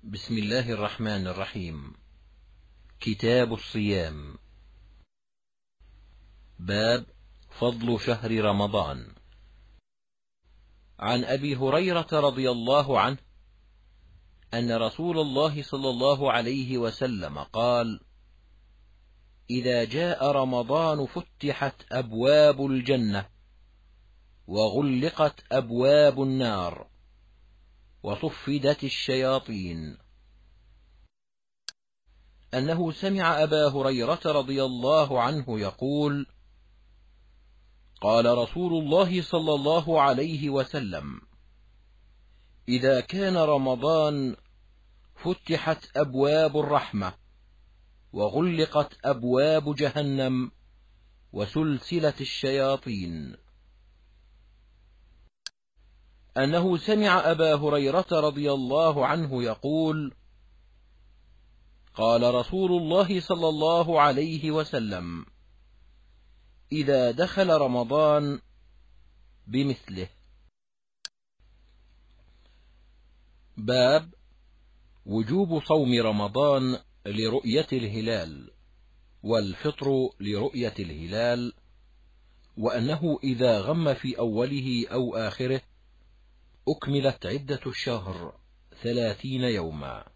بسم الله الرحمن الرحيم. كتاب الصيام. باب فضل شهر رمضان. عن أبي هريرة رضي الله عنه أن رسول الله صلى الله عليه وسلم قال: إذا جاء رمضان فتحت أبواب الجنة وغلقت أبواب النار وصفدت الشياطين. أنه سمع أبا هريرة رضي الله عنه يقول: قال رسول الله صلى الله عليه وسلم: إذا كان رمضان فتحت أبواب الرحمة وغلقت أبواب جهنم وسلسلة الشياطين. أنه سمع أبا هريرة رضي الله عنه يقول: قال رسول الله صلى الله عليه وسلم: إذا دخل رمضان بمثله. باب وجوب صوم رمضان لرؤية الهلال والفطر لرؤية الهلال، وأنه إذا غم في أوله أو آخره أكملت عدة الشهر 30 يوما.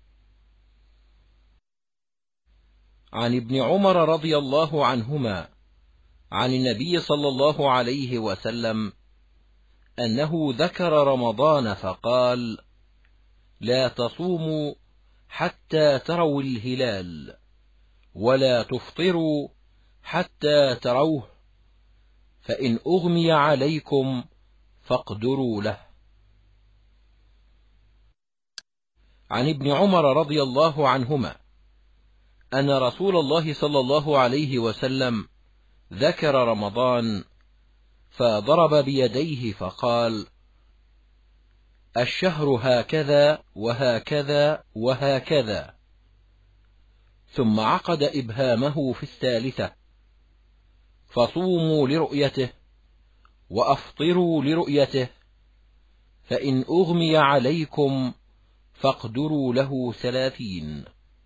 عن ابن عمر رضي الله عنهما عن النبي صلى الله عليه وسلم أنه ذكر رمضان فقال: لا تصوموا حتى تروا الهلال ولا تفطروا حتى تروه، فإن أغمي عليكم فاقدروا له. عن ابن عمر رضي الله عنهما أن رسول الله صلى الله عليه وسلم ذكر رمضان فضرب بيديه فقال: الشهر هكذا وهكذا وهكذا، ثم عقد إبهامه في الثالثة: فصوموا لرؤيته وأفطروا لرؤيته، فإن أغمي عليكم فاقدروا له 30.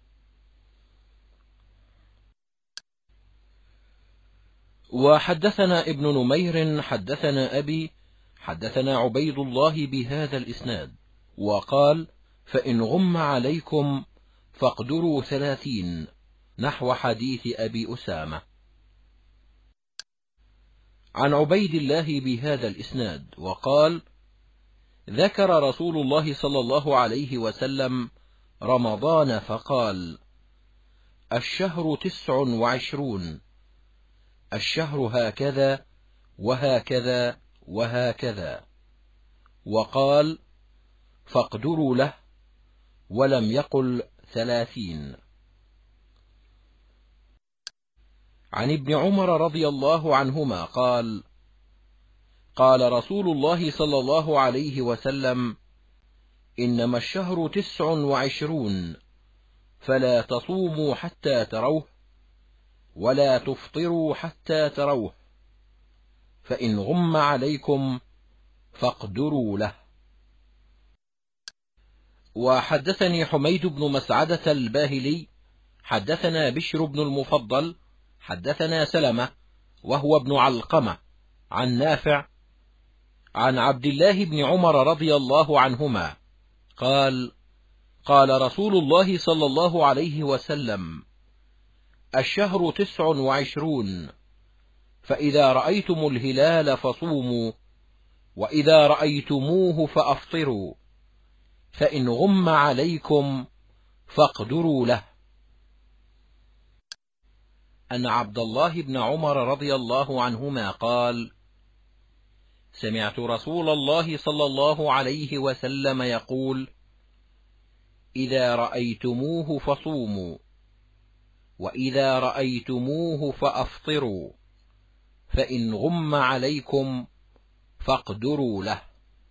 وحدثنا ابن نمير حدثنا أبي حدثنا عبيد الله بهذا الإسناد وقال: فإن غم عليكم فاقدروا 30، نحو حديث أبي أسامة. عن عبيد الله بهذا الإسناد وقال: ذكر رسول الله صلى الله عليه وسلم رمضان فقال: الشهر 29، الشهر هكذا وهكذا وهكذا، وقال: فاقدروا له، ولم يقل 30. عن ابن عمر رضي الله عنهما قال: قال رسول الله صلى الله عليه وسلم: إنما الشهر 29، فلا تصوموا حتى تروه ولا تفطروا حتى تروه، فإن غم عليكم فاقدروا له. وحدثني حميد بن مسعدة الباهلي حدثنا بشر بن المفضل حدثنا سلمة وهو ابن علقمة عن نافع عن عبد الله بن عمر رضي الله عنهما قال: قال رسول الله صلى الله عليه وسلم: الشهر 29، فإذا رأيتم الهلال فصوموا، وإذا رأيتموه فأفطروا، فإن غم عليكم فاقدروا له. أن عبد الله بن عمر رضي الله عنهما قال: سمعت رسول الله صلى الله عليه وسلم يقول: إذا رأيتموه فصوموا، وإذا رأيتموه فأفطروا، فإن غم عليكم فاقدروا له.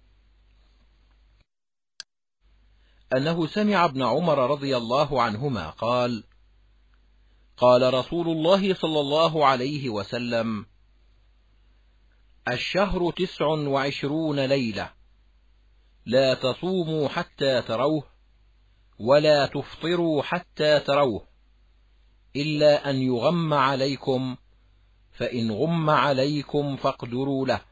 أنه سمع ابن عمر رضي الله عنهما قال: قال رسول الله صلى الله عليه وسلم: الشهر 29 ليلة، لا تصوموا حتى تروه ولا تفطروا حتى تروه، إلا أن يغم عليكم، فإن غم عليكم فاقدروا له.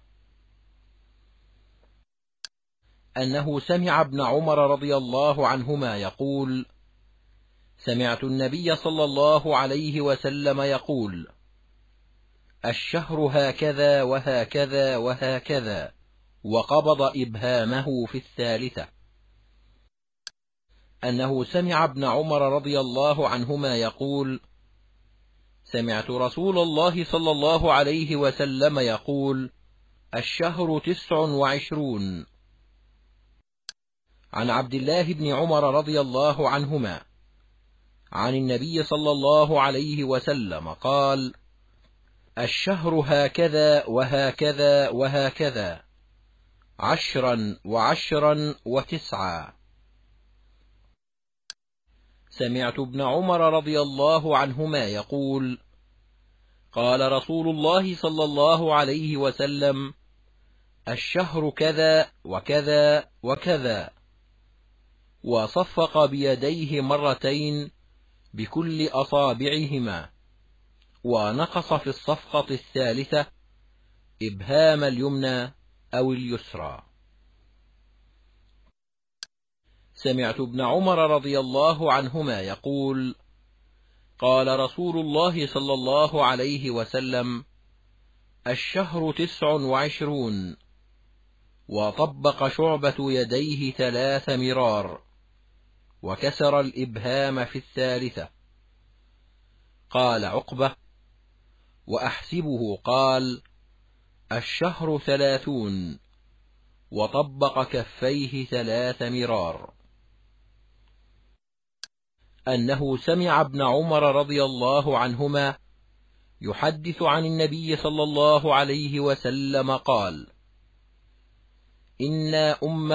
أنه سمع ابن عمر رضي الله عنهما يقول: سمعت النبي صلى الله عليه وسلم يقول: الشهر هكذا وهكذا وهكذا، وقبض إبهامه في الثالثة. أنه سمع ابن عمر رضي الله عنهما يقول: سمعت رسول الله صلى الله عليه وسلم يقول: الشهر 29. عن عبد الله بن عمر رضي الله عنهما عن النبي صلى الله عليه وسلم قال: الشهر هكذا وهكذا وهكذا، 10 و10 و9. سمعت ابن عمر رضي الله عنهما يقول: قال رسول الله صلى الله عليه وسلم: الشهر كذا وكذا وكذا، وصفق بيديه مرتين بكل أصابعهما، ونقص في الصفقة الثالثة إبهام اليمنى أو اليسرى. سمعت ابن عمر رضي الله عنهما يقول: قال رسول الله صلى الله عليه وسلم: الشهر 29. وطبق شعبة يديه 3 مرار، وكسر الإبهام في الثالثة. قال عقبة: وأحسبه قال: الشهر 30، وطبق كفيه 3 مرار. أنه سمع ابن عمر رضي الله عنهما يحدث عن النبي صلى الله عليه وسلم قال: إنا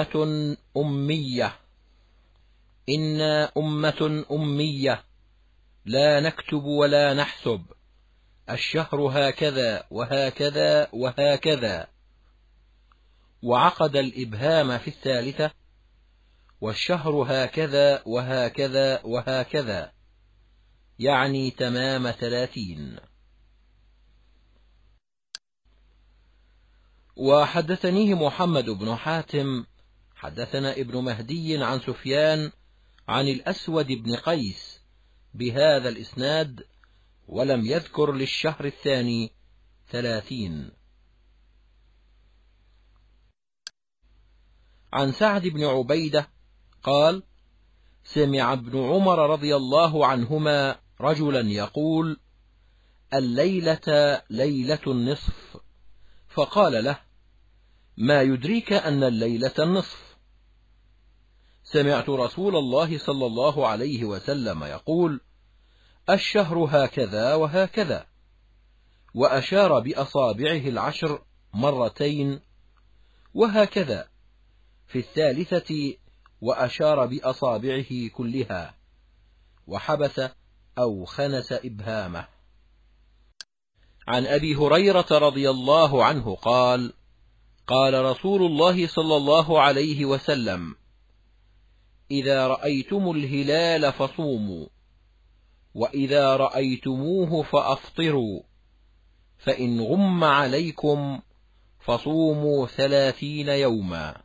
أمة أمية، لا نكتب ولا نحسب، الشهر هكذا وهكذا وهكذا، وعقد الإبهام في الثالثة، والشهر هكذا وهكذا وهكذا، يعني تمام 30. وحدثنيه محمد بن حاتم حدثنا ابن مهدي عن سفيان عن الأسود بن قيس بهذا الإسناد، ولم يذكر للشهر الثاني 30. عن سعد بن عبيدة قال: سمع ابن عمر رضي الله عنهما رجلا يقول: الليلة ليلة النصف، فقال له: ما يدريك أن الليلة النصف؟ سمعت رسول الله صلى الله عليه وسلم يقول: الشهر هكذا وهكذا، وأشار بأصابعه 10 مرتين، وهكذا في الثالثة، وأشار بأصابعه كلها، وحبس أو خنس إبهامه. عن أبي هريرة رضي الله عنه قال: قال رسول الله صلى الله عليه وسلم: إذا رأيتم الهلال فصوموا، وإذا رأيتموه فأفطروا، فإن غم عليكم فصوموا 30 يوما.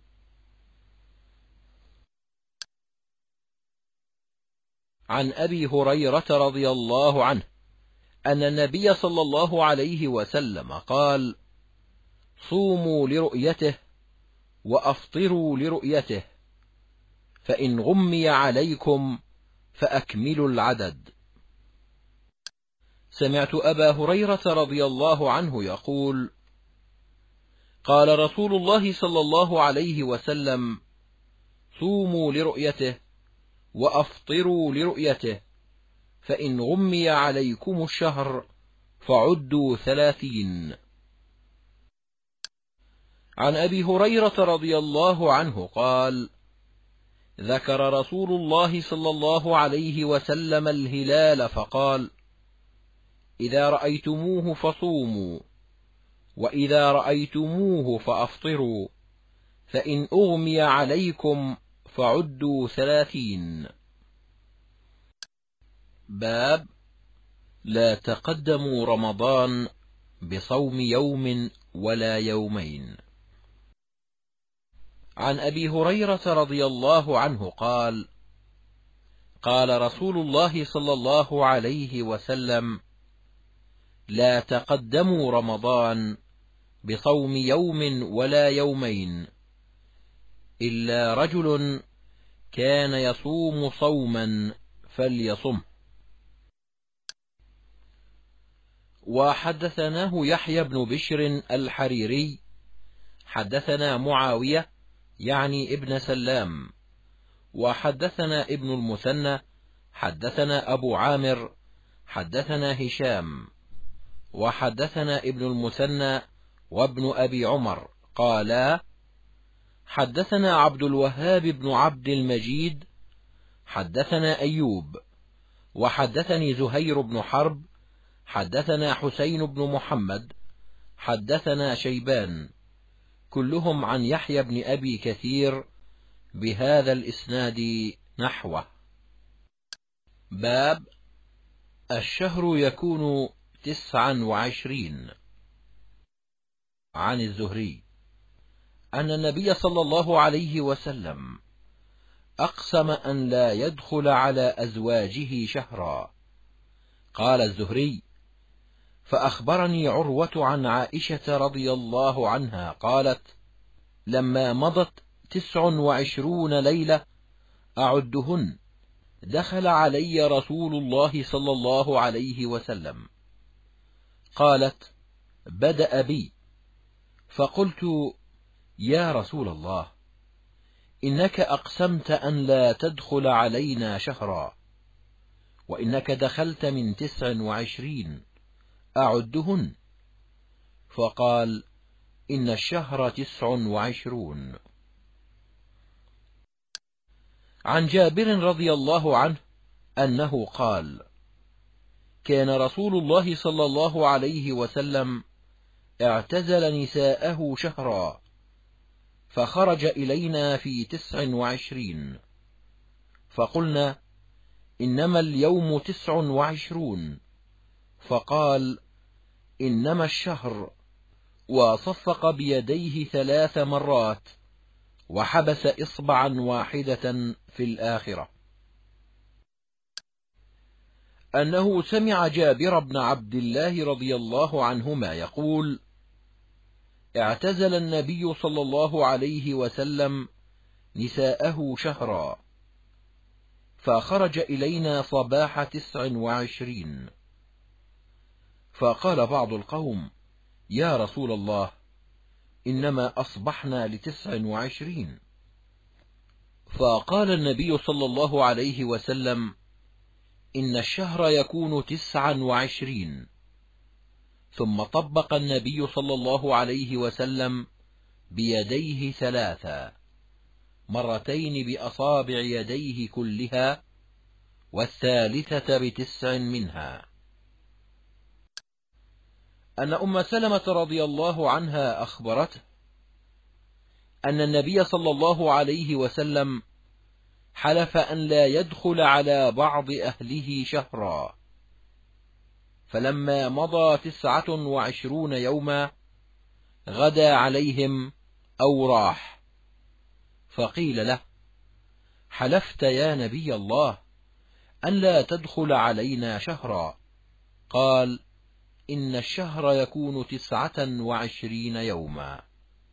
عن أبي هريرة رضي الله عنه أن النبي صلى الله عليه وسلم قال: صوموا لرؤيته وأفطروا لرؤيته، فإن غمي عليكم فأكملوا العدد. سمعت أبا هريرة رضي الله عنه يقول: قال رسول الله صلى الله عليه وسلم: صوموا لرؤيته وأفطروا لرؤيته، فإن غمي عليكم الشهر فعدوا 30. عن أبي هريرة رضي الله عنه قال: ذكر رسول الله صلى الله عليه وسلم الهلال فقال: إذا رأيتموه فصوموا، وإذا رأيتموه فأفطروا، فإن أغمي عليكم فعدوا 30. باب لا تقدموا رمضان بصوم يوم ولا يومين. عن أبي هريرة رضي الله عنه قال: قال رسول الله صلى الله عليه وسلم: لا تقدموا رمضان بصوم يوم ولا يومين، إلا رجل كان يصوم صوما فليصمه. وحدثناه يحيى بن بشر الحريري حدثنا معاوية يعني ابن سلام، وحدثنا ابن المثنى حدثنا أبو عامر حدثنا هشام، وحدثنا ابن المثنى وابن أبي عمر قالا: حدثنا عبد الوهاب بن عبد المجيد حدثنا أيوب، وحدثني زهير بن حرب حدثنا حسين بن محمد حدثنا شيبان، كلهم عن يحيى بن أبي كثير بهذا الإسناد نحوه. باب الشهر يكون 29. عن الزهري أن النبي صلى الله عليه وسلم أقسم أن لا يدخل على أزواجه شهرا. قال الزهري: فأخبرني عروة عن عائشة رضي الله عنها قالت: لما مضت 29 ليلة أعدهن، دخل علي رسول الله صلى الله عليه وسلم. قالت: بدأ بي، فقلت: يا رسول الله، إنك أقسمت أن لا تدخل علينا شهرا، وإنك دخلت من 29 أعدهن. فقال: إن الشهر 29. عن جابر رضي الله عنه أنه قال: كان رسول الله صلى الله عليه وسلم اعتزل نساءه شهرا، فخرج إلينا في 29، فقلنا: إنما اليوم 29، فقال: إنما الشهر، وصفق بيديه 3 مرات، وحبس إصبعا واحدة في الآخرة. أنه سمع جابر بن عبد الله رضي الله عنهما يقول: اعتزل النبي صلى الله عليه وسلم نساءه شهرا، فخرج إلينا صباح 29، فقال بعض القوم: يا رسول الله، إنما أصبحنا ل29. فقال النبي صلى الله عليه وسلم: إن الشهر يكون 29. ثم طبق النبي صلى الله عليه وسلم بيديه 3 مرتين بأصابع يديه كلها، والثالثة ب9 منها. أن أم سلمة رضي الله عنها أخبرته أن النبي صلى الله عليه وسلم حلف أن لا يدخل على بعض أهله شهرا، فلما مضى 29 يوما غدا عليهم أو راح، فقيل له: حلفت يا نبي الله أن لا تدخل علينا شهرا. قال: إن الشهر يكون 29 يوما.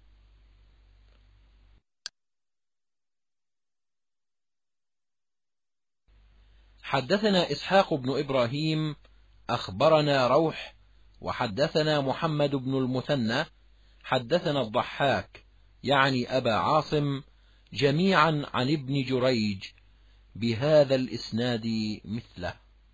حدثنا إسحاق بن إبراهيم أخبرنا روح، وحدثنا محمد بن المثنى حدثنا الضحاك يعني أبا عاصم، جميعا عن ابن جريج بهذا الإسناد مثله.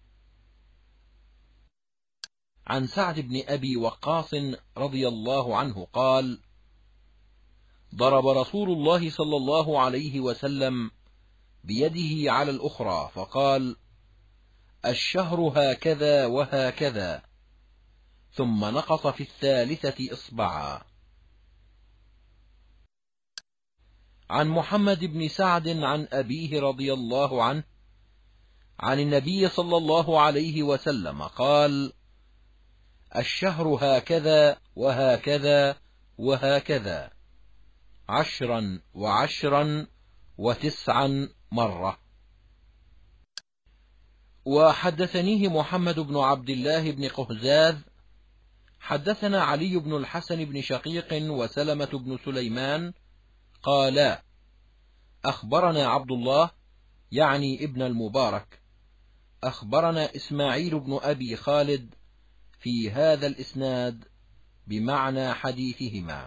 عن سعد بن أبي وقاص رضي الله عنه قال: ضرب رسول الله صلى الله عليه وسلم بيده على الأخرى فقال: الشهر هكذا وهكذا، ثم نقص في الثالثة إصبعا. عن محمد بن سعد عن أبيه رضي الله عنه عن النبي صلى الله عليه وسلم قال: الشهر هكذا وهكذا وهكذا 10 و10 و9 مرة. وحدثنيه محمد بن عبد الله بن قهزاذ حدثنا علي بن الحسن بن شقيق وسلمة بن سليمان قالا: أخبرنا عبد الله يعني ابن المبارك أخبرنا إسماعيل بن أبي خالد في هذا الإسناد بمعنى حديثهما.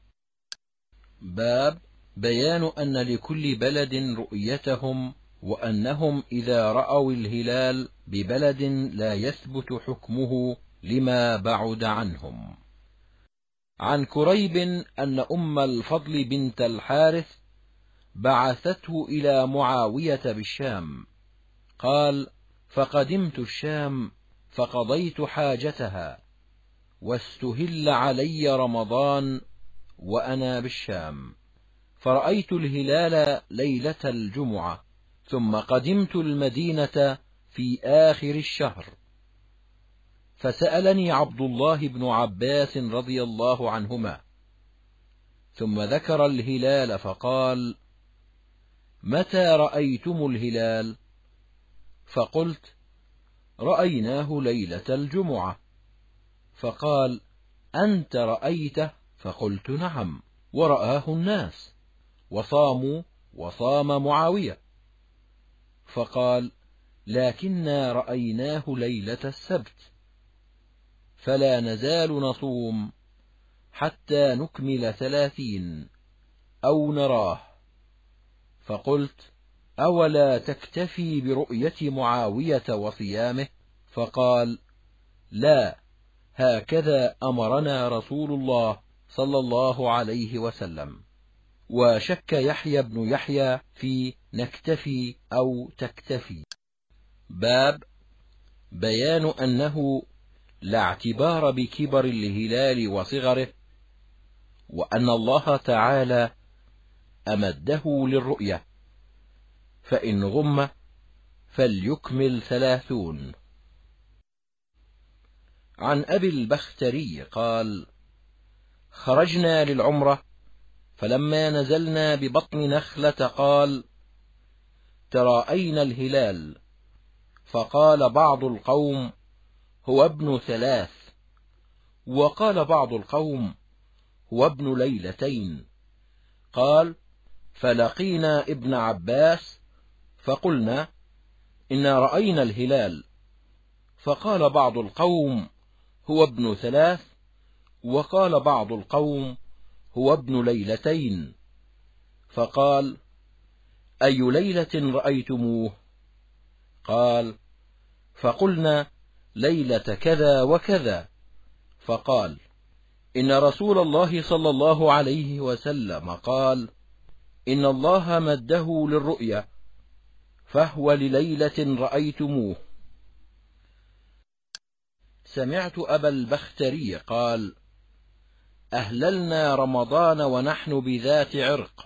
باب بيان أن لكل بلد رؤيتهم، وأنهم إذا رأوا الهلال ببلد لا يثبت حكمه لما بعد عنهم. عن كريب أن أم الفضل بنت الحارث بعثته إلى معاوية بالشام، قال: فقدمت الشام فقضيت حاجتها، واستهل علي رمضان وأنا بالشام، فرأيت الهلال ليلة الجمعة، ثم قدمت المدينة في آخر الشهر، فسألني عبد الله بن عباس رضي الله عنهما، ثم ذكر الهلال فقال: متى رأيتم الهلال؟ فقلت: رأيناه ليلة الجمعة. فقال: أنت رأيته؟ فقلت: نعم، ورآه الناس وصاموا وصام معاوية. فقال: لكننا رأيناه ليلة السبت، فلا نزال نصوم حتى نكمل 30 أو نراه. فقلت: أولا تكتفي برؤية معاوية وصيامه؟ فقال: لا، هكذا أمرنا رسول الله صلى الله عليه وسلم. وشك يحيى بن يحيى في نكتفي أو تكتفي. باب بيان أنه لا اعتبار بكبر الهلال وصغره، وأن الله تعالى أمده للرؤية، فإن غم فليكمل 30. عن أبي البختري قال: خرجنا للعمرة، فلما نزلنا ببطن نخلة قال: تراءينا الهلال، فقال بعض القوم: هو ابن 3، وقال بعض القوم: هو ابن 2 ليلة. قال: فلقينا ابن عباس فقلنا: إنا رأينا الهلال. فقال بعض القوم: هو ابن 3، وقال بعض القوم: هو ابن 2 ليلة. فقال: أي ليلة رأيتموه؟ قال: فقلنا: ليلة كذا وكذا. فقال: إن رسول الله صلى الله عليه وسلم قال: إن الله مده للرؤيا، فهو لليلة رأيتموه. سمعت أبا البختري قال: أهللنا رمضان ونحن بذات عرق،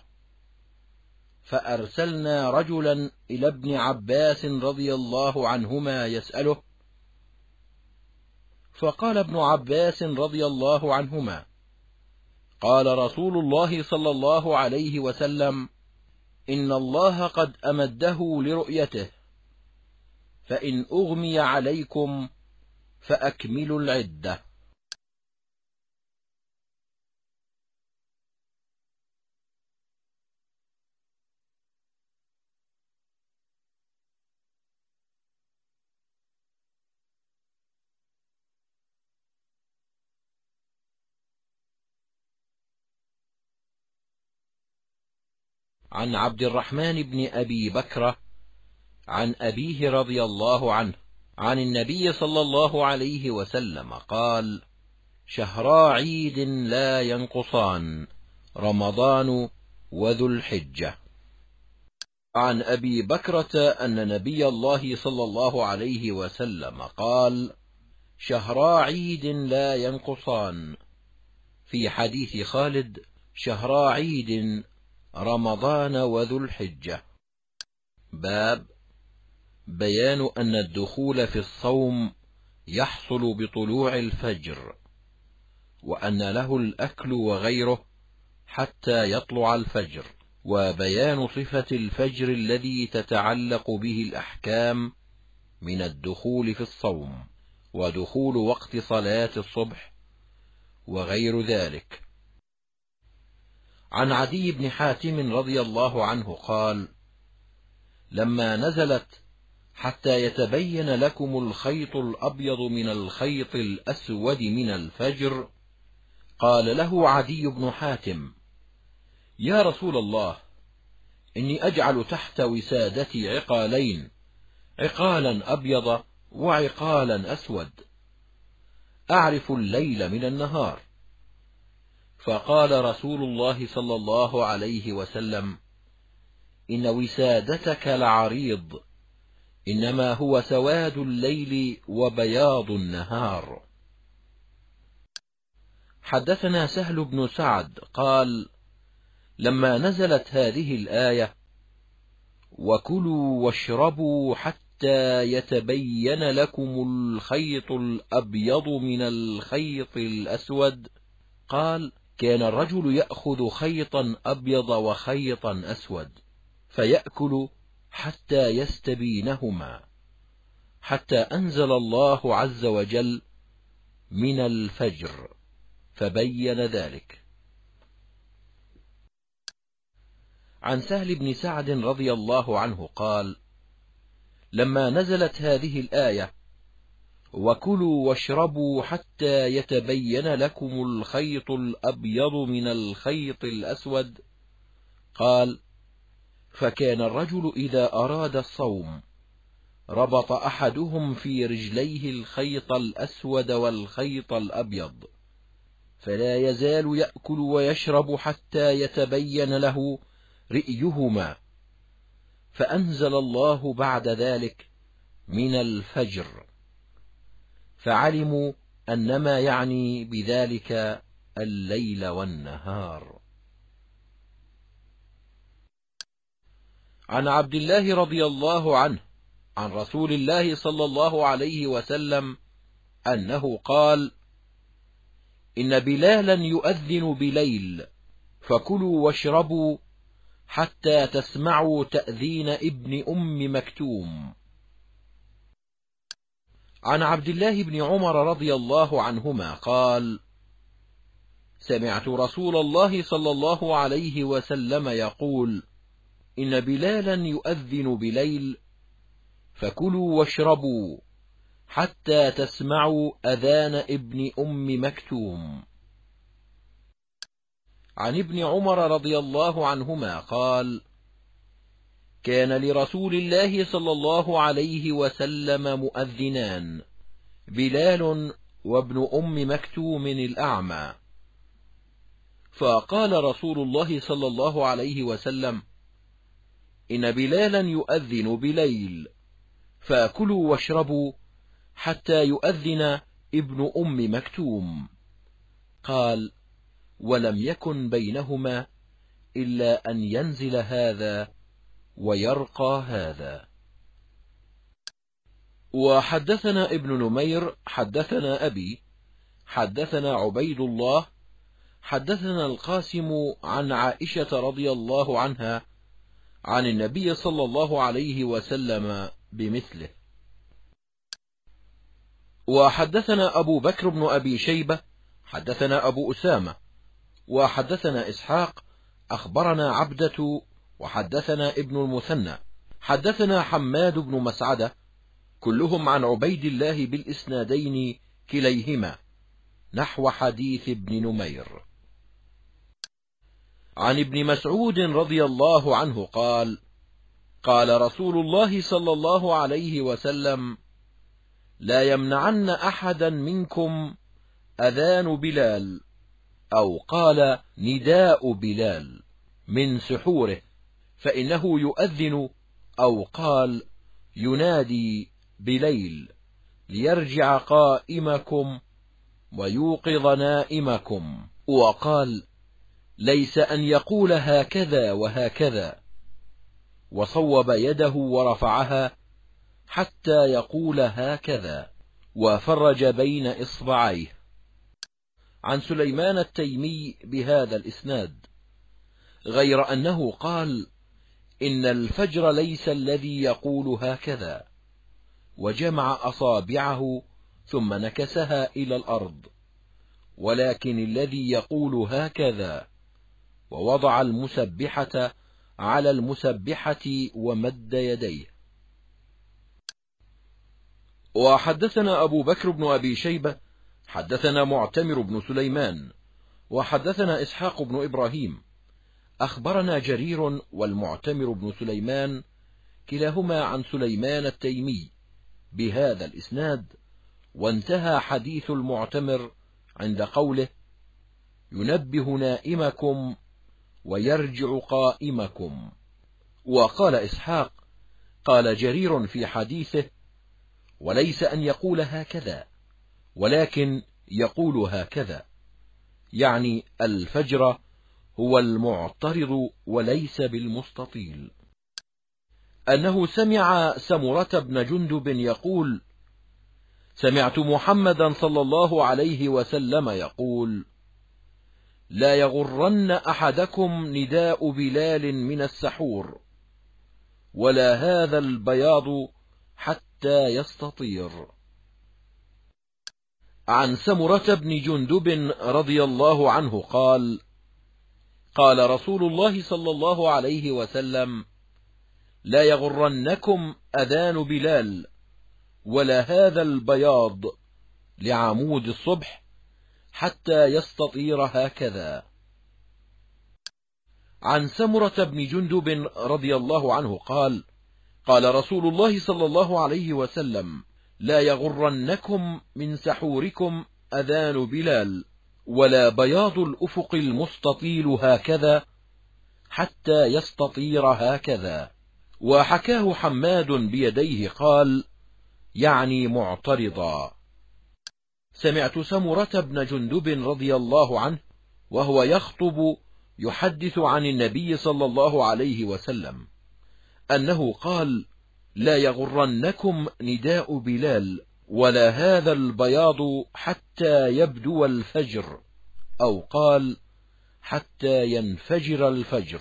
فأرسلنا رجلا إلى ابن عباس رضي الله عنهما يسأله، فقال ابن عباس رضي الله عنهما: قال رسول الله صلى الله عليه وسلم: إن الله قد أمده لرؤيته، فإن أغمي عليكم فأكملوا العدة. عن عبد الرحمن بن أبي بكرة عن أبيه رضي الله عنه عن النبي صلى الله عليه وسلم قال: شهرا عيد لا ينقصان، رمضان وذو الحجة. عن أبي بكرة أن نبي الله صلى الله عليه وسلم قال: شهرا عيد لا ينقصان. في حديث خالد: شهرا عيد، رمضان وذو الحجة. باب بيان أن الدخول في الصوم يحصل بطلوع الفجر، وأن له الأكل وغيره حتى يطلع الفجر، وبيان صفة الفجر الذي تتعلق به الأحكام من الدخول في الصوم، ودخول وقت صلاة الصبح وغير ذلك. عن عدي بن حاتم رضي الله عنه قال: لما نزلت حتى يتبين لكم الخيط الأبيض من الخيط الأسود من الفجر، قال له عدي بن حاتم: يا رسول الله، إني أجعل تحت وسادتي عقالين، عقالا أبيض وعقالا أسود، أعرف الليل من النهار. فقال رسول الله صلى الله عليه وسلم: إن وسادتك لعريض، إنما هو سواد الليل وبياض النهار. حدثنا سهل بن سعد قال: لما نزلت هذه الآية: وكلوا واشربوا حتى يتبين لكم الخيط الأبيض من الخيط الأسود، قال: كان الرجل يأخذ خيطا أبيض وخيطا أسود فيأكل حتى يستبينهما، حتى أنزل الله عز وجل من الفجر فبين ذلك. عن سهل بن سعد رضي الله عنه قال: لما نزلت هذه الآية: وكلوا واشربوا حتى يتبين لكم الخيط الأبيض من الخيط الأسود، قال: فكان الرجل إذا أراد الصوم ربط أحدهم في رجليه الخيط الأسود والخيط الأبيض، فلا يزال يأكل ويشرب حتى يتبين له رئيهما، فأنزل الله بعد ذلك من الفجر، فعلموا أنما يعني بذلك الليل والنهار. عن عبد الله رضي الله عنه عن رسول الله صلى الله عليه وسلم أنه قال: إن بلالا يؤذن بليل، فكلوا واشربوا حتى تسمعوا تأذين ابن أم مكتوم. عن عبد الله بن عمر رضي الله عنهما قال: سمعت رسول الله صلى الله عليه وسلم يقول: إن بلالا يؤذن بليل، فكلوا واشربوا حتى تسمعوا أذان ابن أم مكتوم. عن ابن عمر رضي الله عنهما قال: كان لرسول الله صلى الله عليه وسلم مؤذنان، بلال وابن أم مكتوم الأعمى. فقال رسول الله صلى الله عليه وسلم: إن بلالا يؤذن بليل، فكلوا واشربوا حتى يؤذن ابن أم مكتوم. قال: ولم يكن بينهما إلا أن ينزل هذا ويرقى هذا. وحدثنا ابن نمير حدثنا أبي حدثنا عبيد الله حدثنا القاسم عن عائشة رضي الله عنها عن النبي صلى الله عليه وسلم بمثله. وحدثنا أبو بكر بن أبي شيبة حدثنا أبو أسامة وحدثنا إسحاق أخبرنا عبدة وحدثنا ابن المثنى حدثنا حماد بن مسعدة، كلهم عن عبيد الله بالإسنادين كليهما نحو حديث ابن نمير. عن ابن مسعود رضي الله عنه قال: قال رسول الله صلى الله عليه وسلم: لا يمنعن أحدا منكم أذان بلال، أو قال نداء بلال، من سحوره، فإنه يؤذن، أو قال ينادي بليل، ليرجع قائمكم ويوقظ نائمكم، وقال ليس أن يقول هكذا وهكذا وصوب يده ورفعها حتى يقول هكذا وفرج بين إصبعيه. عن سليمان التيمي بهذا الإسناد، غير أنه قال: إن الفجر ليس الذي يقول هكذا، وجمع أصابعه ثم نكسها إلى الأرض، ولكن الذي يقول هكذا، ووضع المسبحة على المسبحة ومد يديه. وحدثنا أبو بكر بن أبي شيبة حدثنا معتمر بن سليمان وحدثنا إسحاق بن إبراهيم أخبرنا جرير والمعتمر بن سليمان كلاهما عن سليمان التيمي بهذا الإسناد، وانتهى حديث المعتمر عند قوله: ينبه نائمكم ويرجع قائمكم. وقال إسحاق: قال جرير في حديثه: وليس أن يقول هكذا، ولكن يقول هكذا، يعني الفجر هو المعترض وليس بالمستطيل. أنه سمع سمرة بن جندب يقول: سمعت محمدا صلى الله عليه وسلم يقول: لا يغرن أحدكم نداء بلال من السحور، ولا هذا البياض حتى يستطير. عن سمرة بن جندب رضي الله عنه قال: قال رسول الله صلى الله عليه وسلم: لا يغرنكم أذان بلال، ولا هذا البياض لعمود الصبح حتى يستطير هكذا. عن سمرة بن جندب رضي الله عنه قال: قال رسول الله صلى الله عليه وسلم: لا يغرنكم من سحوركم أذان بلال، ولا بياض الأفق المستطيل هكذا حتى يستطير هكذا. وحكاه حماد بيديه قال: يعني معترضا. سمعت سمرة بن جندب رضي الله عنه وهو يخطب يحدث عن النبي صلى الله عليه وسلم أنه قال: لا يغرنكم نداء بلال، ولا هذا البياض حتى يبدو الفجر، أو قال: حتى ينفجر الفجر.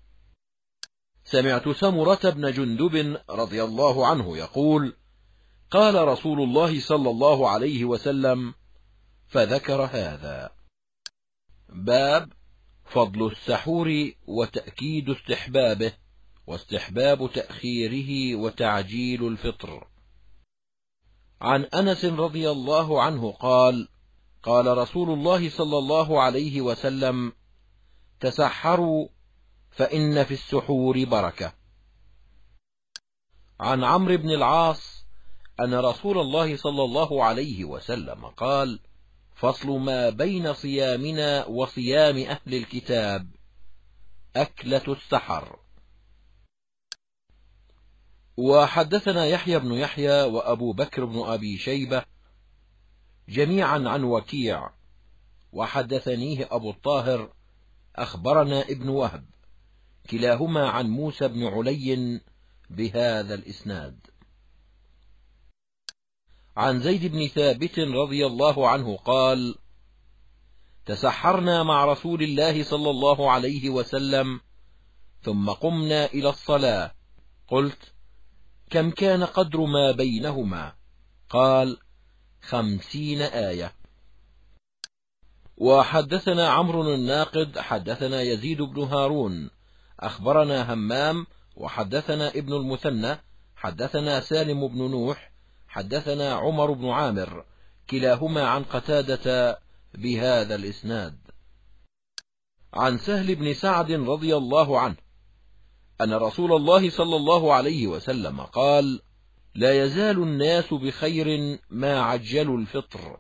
سمعت سمرة بن جندب رضي الله عنه يقول: قال رسول الله صلى الله عليه وسلم، فذكر هذا. باب فضل السحور وتأكيد استحبابه، واستحباب تأخيره وتعجيل الفطر. عن أنس رضي الله عنه قال: قال رسول الله صلى الله عليه وسلم: تسحروا فإن في السحور بركة. عن عمرو بن العاص أن رسول الله صلى الله عليه وسلم قال: فصل ما بين صيامنا وصيام أهل الكتاب أكلة السحر. وحدثنا يحيى بن يحيى وأبو بكر بن أبي شيبة جميعا عن وكيع، وحدثنيه أبو الطاهر أخبرنا ابن وهب، كلاهما عن موسى بن علي بهذا الإسناد. عن زيد بن ثابت رضي الله عنه قال: تسحرنا مع رسول الله صلى الله عليه وسلم ثم قمنا إلى الصلاة، قلت: كم كان قدر ما بينهما؟ قال: 50 آية. وحدثنا عمرو الناقد حدثنا يزيد بن هارون أخبرنا همام وحدثنا ابن المثنى حدثنا سالم بن نوح حدثنا عمر بن عامر، كلاهما عن قتادة بهذا الإسناد. عن سهل بن سعد رضي الله عنه أن رسول الله صلى الله عليه وسلم قال: لا يزال الناس بخير ما عجلوا الفطر.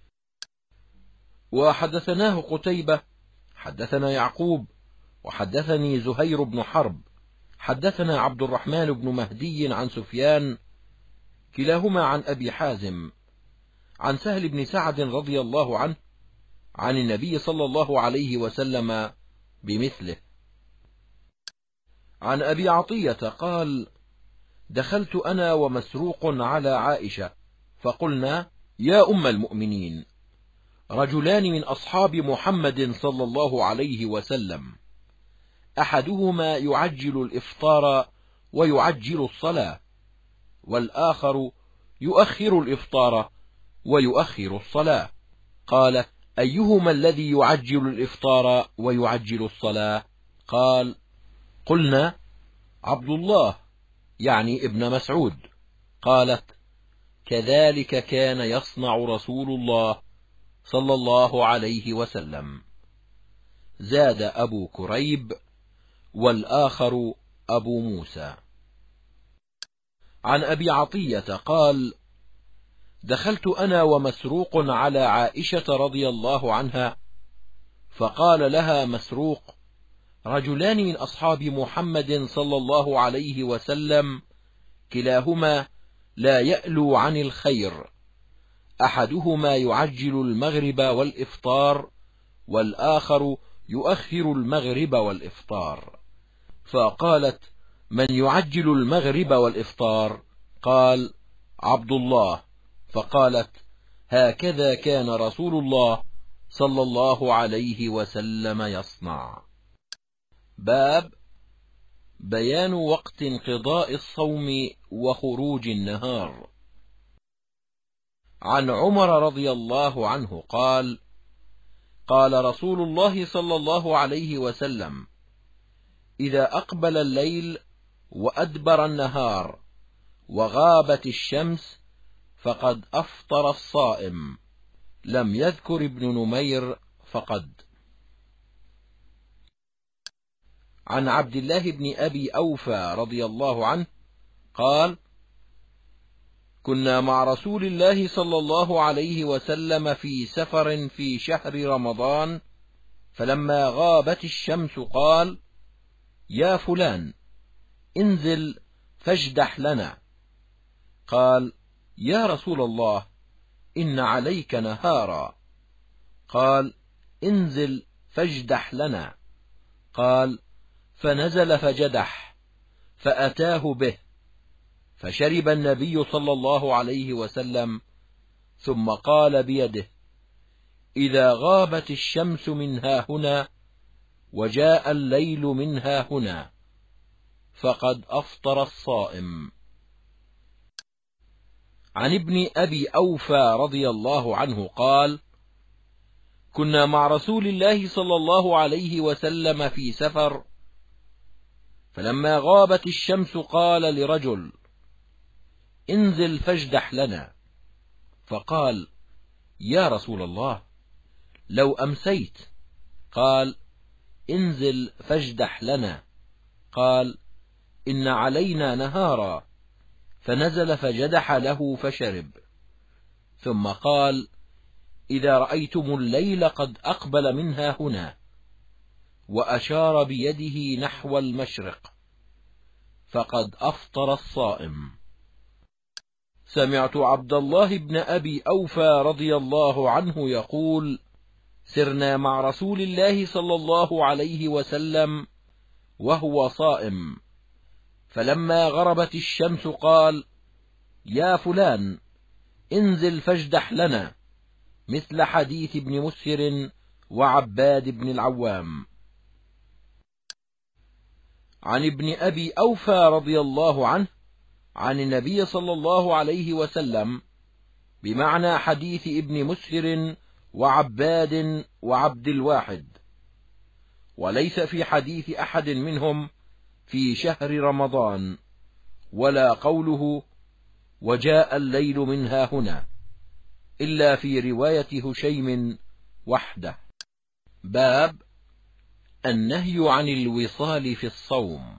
وحدثناه قتيبة حدثنا يعقوب وحدثني زهير بن حرب حدثنا عبد الرحمن بن مهدي عن سفيان، كلاهما عن أبي حازم عن سهل بن سعد رضي الله عنه عن النبي صلى الله عليه وسلم بمثله. عن أبي عطية قال: دخلت أنا ومسروق على عائشة فقلنا: يا أم المؤمنين، رجلان من أصحاب محمد صلى الله عليه وسلم، أحدهما يعجل الإفطار ويعجل الصلاة، والآخر يؤخر الإفطار ويؤخر الصلاة. قالت: أيهما الذي يعجل الإفطار ويعجل الصلاة؟ قال: قلنا: عبد الله، يعني ابن مسعود. قالت: كذلك كان يصنع رسول الله صلى الله عليه وسلم. زاد أبو كريب: والآخر أبو موسى. عن أبي عطية قال: دخلت أنا ومسروق على عائشة رضي الله عنها، فقال لها مسروق: رجلان من أصحاب محمد صلى الله عليه وسلم، كلاهما لا يألو عن الخير، أحدهما يعجل المغرب والإفطار، والآخر يؤخر المغرب والإفطار. فقالت: من يعجل المغرب والإفطار؟ قال: عبد الله. فقالت: هكذا كان رسول الله صلى الله عليه وسلم يصنع. باب بيان وقت انقضاء الصوم وخروج النهار. عن عمر رضي الله عنه قال: قال رسول الله صلى الله عليه وسلم: إذا أقبل الليل وأدبر النهار وغابت الشمس فقد أفطر الصائم. لم يذكر ابن نمير فقد. عن عبد الله بن أبي أوفى رضي الله عنه قال: كنا مع رسول الله صلى الله عليه وسلم في سفر في شهر رمضان، فلما غابت الشمس قال: يا فلان، انزل فاجدح لنا. قال: يا رسول الله، إن عليك نهارا. قال: انزل فاجدح لنا. قال: فنزل فجدح، فأتاه به، فشرب النبي صلى الله عليه وسلم، ثم قال بيده: إذا غابت الشمس من هاهنا وجاء الليل من هاهنا فقد أفطر الصائم. عن ابن أبي أوفى رضي الله عنه قال: كنا مع رسول الله صلى الله عليه وسلم في سفر، فلما غابت الشمس قال لرجل: انزل فاجدح لنا. فقال: يا رسول الله، لو أمسيت. قال: انزل فاجدح لنا. قال: إن علينا نهارا. فنزل فجدح له فشرب، ثم قال: إذا رأيتم الليل قد أقبل منها هنا، وأشار بيده نحو المشرق، فقد أفطر الصائم. سمعت عبد الله بن أبي أوفى رضي الله عنه يقول: سرنا مع رسول الله صلى الله عليه وسلم وهو صائم، فلما غربت الشمس قال: يا فلان، انزل فاجدح لنا، مثل حديث ابن مسهر وعباد بن العوام. عن ابن أبي أوفى رضي الله عنه عن النبي صلى الله عليه وسلم بمعنى حديث ابن مسهر وعباد وعبد الواحد، وليس في حديث أحد منهم في شهر رمضان، ولا قوله وجاء الليل منها هنا، إلا في رواية هشيم وحده. باب النهي عن الوصال في الصوم.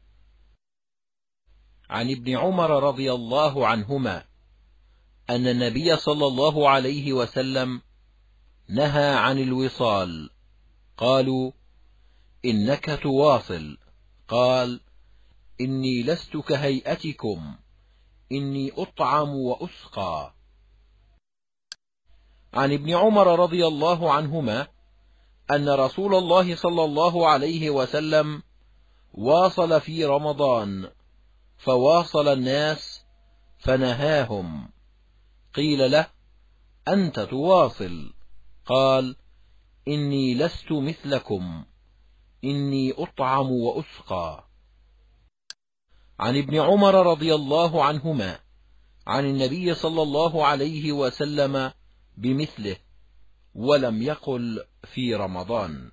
عن ابن عمر رضي الله عنهما أن النبي صلى الله عليه وسلم نهى عن الوصال. قالوا: إنك تواصل. قال: إني لست كهيئتكم، إني أطعم وأسقى. عن ابن عمر رضي الله عنهما أن رسول الله صلى الله عليه وسلم واصل في رمضان، فواصل الناس فنهاهم. قيل له: أنت تواصل؟ قال: إني لست مثلكم، إني أطعم وأسقى. عن ابن عمر رضي الله عنهما عن النبي صلى الله عليه وسلم بمثله، ولم يقل في رمضان.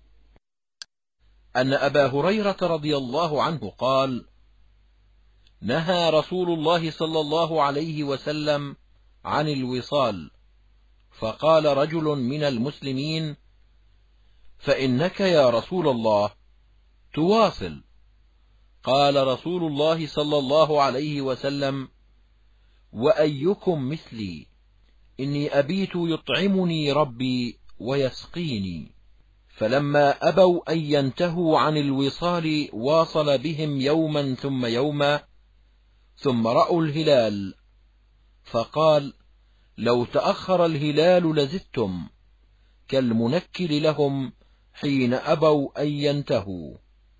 أن أبا هريرة رضي الله عنه قال: نهى رسول الله صلى الله عليه وسلم عن الوصال، فقال رجل من المسلمين: فإنك يا رسول الله تواصل. قال رسول الله صلى الله عليه وسلم: وأيكم مثلي؟ إني أبيت يطعمني ربي ويسقيني. فلما أبوا أن ينتهوا عن الوصال واصل بهم يوما ثم يوما، ثم رأوا الهلال، فقال: لو تأخر الهلال لزدتم، كالمنكل لهم حين أبوا أن ينتهوا.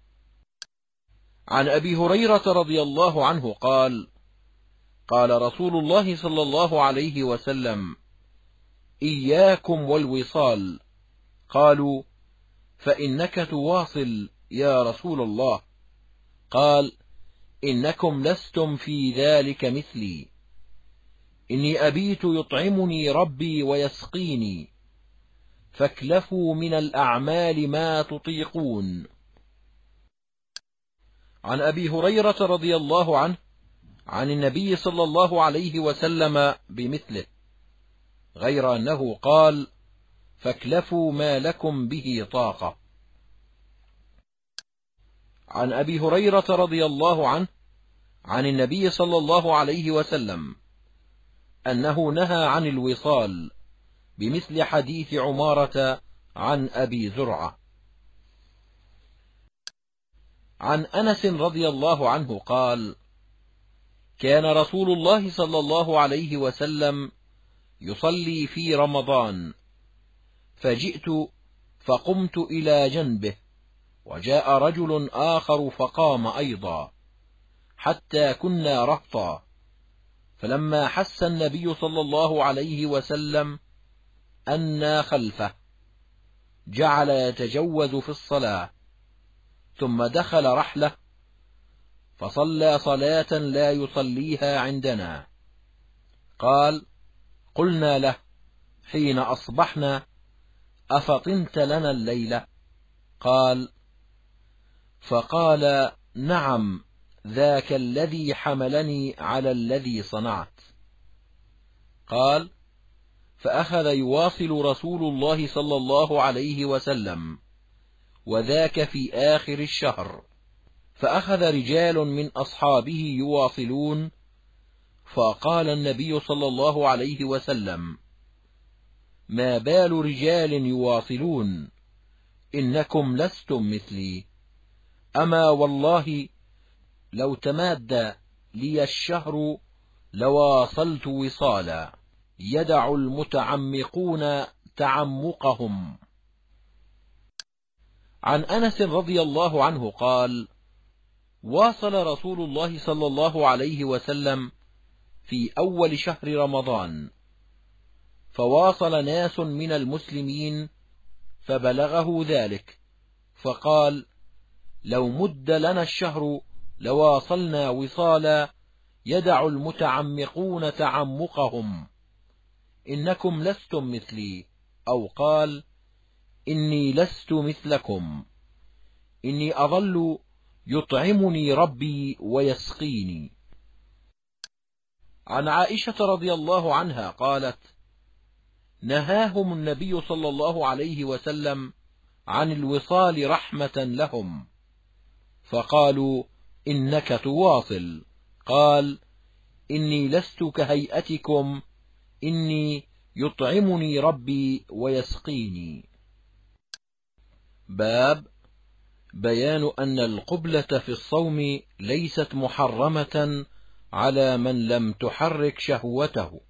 عن أبي هريرة رضي الله عنه قال: قال رسول الله صلى الله عليه وسلم: إياكم والوصال. قالوا: فإنك تواصل يا رسول الله؟ قال: إنكم لستم في ذلك مثلي، إني أبيت يطعمني ربي ويسقيني، فاكلفوا من الأعمال ما تطيقون. عن أبي هريرة رضي الله عنه عن النبي صلى الله عليه وسلم بمثله، غير أنه قال: فاكلفوا ما لكم به طاقة. عن أبي هريرة رضي الله عنه عن النبي صلى الله عليه وسلم أنه نهى عن الوصال، بمثل حديث عمارة عن أبي زرعة. عن أنس رضي الله عنه قال: كان رسول الله صلى الله عليه وسلم يصلي في رمضان، فجئت فقمت إلى جنبه، وجاء رجل آخر فقام أيضا، حتى كنا رهطا. فلما حس النبي صلى الله عليه وسلم أنا خلفه، جعل يتجوز في الصلاة، ثم دخل رحله فصلى صلاة لا يصليها عندنا. قال: قلنا له حين أصبحنا: أفطنت لنا الليلة؟ فقال: نعم، ذاك الذي حملني على الذي صنعت. قال: فأخذ يواصل رسول الله صلى الله عليه وسلم، وذاك في آخر الشهر، فأخذ رجال من أصحابه يواصلون، فقال النبي صلى الله عليه وسلم: ما بال رجال يواصلون؟ إنكم لستم مثلي. أما والله لو تماد لي الشهر لواصلت وصالا، يدع المتعمقون تعمقهم. عن أنس رضي الله عنه قال: واصل رسول الله صلى الله عليه وسلم في أول شهر رمضان، فواصل ناس من المسلمين فبلغه ذلك، فقال: لو مد لنا الشهر لواصلنا وصالا، يدع المتعمقون تعمقهم، إنكم لستم مثلي. أو قال: إني لست مثلكم، إني أظل يطعمني ربي ويسقيني. عن عائشة رضي الله عنها قالت: نهاهم النبي صلى الله عليه وسلم عن الوصال رحمة لهم، فقالوا: إنك تواصل. قال: إني لست كهيئتكم، إني يطعمني ربي ويسقيني. باب بيان أن القبلة في الصوم ليست محرمة على من لم تحرك شهوته.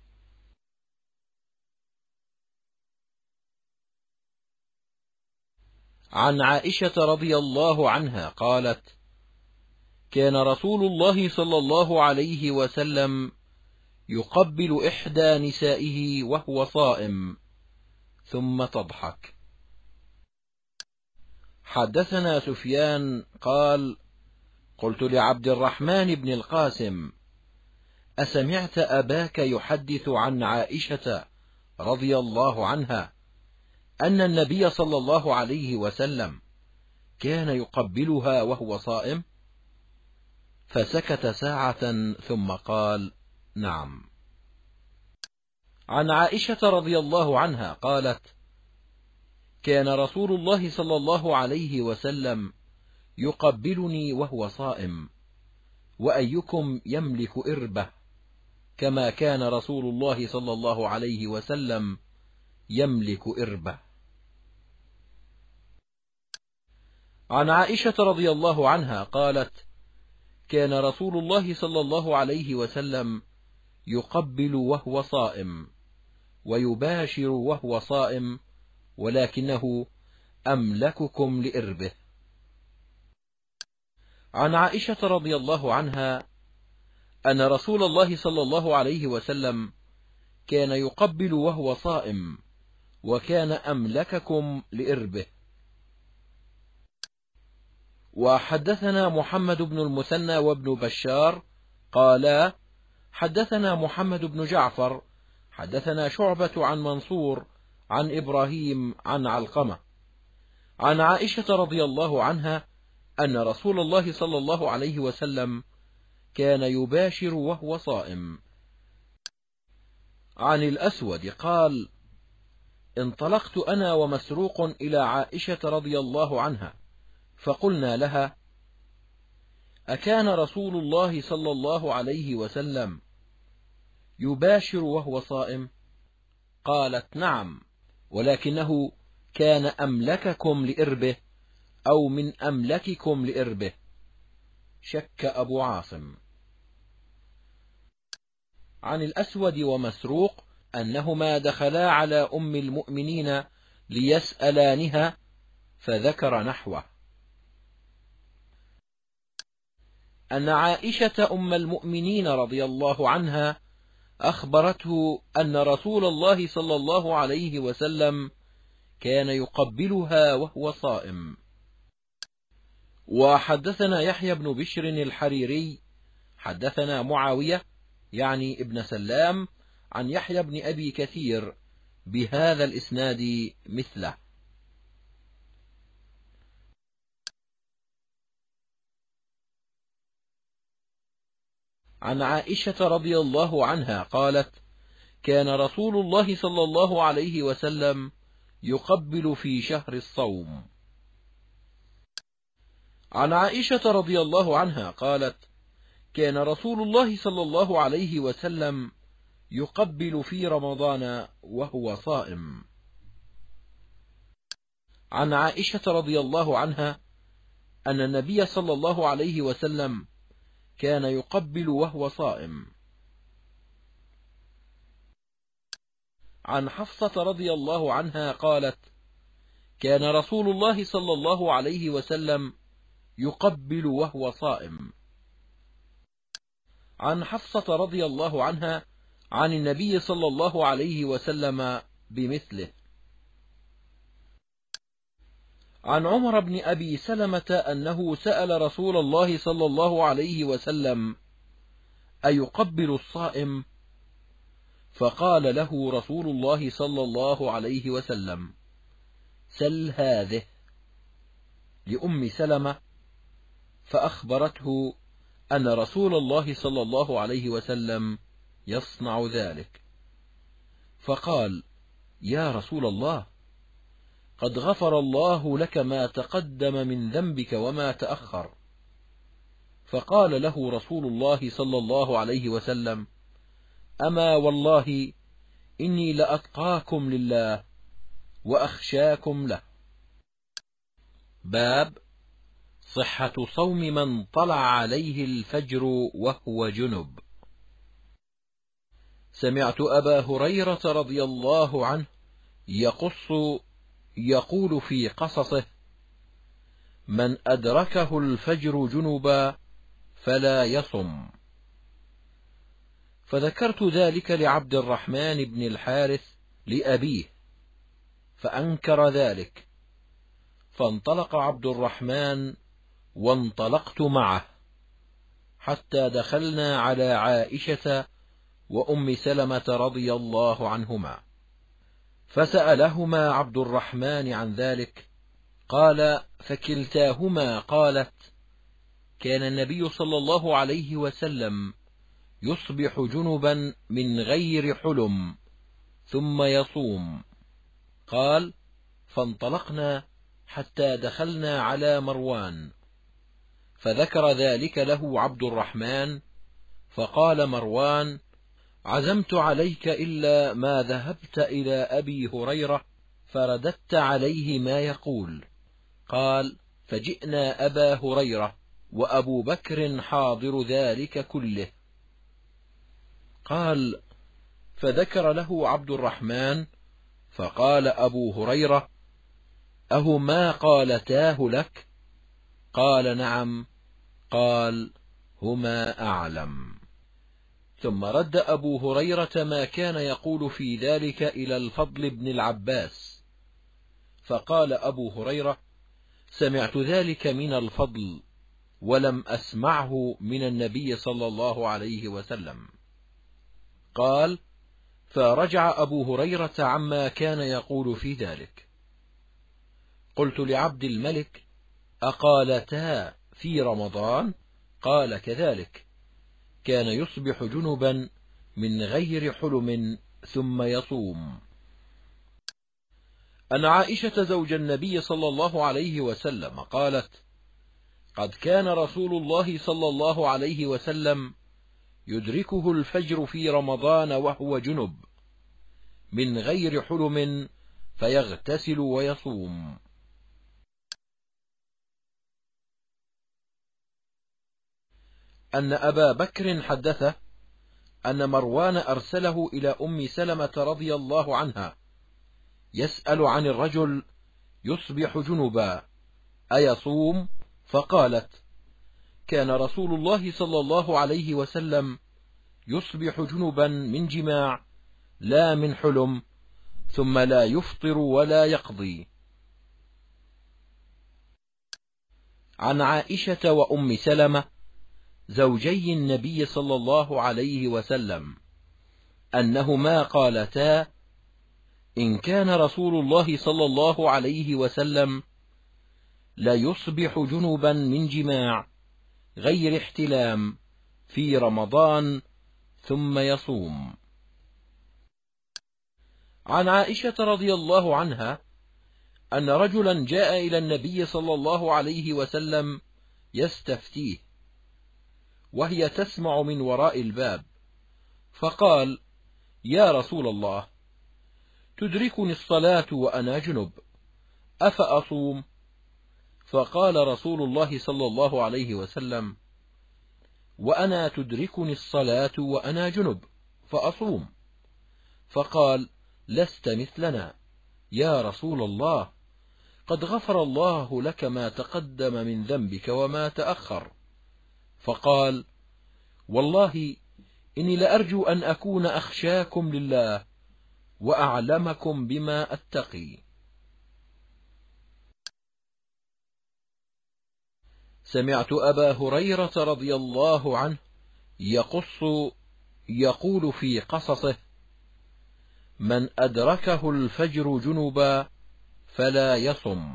عن عائشة رضي الله عنها قالت: كان رسول الله صلى الله عليه وسلم يقبل إحدى نسائه وهو صائم ثم تضحك. حدثنا سفيان قال: قلت لعبد الرحمن بن القاسم: أسمعت أباك يحدث عن عائشة رضي الله عنها أن النبي صلى الله عليه وسلم كان يقبلها وهو صائم؟ فسكت ساعة ثم قال: نعم. عن عائشة رضي الله عنها قالت: كان رسول الله صلى الله عليه وسلم يقبلني وهو صائم، وأيكم يملك إربه كما كان رسول الله صلى الله عليه وسلم يملك إربه. عن عائشة رضي الله عنها قالت: كان رسول الله صلى الله عليه وسلم يقبل وهو صائم ويباشر وهو صائم، ولكنه أملككم لإربه. عن عائشة رضي الله عنها أن رسول الله صلى الله عليه وسلم كان يقبل وهو صائم وكان أملككم لإربه. وحدثنا محمد بن المثنى وابن بشار قالا: حدثنا محمد بن جعفر حدثنا شعبة عن منصور عن إبراهيم عن علقمة عن عائشة رضي الله عنها أن رسول الله صلى الله عليه وسلم كان يباشر وهو صائم. عن الأسود قال: انطلقت أنا ومسروق إلى عائشة رضي الله عنها فقلنا لها: أكان رسول الله صلى الله عليه وسلم يباشر وهو صائم؟ قالت: نعم، ولكنه كان أملككم لإربه أو من أملككم لإربه. شك أبو عاصم. عن الأسود ومسروق أنهما دخلا على أم المؤمنين ليسألانها فذكر نحوه. أن عائشة أم المؤمنين رضي الله عنها أخبرته أن رسول الله صلى الله عليه وسلم كان يقبلها وهو صائم. وحدثنا يحيى بن بشر الحريري حدثنا معاوية يعني ابن سلام عن يحيى بن أبي كثير بهذا الإسناد مثله. عن عائشة رضي الله عنها قالت: كان رسول الله صلى الله عليه وسلم يقبل في شهر الصوم. عن عائشة رضي الله عنها قالت: كان رسول الله صلى الله عليه وسلم يقبل في رمضان وهو صائم. عن عائشة رضي الله عنها أن النبي صلى الله عليه وسلم كان يقبل وهو صائم. عن حفصة رضي الله عنها قالت: كان رسول الله صلى الله عليه وسلم يقبل وهو صائم. عن حفصة رضي الله عنها عن النبي صلى الله عليه وسلم بمثله. عن عمر بن أبي سلمة أنه سأل رسول الله صلى الله عليه وسلم: أيقبل الصائم؟ فقال له رسول الله صلى الله عليه وسلم: سل هذه، لأم سلمة، فأخبرته أن رسول الله صلى الله عليه وسلم يصنع ذلك، فقال: يا رسول الله، قد غفر الله لك ما تقدم من ذنبك وما تأخر. فقال له رسول الله صلى الله عليه وسلم: أما والله إني لأتقاكم لله وأخشاكم له. باب صحة صوم من طلع عليه الفجر وهو جنب. سمعت أبا هريرة رضي الله عنه يقول في قصصه: من أدركه الفجر جنبا فلا يصم. فذكرت ذلك لعبد الرحمن بن الحارث لأبيه فأنكر ذلك، فانطلق عبد الرحمن وانطلقت معه حتى دخلنا على عائشة وأم سلمة رضي الله عنهما، فسألهما عبد الرحمن عن ذلك، قال فكلتاهما قالت: كان النبي صلى الله عليه وسلم يصبح جنبا من غير حلم ثم يصوم. قال: فانطلقنا حتى دخلنا على مروان، فذكر ذلك له عبد الرحمن، فقال مروان: عزمت عليك إلا ما ذهبت إلى أبي هريرة فرددت عليه ما يقول. قال: فجئنا أبا هريرة وأبو بكر حاضر ذلك كله. قال: فذكر له عبد الرحمن، فقال أبو هريرة: أهما قالتاه لك؟ قال: نعم. قال: هما أعلم. ثم رد أبو هريرة ما كان يقول في ذلك إلى الفضل بن العباس، فقال أبو هريرة: سمعت ذلك من الفضل ولم أسمعه من النبي صلى الله عليه وسلم. قال: فرجع أبو هريرة عما كان يقول في ذلك. قلت لعبد الملك: أقالتا في رمضان؟ قال: كذلك، كان يصبح جنبا من غير حلم ثم يصوم. أن عائشة زوج النبي صلى الله عليه وسلم قالت: قد كان رسول الله صلى الله عليه وسلم يدركه الفجر في رمضان وهو جنب من غير حلم فيغتسل ويصوم. أن أبا بكر حدثه أن مروان أرسله إلى أم سلمة رضي الله عنها يسأل عن الرجل يصبح جنبا أيصوم؟ فقالت: كان رسول الله صلى الله عليه وسلم يصبح جنبا من جماع لا من حلم، ثم لا يفطر ولا يقضي. عن عائشة وأم سلمة زوجي النبي صلى الله عليه وسلم أنهما قالتا: إن كان رسول الله صلى الله عليه وسلم لا يصبح جنبا من جماع غير احتلام في رمضان ثم يصوم. عن عائشة رضي الله عنها أن رجلا جاء إلى النبي صلى الله عليه وسلم يستفتيه وهي تسمع من وراء الباب، فقال: يا رسول الله، تدركني الصلاة وأنا جنب، أفأصوم؟ فقال رسول الله صلى الله عليه وسلم: وأنا تدركني الصلاة وأنا جنب فأصوم. فقال: لست مثلنا يا رسول الله، قد غفر الله لك ما تقدم من ذنبك وما تأخر. فقال: والله إني لأرجو أن أكون أخشاكم لله وأعلمكم بما أتقي. سمعت أبا هريرة رضي الله عنه يقول في قصصه: من أدركه الفجر جنبا فلا يصم.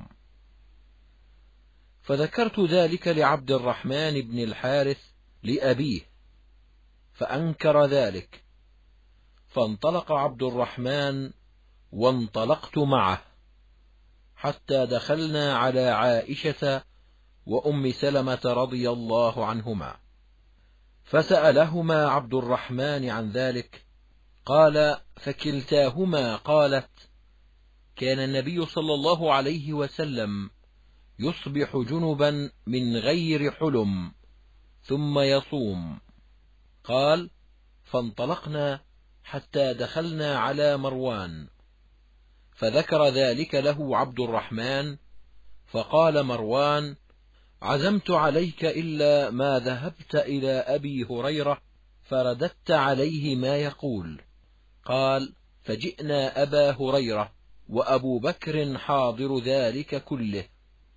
فذكرت ذلك لعبد الرحمن بن الحارث لأبيه فأنكر ذلك، فانطلق عبد الرحمن وانطلقت معه حتى دخلنا على عائشة وأم سلمة رضي الله عنهما، فسألهما عبد الرحمن عن ذلك، قال: فكلتاهما قالت: كان النبي صلى الله عليه وسلم يصبح جنبا من غير حلم ثم يصوم. قال: فانطلقنا حتى دخلنا على مروان، فذكر ذلك له عبد الرحمن، فقال مروان: عزمت عليك إلا ما ذهبت إلى أبي هريرة فرددت عليه ما يقول. قال: فجئنا أبا هريرة وأبو بكر حاضر ذلك كله.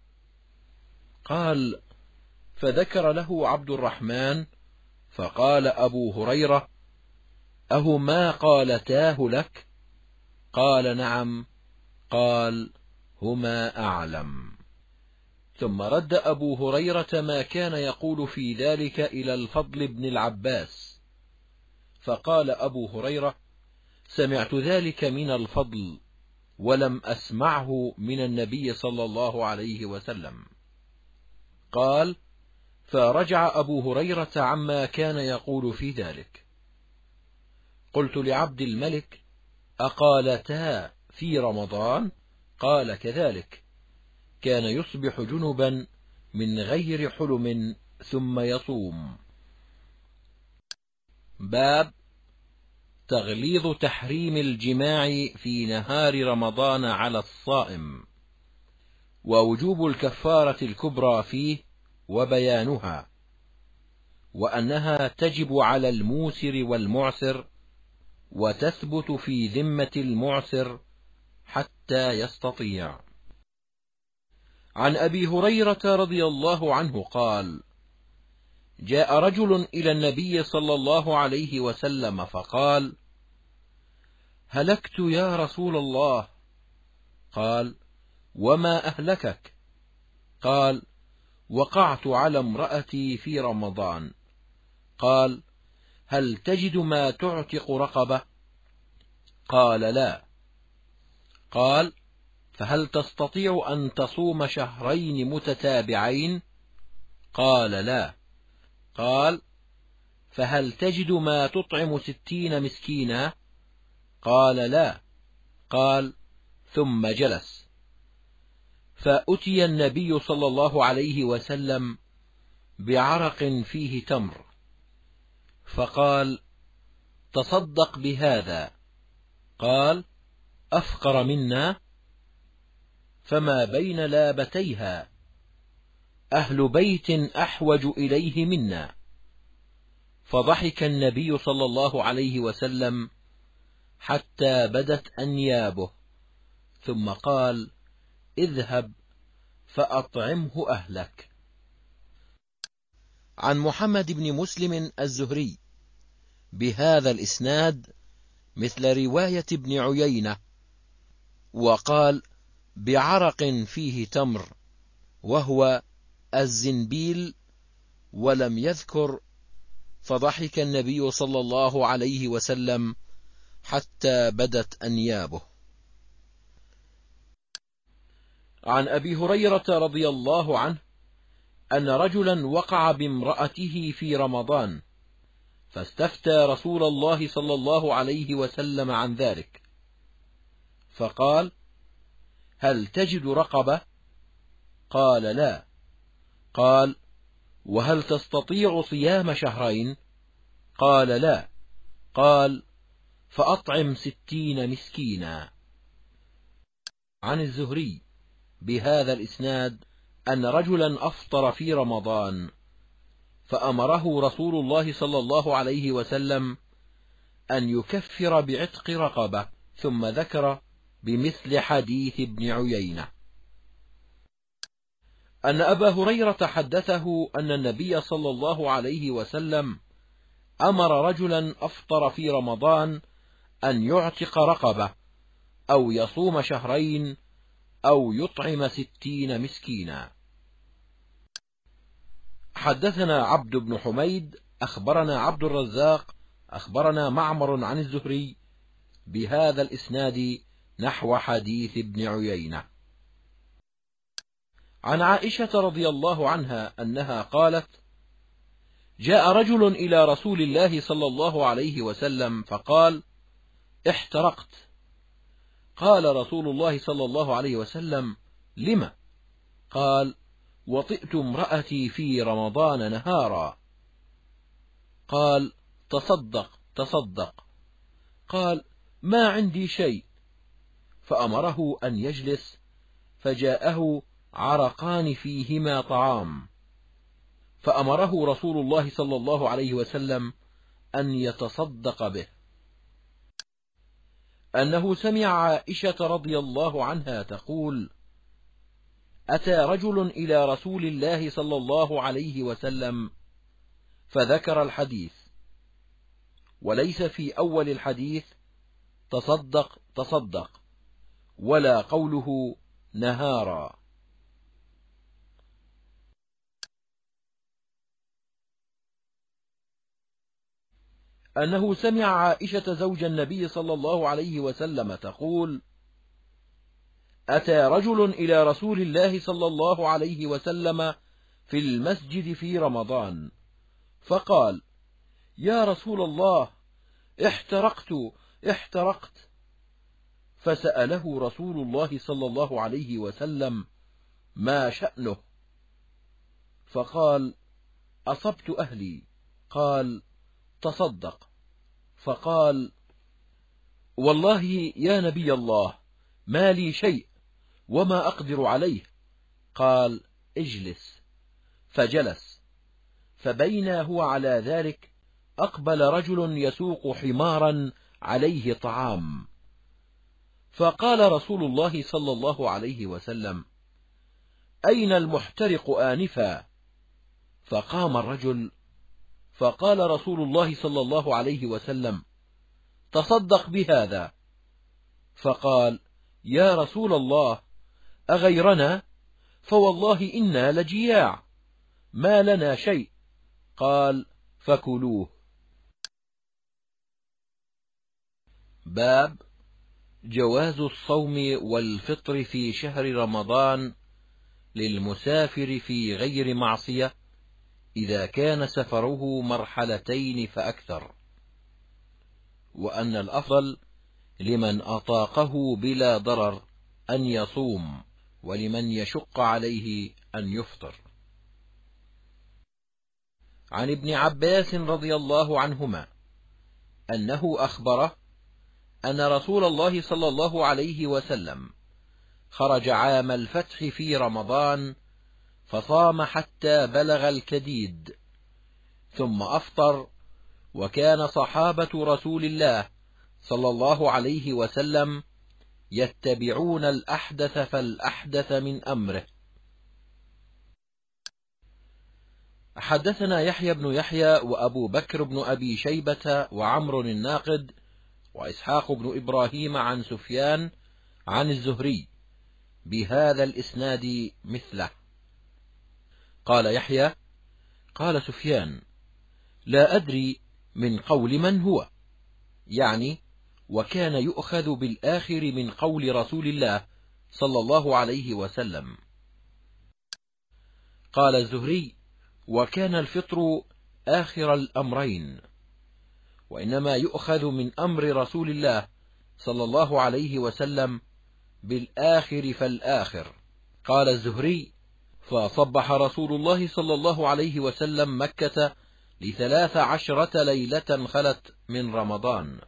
قال: فذكر له عبد الرحمن، فقال أبو هريرة: أهما قالتاه لك؟ قال: نعم. قال: هما أعلم. ثم رد أبو هريرة ما كان يقول في ذلك إلى الفضل بن العباس، فقال أبو هريرة: سمعت ذلك من الفضل ولم أسمعه من النبي صلى الله عليه وسلم. قال: فرجع أبو هريرة عما كان يقول في ذلك. قلت لعبد الملك: أقالتا في رمضان؟ قال: كذلك، كان يصبح جنبا من غير حلم ثم يصوم. باب تغليظ تحريم الجماع في نهار رمضان على الصائم، ووجوب الكفارة الكبرى فيه وبيانها، وأنها تجب على الموسر والمعسر، وتثبت في ذمة المعسر حتى يستطيع. عن أبي هريرة رضي الله عنه قال: جاء رجل إلى النبي صلى الله عليه وسلم فقال: هلكت يا رسول الله. قال: وما أهلكك؟ قال: وقعت على امرأتي في رمضان. قال: هل تجد ما تعتق رقبة؟ قال: لا. قال: فهل تستطيع أن تصوم شهرين متتابعين؟ قال: لا. قال: فهل تجد ما تطعم 60 مسكينا؟ قال: لا. قال: ثم جلس. فأتي النبي صلى الله عليه وسلم بعرق فيه تمر، فقال: تصدق بهذا. قال: أفقر منا؟ فما بين لابتيها، أهل بيت أحوج إليه منا. فضحك النبي صلى الله عليه وسلم حتى بدت أنيابه، ثم قال: اذهب فأطعمه أهلك. عن محمد بن مسلم الزهري بهذا الإسناد مثل رواية ابن عيينة، وقال: بعرق فيه تمر، وهو الزنبيل، ولم يذكر فضحك النبي صلى الله عليه وسلم حتى بدت أنيابه. عن أبي هريرة رضي الله عنه أن رجلا وقع بامرأته في رمضان، فاستفتى رسول الله صلى الله عليه وسلم عن ذلك، فقال: هل تجد رقبة؟ قال: لا. قال: وهل تستطيع صيام شهرين؟ قال: لا. قال: فأطعم 60 مسكينا. عن الزهري بهذا الإسناد أن رجلا أفطر في رمضان، فأمره رسول الله صلى الله عليه وسلم أن يكفر بعتق رقبة، ثم ذكر بمثل حديث ابن عيينة. أن أبا هريرة حدثه أن النبي صلى الله عليه وسلم أمر رجلا أفطر في رمضان أن يعتق رقبة، أو يصوم شهرين، أو يطعم 60 مسكينا. حدثنا عبد بن حميد أخبرنا عبد الرزاق أخبرنا معمر عن الزهري بهذا الإسناد نحو حديث ابن عيينة. عن عائشة رضي الله عنها أنها قالت: جاء رجل إلى رسول الله صلى الله عليه وسلم فقال: احترقت. قال رسول الله صلى الله عليه وسلم: لم؟ قال: وطئت امرأتي في رمضان نهارا. قال: تصدق تصدق. قال: ما عندي شيء. فأمره أن يجلس، فجاءه عرقان فيهما طعام، فأمره رسول الله صلى الله عليه وسلم أن يتصدق به. أنه سمع عائشة رضي الله عنها تقول: أتى رجل إلى رسول الله صلى الله عليه وسلم فذكر الحديث، وليس في أول الحديث تصدق تصدق، ولا قوله نهارا. أنه سمع عائشة زوج النبي صلى الله عليه وسلم تقول: أتى رجل إلى رسول الله صلى الله عليه وسلم في المسجد في رمضان فقال: يا رسول الله، احترقت. فسأله رسول الله صلى الله عليه وسلم: ما شأنه؟ فقال: أصبت أهلي. قال: تصدق. فقال: والله يا نبي الله، ما لي شيء وما أقدر عليه. قال: اجلس. فجلس. فبينا هو على ذلك أقبل رجل يسوق حمارا عليه طعام، فقال رسول الله صلى الله عليه وسلم: أين المحترق آنفا؟ فقام الرجل، فقال رسول الله صلى الله عليه وسلم: تصدق بهذا. فقال: يا رسول الله، أغيرنا؟ فوالله إنا لجياع، ما لنا شيء. قال: فكلوه. باب جواز الصوم والفطر في شهر رمضان للمسافر في غير معصية إذا كان سفره مرحلتين فأكثر، وأن الأفضل لمن أطاقه بلا ضرر أن يصوم، ولمن يشق عليه أن يفطر. عن ابن عباس رضي الله عنهما أنه أخبره أن رسول الله صلى الله عليه وسلم خرج عام الفتح في رمضان فصام حتى بلغ الكديد ثم أفطر، وكان صحابة رسول الله صلى الله عليه وسلم يتبعون الأحدث فالأحدث من أمره. حدثنا يحيى بن يحيى وأبو بكر بن أبي شيبة وعمر الناقد وإسحاق بن إبراهيم عن سفيان عن الزهري بهذا الإسناد مثله. قال يحيى: قال سفيان: لا أدري من قول من هو، يعني وكان يؤخذ بالآخر من قول رسول الله صلى الله عليه وسلم. قال الزهري: وكان الفطر آخر الأمرين، وإنما يؤخذ من أمر رسول الله صلى الله عليه وسلم بالآخر فالآخر. قال الزهري: فصبح رسول الله صلى الله عليه وسلم مكة ل13 ليلة خلت من رمضان.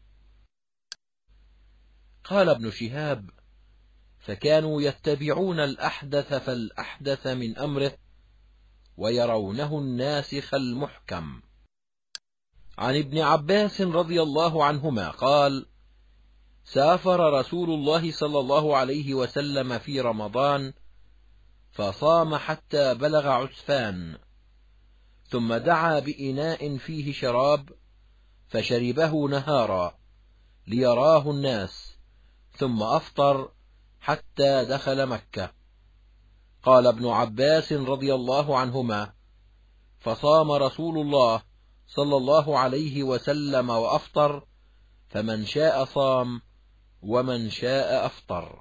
قال ابن شهاب: فكانوا يتبعون الأحدث فالأحدث من أمره ويرونه الناسخ المحكم. عن ابن عباس رضي الله عنهما قال: سافر رسول الله صلى الله عليه وسلم في رمضان فصام حتى بلغ عسفان، ثم دعا بإناء فيه شراب فشربه نهارا ليراه الناس، ثم أفطر حتى دخل مكة. قال ابن عباس رضي الله عنهما: فصام رسول الله صلى الله عليه وسلم وأفطر، فمن شاء صام ومن شاء أفطر.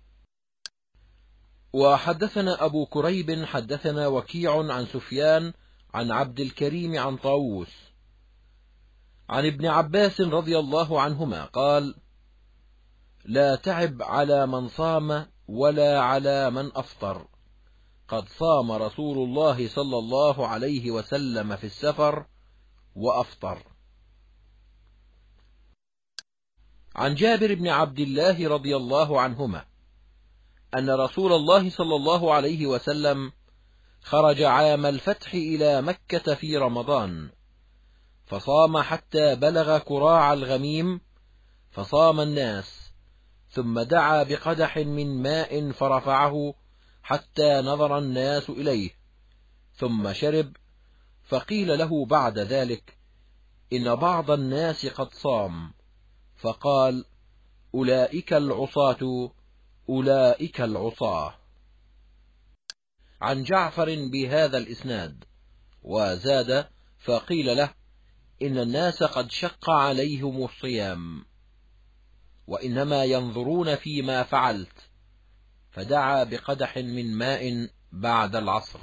وحدثنا أبو كريب حدثنا وكيع عن سفيان عن عبد الكريم عن طاووس عن ابن عباس رضي الله عنهما قال: لا تعب على من صام ولا على من أفطر، قد صام رسول الله صلى الله عليه وسلم في السفر وأفطر. عن جابر بن عبد الله رضي الله عنهما أن رسول الله صلى الله عليه وسلم خرج عام الفتح إلى مكة في رمضان، فصام حتى بلغ كراع الغميم، فصام الناس، ثم دعا بقدح من ماء فرفعه حتى نظر الناس إليه، ثم شرب، فقيل له بعد ذلك: إن بعض الناس قد صام، فقال: أولئك العصاة، أولئك العصاة. عن جعفر بهذا الإسناد، وزاد: فقيل له: إن الناس قد شق عليهم الصيام، وإنما ينظرون فيما فعلت، فدعا بقدح من ماء بعد العصر.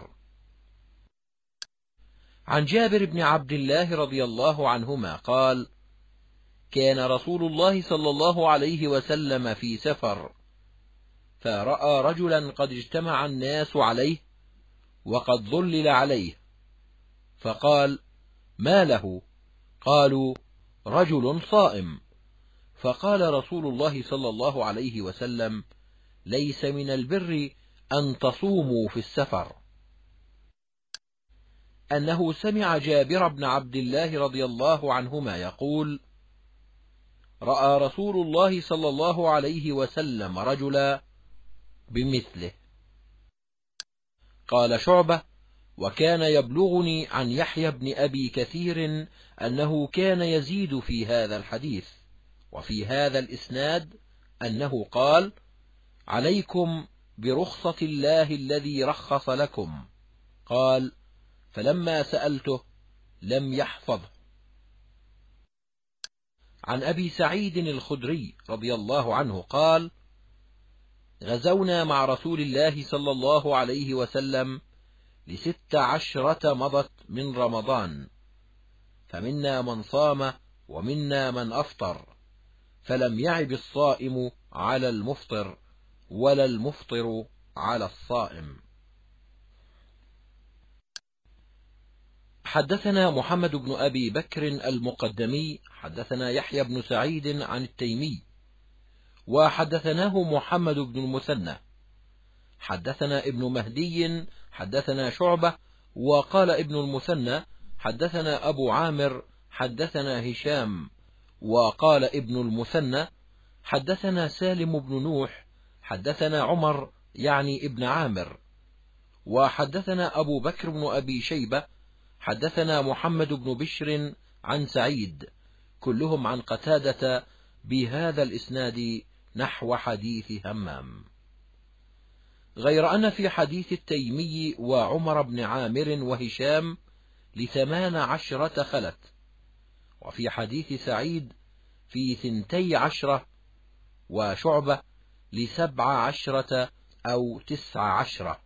عن جابر بن عبد الله رضي الله عنهما قال: كان رسول الله صلى الله عليه وسلم في سفر، فرأى رجلا قد اجتمع الناس عليه وقد ظلل عليه، فقال: ما له؟ قالوا: رجل صائم. فقال رسول الله صلى الله عليه وسلم: ليس من البر أن تصوموا في السفر. أنه سمع جابر بن عبد الله رضي الله عنهما يقول: رأى رسول الله صلى الله عليه وسلم رجلا بمثله. قال شعبة: وكان يبلغني عن يحيى بن أبي كثير أنه كان يزيد في هذا الحديث، وفي هذا الإسناد أنه قال: عليكم برخصة الله الذي رخص لكم. قال: فلما سألته لم يحفظه. عن أبي سعيد الخدري رضي الله عنه قال: غزونا مع رسول الله صلى الله عليه وسلم ل16 مضت من رمضان، فمنا من صام ومنا من أفطر، فلم يعب الصائم على المفطر ولا المفطر على الصائم. حدثنا محمد بن أبي بكر المقدمي حدثنا يحيى بن سعيد عن التيمي، وحدثناه محمد بن المثنى حدثنا ابن مهدي حدثنا شعبة، وقال ابن المثنى حدثنا أبو عامر حدثنا هشام، وقال ابن المثنى حدثنا سالم بن نوح حدثنا عمر يعني ابن عامر، وحدثنا أبو بكر بن أبي شيبة حدثنا محمد بن بشر عن سعيد، كلهم عن قتادة بهذا الإسناد نحو حديث همام، غير أن في حديث التيمي وعمر بن عامر وهشام ل18 خلت، وفي حديث سعيد في 12 وشعبة ل17 أو 19.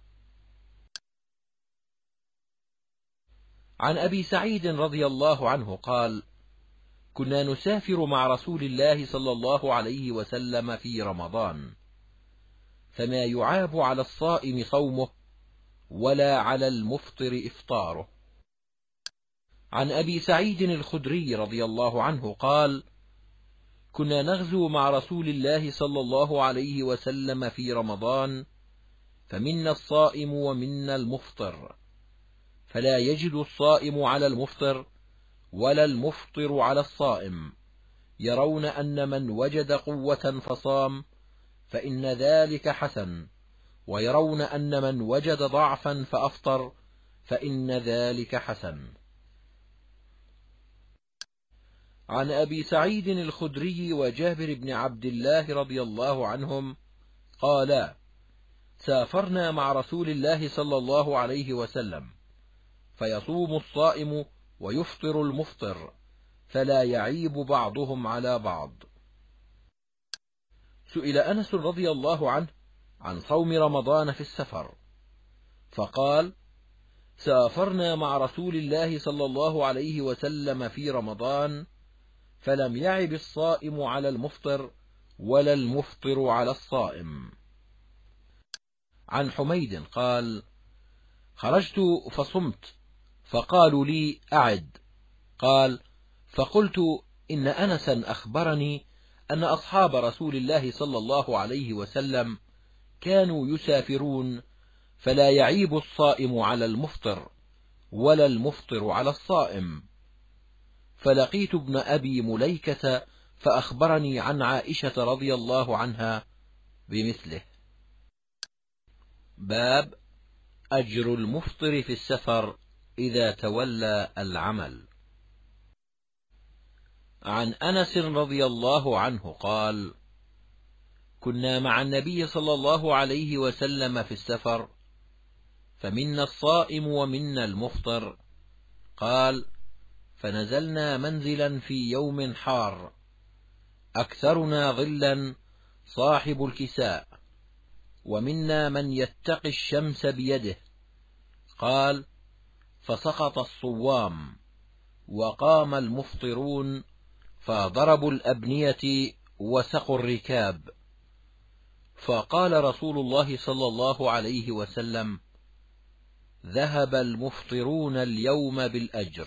عن أبي سعيد رضي الله عنه قال: كنا نسافر مع رسول الله صلى الله عليه وسلم في رمضان، فما يعاب على الصائم صومه ولا على المفطر إفطاره. عن أبي سعيد الخدري رضي الله عنه قال: كنا نغزو مع رسول الله صلى الله عليه وسلم في رمضان، فمنا الصائم ومنا المفطر، فلا يجد الصائم على المفطر ولا المفطر على الصائم، يرون أن من وجد قوة فصام فإن ذلك حسن، ويرون أن من وجد ضعفا فأفطر فإن ذلك حسن. عن أبي سعيد الخدري وجابر بن عبد الله رضي الله عنهم قالا: سافرنا مع رسول الله صلى الله عليه وسلم، فيصوم الصائم ويفطر المفطر، فلا يعيب بعضهم على بعض. سئل أنس رضي الله عنه عن صوم رمضان في السفر، فقال: سافرنا مع رسول الله صلى الله عليه وسلم في رمضان، فلم يعب الصائم على المفطر ولا المفطر على الصائم. عن حميد قال: خرجت فصمت، فقالوا لي: أعد. قال: فقلت: إن أنسا أخبرني أن أصحاب رسول الله صلى الله عليه وسلم كانوا يسافرون، فلا يعيب الصائم على المفطر ولا المفطر على الصائم. فلقيت ابن أبي مليكة فأخبرني عن عائشة رضي الله عنها بمثله. باب أجر المفطر في السفر إذا تولى العمل. عن أنس رضي الله عنه قال: كنا مع النبي صلى الله عليه وسلم في السفر، فمنا الصائم ومنا المفطر. قال: فنزلنا منزلا في يوم حار، أكثرنا ظلا صاحب الكساء، ومنا من يتقي الشمس بيده. قال: فسقط الصوام، وقام المفطرون، فضربوا الأبنية وسقوا الركاب. فقال رسول الله صلى الله عليه وسلم: ذهب المفطرون اليوم بالأجر.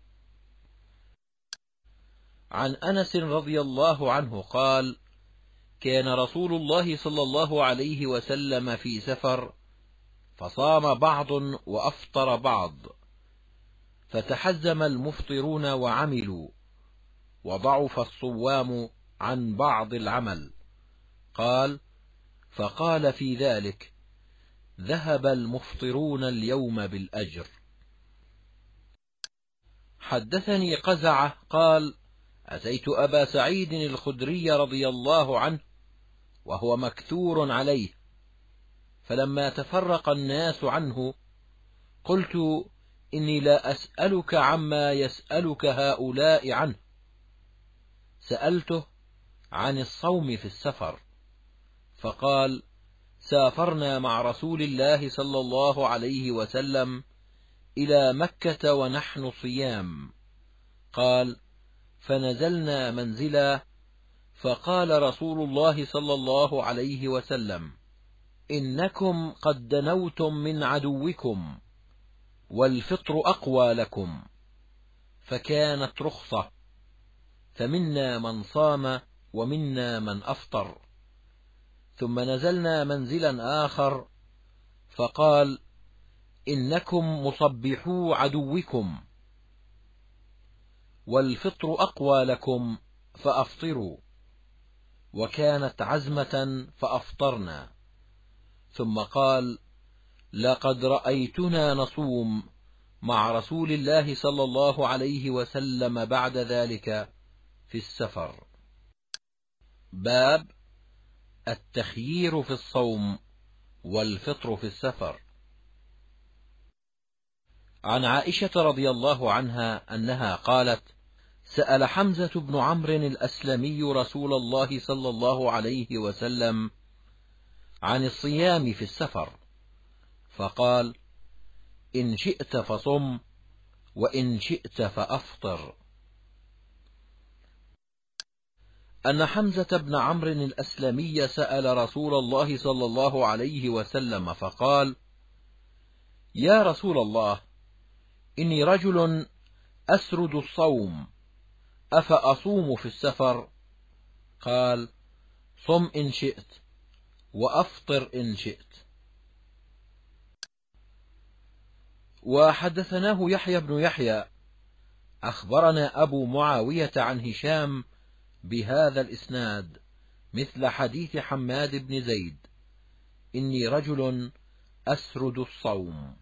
عن أنس رضي الله عنه قال: كان رسول الله صلى الله عليه وسلم في سفر، فصام بعض وأفطر بعض، فتحزم المفطرون وعملوا، وضعف الصوام عن بعض العمل. قال: فقال في ذلك: ذهب المفطرون اليوم بالأجر. حدثني قزعة قال: أتيت أبا سعيد الخدري رضي الله عنه وهو مكثور عليه، فلما تفرق الناس عنه قلت: إني لا أسألك عما يسألك هؤلاء عنه. سألته عن الصوم في السفر، فقال: سافرنا مع رسول الله صلى الله عليه وسلم إلى مكة ونحن صيام. قال: فنزلنا منزلا، فقال رسول الله صلى الله عليه وسلم: إنكم قد دنوتم من عدوكم، والفطر أقوى لكم. فكانت رخصة، فمنا من صام ومنا من أفطر. ثم نزلنا منزلا آخر، فقال: إنكم مصبحو عدوكم، والفطر أقوى لكم، فأفطروا. وكانت عزمة فأفطرنا. ثم قال: لقد رأيتنا نصوم مع رسول الله صلى الله عليه وسلم بعد ذلك في السفر. باب التخيير في الصوم والفطر في السفر. عن عائشة رضي الله عنها أنها قالت: سأل حمزة بن عمرو الأسلمي رسول الله صلى الله عليه وسلم عن الصيام في السفر، فقال: إن شئت فصم، وإن شئت فأفطر. أن حمزة بن عمرو الأسلمي سأل رسول الله صلى الله عليه وسلم فقال: يا رسول الله، إني رجل أسرد الصوم، أفأصوم في السفر؟ قال: صم إن شئت، وأفطر إن شئت. وحدثناه يحيى بن يحيى أخبرنا أبو معاوية عن هشام بهذا الإسناد مثل حديث حماد بن زيد: إني رجل أسرد الصوم.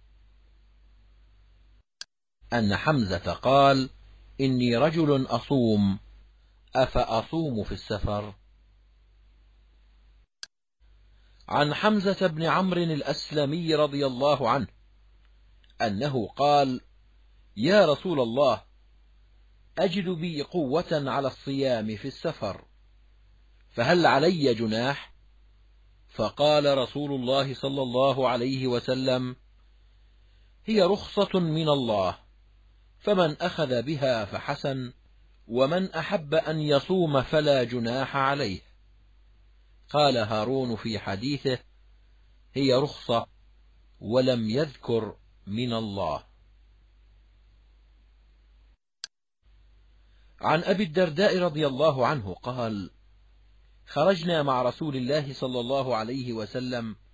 أن حمزة قال: إني رجل أصوم، أفأصوم في السفر؟ عن حمزة بن عمرو الأسلمي رضي الله عنه أنه قال: يا رسول الله، أجد بي قوة على الصيام في السفر، فهل علي جناح؟ فقال رسول الله صلى الله عليه وسلم: هي رخصة من الله، فمن أخذ بها فحسن، ومن أحب أن يصوم فلا جناح عليه. قال هارون في حديثه: هي رخصة، ولم يذكر من الله. عن أبي الدرداء رضي الله عنه قال: خرجنا مع رسول الله صلى الله عليه وسلم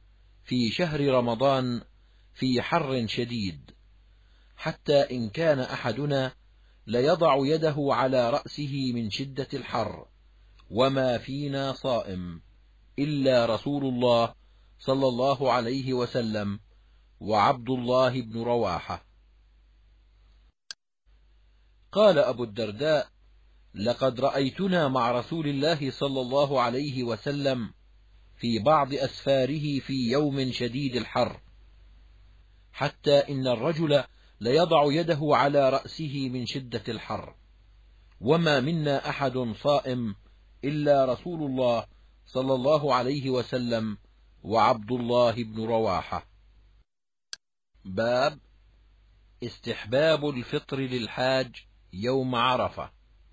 في شهر رمضان في حر شديد، حتى إن كان أحدنا ليضع يده على رأسه من شدة الحر، وما فينا صائم إلا رسول الله صلى الله عليه وسلم وعبد الله بن رواحة. قال أبو الدرداء: لقد رأيتنا مع رسول الله صلى الله عليه وسلم في بعض أسفاره في يوم شديد الحر، حتى إن الرجل ليضع يده على رأسه من شدة الحر، وما منا أحد صائم إلا رسول الله صلى الله عليه وسلم وعبد الله بن رواحة. باب استحباب الفطر للحاج يوم عرفة.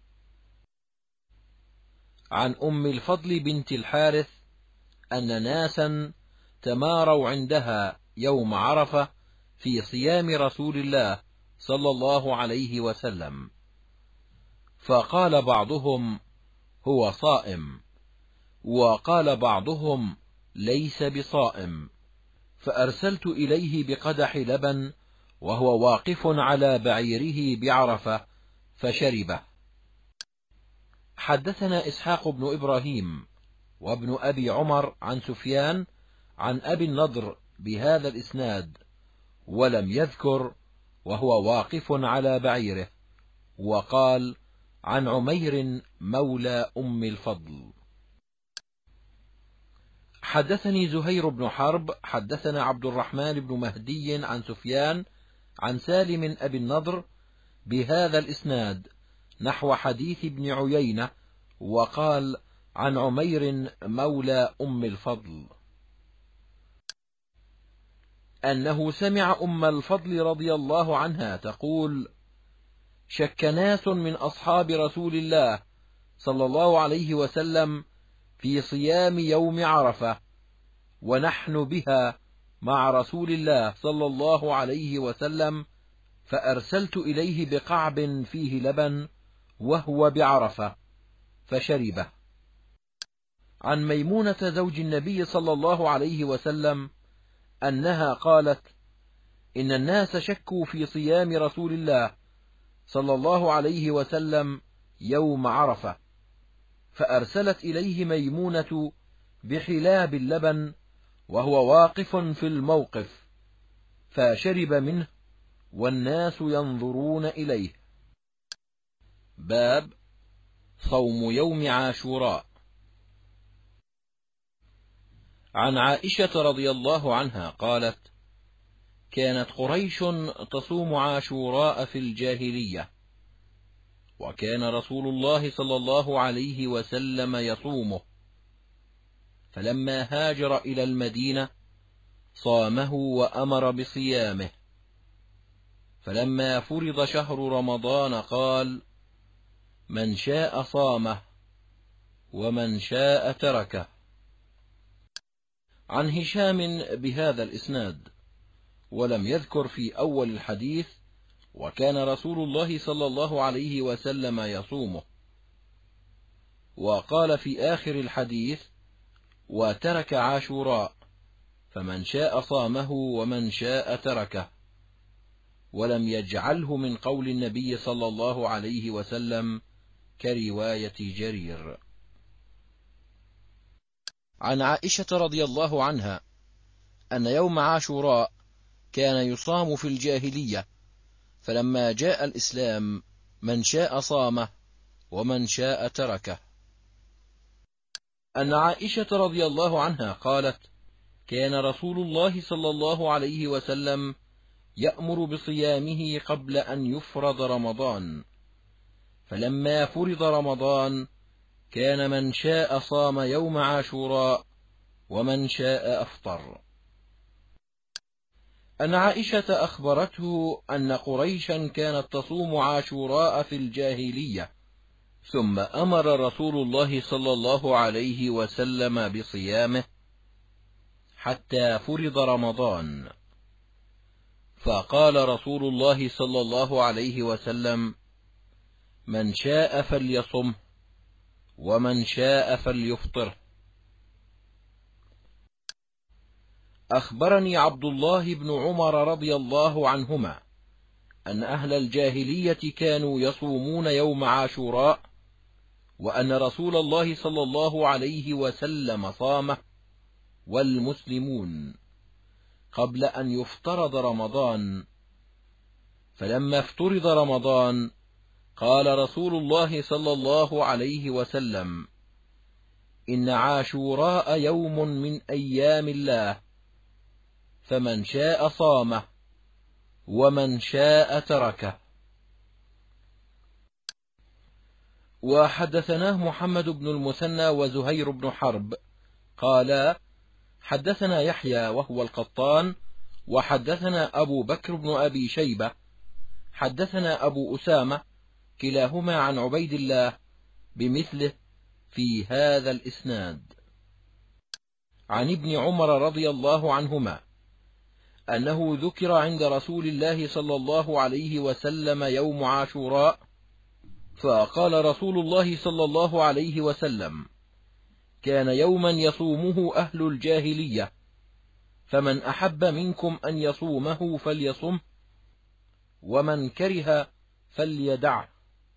عن أم الفضل بنت الحارث أن ناسا تماروا عندها يوم عرفة في صيام رسول الله صلى الله عليه وسلم، فقال بعضهم: هو صائم، وقال بعضهم: ليس بصائم، فأرسلت إليه بقدح لبن وهو واقف على بعيره بعرفة فشربه. حدثنا إسحاق بن إبراهيم وابن أبي عمر عن سفيان عن أبي النضر بهذا الإسناد، ولم يذكر وهو واقف على بعيره، وقال: عن عمير مولى أم الفضل. حدثني زهير بن حرب حدثنا عبد الرحمن بن مهدي عن سفيان عن سالم أبي النضر بهذا الإسناد نحو حديث ابن عيينة، وقال: عن عمير مولى أم الفضل أنه سمع أم الفضل رضي الله عنها تقول: شك ناس من أصحاب رسول الله صلى الله عليه وسلم في صيام يوم عرفة، ونحن بها مع رسول الله صلى الله عليه وسلم، فأرسلت إليه بقعب فيه لبن وهو بعرفة فشربه. عن ميمونة زوج النبي صلى الله عليه وسلم أنها قالت: إن الناس شكوا في صيام رسول الله صلى الله عليه وسلم يوم عرفة، فأرسلت إليه ميمونة بحلاب اللبن وهو واقف في الموقف، فشرب منه والناس ينظرون إليه. باب صوم يوم عاشوراء. عن عائشة رضي الله عنها قالت: كانت قريش تصوم عاشوراء في الجاهلية، وكان رسول الله صلى الله عليه وسلم يصومه، فلما هاجر إلى المدينة صامه وأمر بصيامه، فلما فرض شهر رمضان قال: من شاء صامه ومن شاء تركه. عن هشام بهذا الإسناد، ولم يذكر في أول الحديث: وكان رسول الله صلى الله عليه وسلم يصومه، وقال في آخر الحديث: وترك عاشوراء، فمن شاء صامه ومن شاء تركه، ولم يجعله من قول النبي صلى الله عليه وسلم كرواية جرير. عن عائشة رضي الله عنها أن يوم عاشوراء كان يصام في الجاهلية، فلما جاء الإسلام من شاء صامه ومن شاء تركه. أن عائشة رضي الله عنها قالت: كان رسول الله صلى الله عليه وسلم يأمر بصيامه قبل أن يفرض رمضان، فلما فرض رمضان كان من شاء صام يوم عاشوراء ومن شاء أفطر. أن عائشة أخبرته أن قريشا كانت تصوم عاشوراء في الجاهلية، ثم أمر رسول الله صلى الله عليه وسلم بصيامه حتى فرض رمضان، فقال رسول الله صلى الله عليه وسلم: من شاء فليصمه ومن شاء فليفطره. أخبرني عبد الله بن عمر رضي الله عنهما أن أهل الجاهلية كانوا يصومون يوم عاشوراء، وأن رسول الله صلى الله عليه وسلم صامه والمسلمون قبل أن يفترض رمضان، فلما افترض رمضان قال رسول الله صلى الله عليه وسلم: إن عاشوراء يوم من أيام الله، فمن شاء صامه ومن شاء تركه. وحدثناه محمد بن المثنى وزهير بن حرب قالا: حدثنا يحيى وهو القطان، وحدثنا أبو بكر بن أبي شيبة، حدثنا أبو أسامة، كلاهما عن عبيد الله بمثله في هذا الإسناد. عن ابن عمر رضي الله عنهما أنه ذكر عند رسول الله صلى الله عليه وسلم يوم عاشوراء، فقال رسول الله صلى الله عليه وسلم: كان يوما يصومه أهل الجاهلية، فمن أحب منكم أن يصومه فليصمه، ومن كره فليدعه.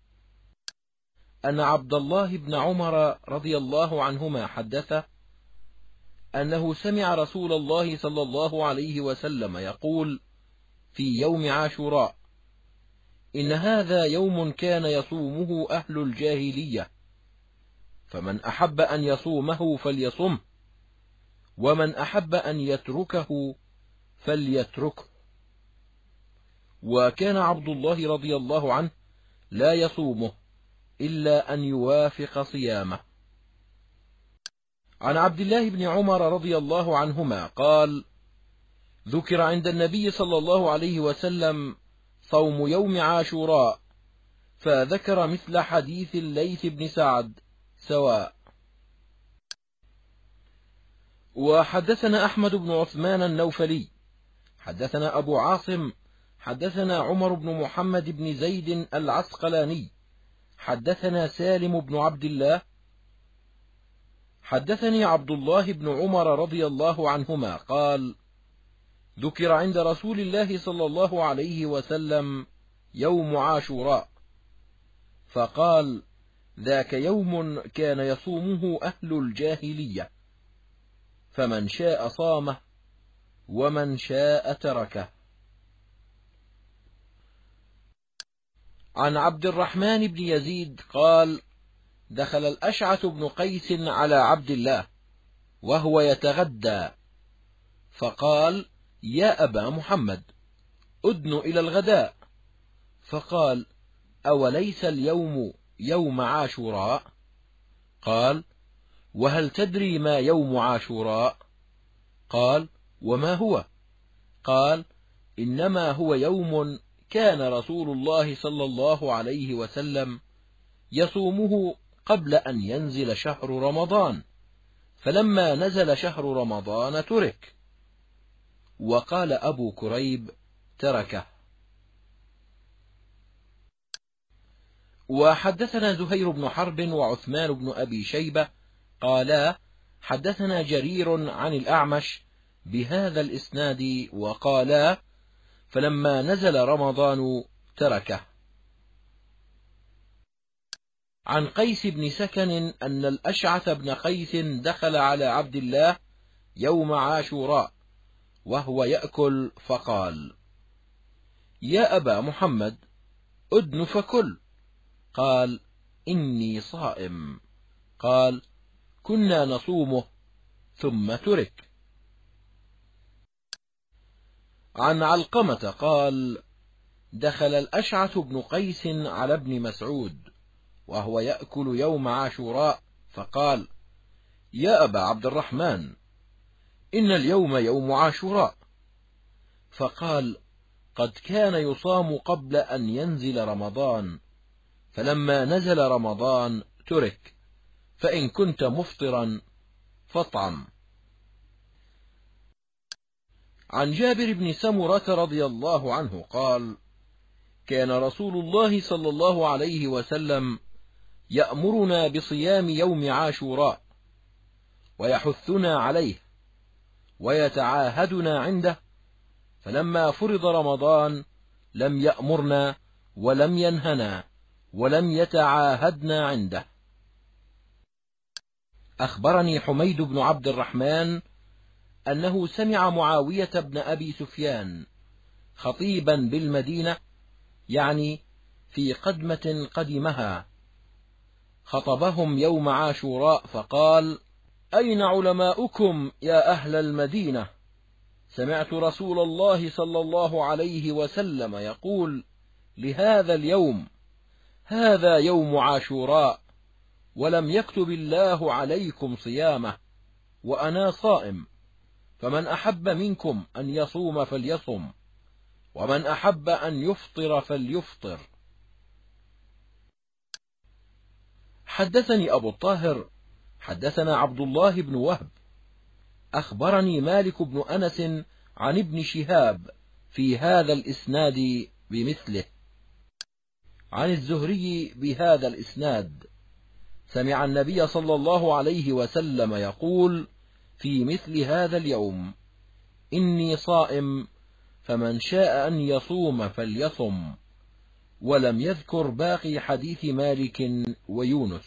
أن عبد الله بن عمر رضي الله عنهما حدثه أنه سمع رسول الله صلى الله عليه وسلم يقول في يوم عاشوراء: إن هذا يوم كان يصومه أهل الجاهلية، فمن أحب أن يصومه فليصمه، ومن أحب أن يتركه فليتركه. وكان عبد الله رضي الله عنه لا يصومه إلا أن يوافق صيامه. عن عبد الله بن عمر رضي الله عنهما قال: ذكر عند النبي صلى الله عليه وسلم صوم يوم عاشوراء، فذكر مثل حديث الليث بن سعد سواء. وحدثنا أحمد بن عثمان النوفلي حدثنا أبو عاصم حدثنا عمر بن محمد بن زيد العسقلاني حدثنا سالم بن عبد الله حدثني عبد الله بن عمر رضي الله عنهما قال: ذكر عند رسول الله صلى الله عليه وسلم يوم عاشوراء، فقال: ذاك يوم كان يصومه أهل الجاهلية، فمن شاء صامه ومن شاء تركه. عن عبد الرحمن بن يزيد قال: دخل الأشعث بن قيس على عبد الله وهو يتغدى، فقال: يا أبا محمد، أدن إلى الغداء. فقال: أوليس اليوم يوم عاشوراء؟ قال: وهل تدري ما يوم عاشوراء؟ قال: وما هو؟ قال: إنما هو يوم كان رسول الله صلى الله عليه وسلم يصومه قبل أن ينزل شهر رمضان، فلما نزل شهر رمضان ترك. وقال أبو كريب: تركه. وحدثنا زهير بن حرب وعثمان بن أبي شيبة قالا: حدثنا جرير عن الأعمش بهذا الإسناد وقالا: فلما نزل رمضان تركه. عن قيس بن سكن أن الأشعث بن قيس دخل على عبد الله يوم عاشوراء وهو يأكل، فقال: يا أبا محمد، أدن فكل. قال: إني صائم. قال: كنا نصومه ثم ترك. عن علقمة قال: دخل الأشعث بن قيس على ابن مسعود وهو يأكل يوم عاشوراء، فقال: يا أبا عبد الرحمن، إن اليوم يوم عاشوراء. فقال: قد كان يصام قبل أن ينزل رمضان، فلما نزل رمضان ترك، فإن كنت مفطرا فاطعم. عن جابر بن سمرة رضي الله عنه قال: كان رسول الله صلى الله عليه وسلم يأمرنا بصيام يوم عاشوراء ويحثنا عليه، ويتعاهدنا عنده، فلما فرض رمضان لم يأمرنا ولم ينهنا ولم يتعاهدنا عنده. أخبرني حميد بن عبد الرحمن أنه سمع معاوية بن أبي سفيان خطيبا بالمدينة، يعني في قدمة قدمها، خطبهم يوم عاشوراء فقال: أين علماؤكم يا أهل المدينة؟ سمعت رسول الله صلى الله عليه وسلم يقول لهذا اليوم: هذا يوم عاشوراء، ولم يكتب الله عليكم صيامه، وأنا صائم، فمن أحب منكم أن يصوم فليصم، ومن أحب أن يفطر فليفطر. حدثني أبو الطاهر حدثنا عبد الله بن وهب أخبرني مالك بن أنس عن ابن شهاب في هذا الإسناد بمثله، عن الزهري بهذا الإسناد: سمع النبي صلى الله عليه وسلم يقول في مثل هذا اليوم: إني صائم، فمن شاء أن يصوم فليصم. ولم يذكر باقي حديث مالك ويونس.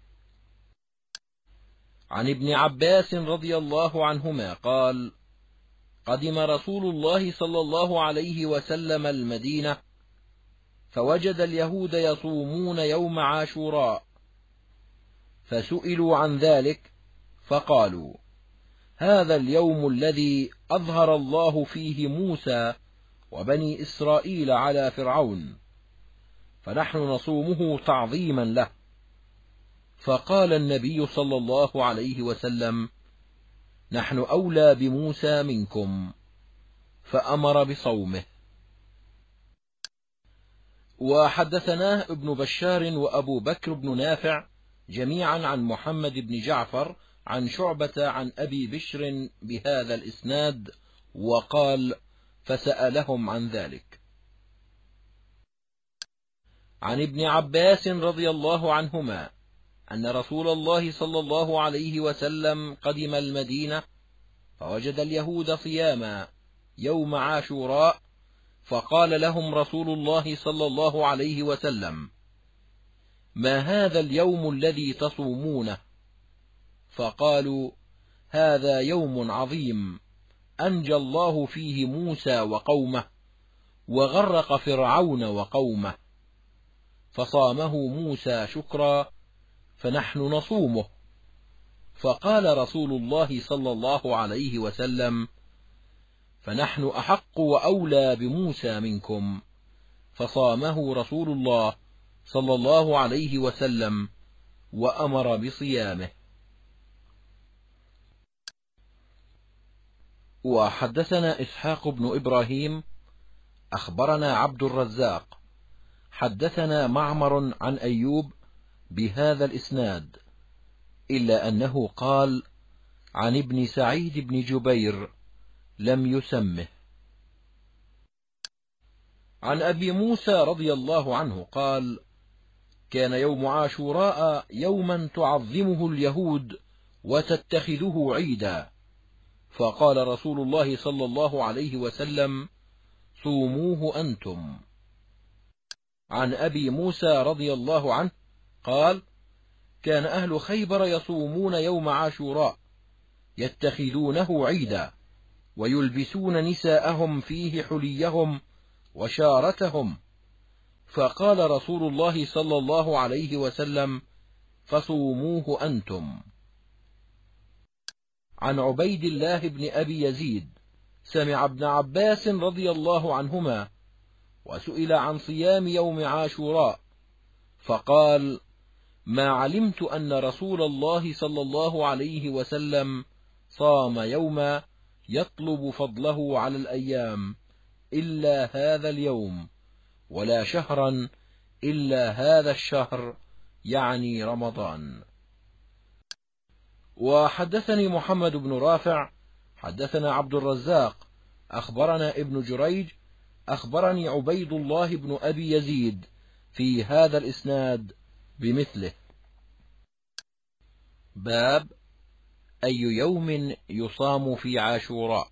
عن ابن عباس رضي الله عنهما قال: قدم رسول الله صلى الله عليه وسلم المدينة، فوجد اليهود يصومون يوم عاشوراء، فسئلوا عن ذلك فقالوا: هذا اليوم الذي أظهر الله فيه موسى وبني إسرائيل على فرعون، فنحن نصومه تعظيما له. فقال النبي صلى الله عليه وسلم: نحن أولى بموسى منكم، فأمر بصومه. وحدثناه ابن بشار وأبو بكر بن نافع جميعا عن محمد بن جعفر عن شعبة عن أبي بشر بهذا الإسناد، وقال: فسألهم عن ذلك. عن ابن عباس رضي الله عنهما أن رسول الله صلى الله عليه وسلم قدم المدينة، فوجد اليهود صياما يوم عاشوراء، فقال لهم رسول الله صلى الله عليه وسلم: ما هذا اليوم الذي تصومونه؟ فقالوا: هذا يوم عظيم أنجى الله فيه موسى وقومه، وغرق فرعون وقومه، فصامه موسى شكرا، فنحن نصومه. فقال رسول الله صلى الله عليه وسلم: فنحن أحق وأولى بموسى منكم، فصامه رسول الله صلى الله عليه وسلم وأمر بصيامه. وحدثنا إسحاق بن إبراهيم أخبرنا عبد الرزاق حدثنا معمر عن أيوب بهذا الإسناد، إلا أنه قال: عن ابن سعيد بن جبير، لم يسمه. عن أبي موسى رضي الله عنه قال: كان يوم عاشوراء يوما تعظمه اليهود وتتخذه عيدا، فقال رسول الله صلى الله عليه وسلم: صوموه أنتم. عن أبي موسى رضي الله عنه قال: كان أهل خيبر يصومون يوم عاشوراء، يتخذونه عيدا، ويلبسون نساءهم فيه حليهم وشارتهم، فقال رسول الله صلى الله عليه وسلم: فصوموه أنتم. عن عبيد الله بن أبي يزيد سمع ابن عباس رضي الله عنهما وسئل عن صيام يوم عاشوراء، فقال: ما علمت أن رسول الله صلى الله عليه وسلم صام يوما يطلب فضله على الأيام إلا هذا اليوم، ولا شهرا إلا هذا الشهر، يعني رمضان. وحدثني محمد بن رافع حدثنا عبد الرزاق أخبرنا ابن جريج أخبرني عبيد الله بن أبي يزيد في هذا الإسناد بمثله. باب أي يوم يصام في عاشوراء؟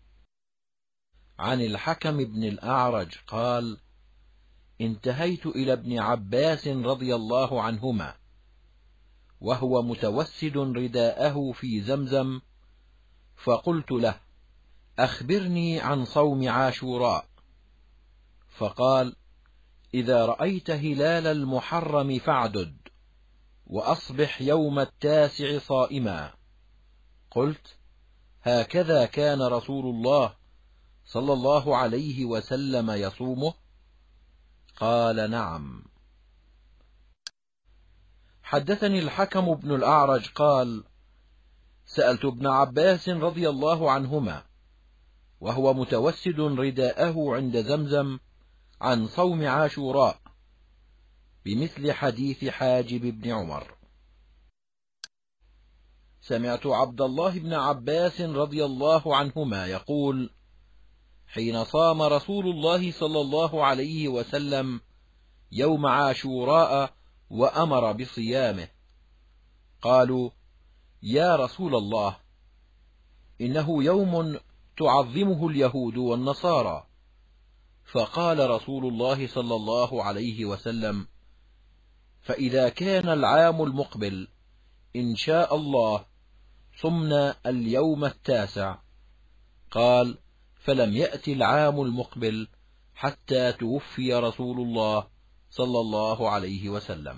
عن الحكم بن الأعرج قال: انتهيت إلى ابن عباس رضي الله عنهما وهو متوسد رداءه في زمزم، فقلت له: أخبرني عن صوم عاشوراء. فقال: إذا رأيت هلال المحرم فاعدد، وأصبح يوم 9 صائما. قلت: هكذا كان رسول الله صلى الله عليه وسلم يصومه؟ قال: نعم. حدثني الحكم بن الأعرج قال: سألت ابن عباس رضي الله عنهما وهو متوسد رداءه عند زمزم عن صوم عاشوراء بمثل حديث حاجب بن عمر. سمعت عبد الله بن عباس رضي الله عنهما يقول: حين صام رسول الله صلى الله عليه وسلم يوم عاشوراء وأمر بصيامه، قالوا: يا رسول الله، إنه يوم تعظمه اليهود والنصارى. فقال رسول الله صلى الله عليه وسلم: فإذا كان العام المقبل إن شاء الله صمنا اليوم 9. قال: فلم يأتي العام المقبل حتى توفي رسول الله صلى الله عليه وسلم.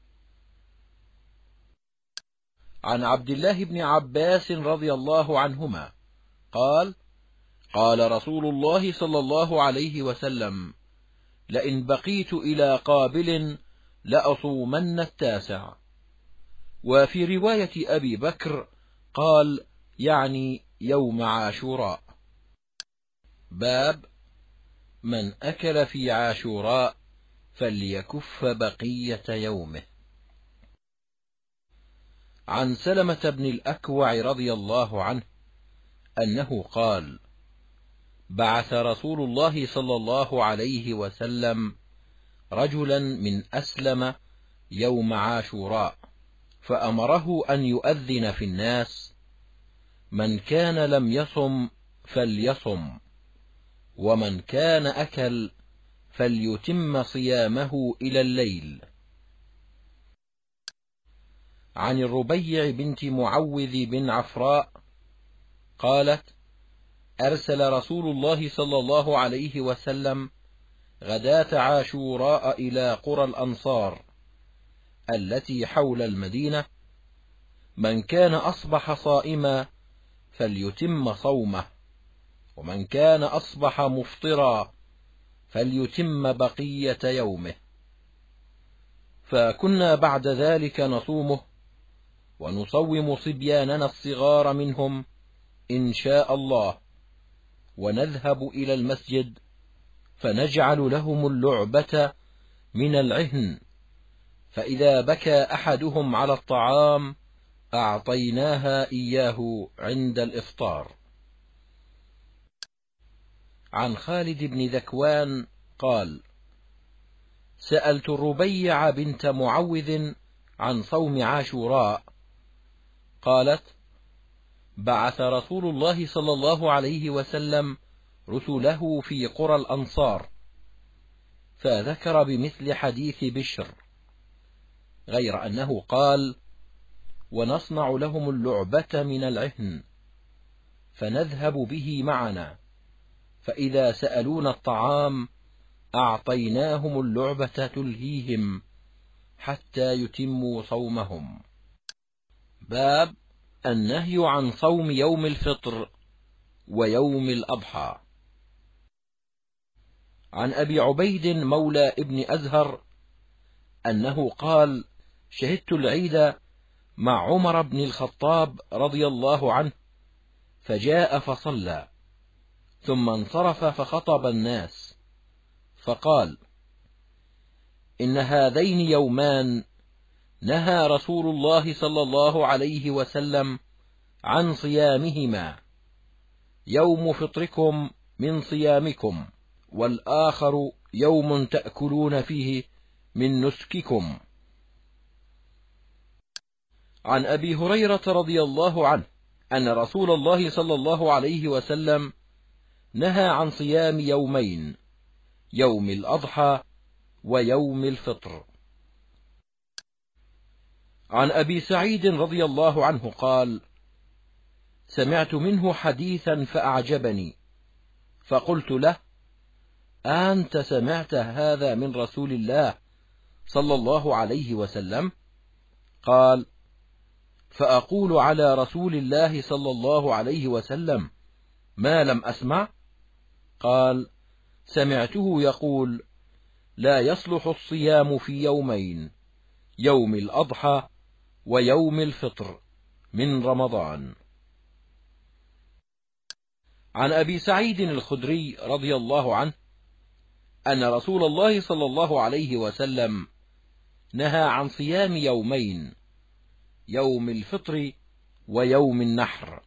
عن عبد الله بن عباس رضي الله عنهما قال: قال رسول الله صلى الله عليه وسلم: لئن بقيت إلى قابل لأصومن 9. وفي رواية أبي بكر قال: يعني يوم عاشوراء. باب من أكل في عاشوراء فليكف بقية يومه. عن سلمة بن الأكوع رضي الله عنه أنه قال: بعث رسول الله صلى الله عليه وسلم رجلا من أسلم يوم عاشوراء، فأمره أن يؤذن في الناس: من كان لم يصم فليصم، ومن كان أكل فليتم صيامه إلى الليل. عن الربيع بنت معوذ بن عفراء قالت: أرسل رسول الله صلى الله عليه وسلم غداة عاشوراء إلى قرى الأنصار التي حول المدينة: من كان أصبح صائما فليتم صومه، ومن كان أصبح مفطرا فليتم بقية يومه. فكنا بعد ذلك نصومه ونصوم صبياننا الصغار منهم إن شاء الله، ونذهب إلى المسجد فنجعل لهم اللعبة من العهن، فإذا بكى أحدهم على الطعام أعطيناها إياه عند الإفطار. عن خالد بن ذكوان قال: سألت الربيع بنت معوذ عن صوم عاشوراء، قالت: بعث رسول الله صلى الله عليه وسلم رسله في قرى الأنصار، فذكر بمثل حديث بشر، غير أنه قال: ونصنع لهم اللعبة من العهن، فنذهب به معنا، فإذا سألونا الطعام أعطيناهم اللعبة تلهيهم حتى يتموا صومهم. باب النهي عن صوم يوم الفطر ويوم الأضحى. عن أبي عبيد مولى ابن أزهر أنه قال: شهدت العيد مع عمر بن الخطاب رضي الله عنه، فجاء فصلى، ثم انصرف فخطب الناس، فقال: إن هذين يومان نهى رسول الله صلى الله عليه وسلم عن صيامهما، يوم فطركم من صيامكم، والآخر يوم تأكلون فيه من نسككم. عن أبي هريرة رضي الله عنه أن رسول الله صلى الله عليه وسلم نهى عن صيام يومين، يوم الأضحى ويوم الفطر. عن أبي سعيد رضي الله عنه قال: سمعت منه حديثا فأعجبني، فقلت له: أنت سمعت هذا من رسول الله صلى الله عليه وسلم؟ قال: فأقول على رسول الله صلى الله عليه وسلم ما لم أسمع؟ قال: سمعته يقول: لا يصلح الصيام في يومين، يوم الأضحى ويوم الفطر من رمضان. عن أبي سعيد الخدري رضي الله عنه أن رسول الله صلى الله عليه وسلم نهى عن صيام يومين، يوم الفطر ويوم النحر.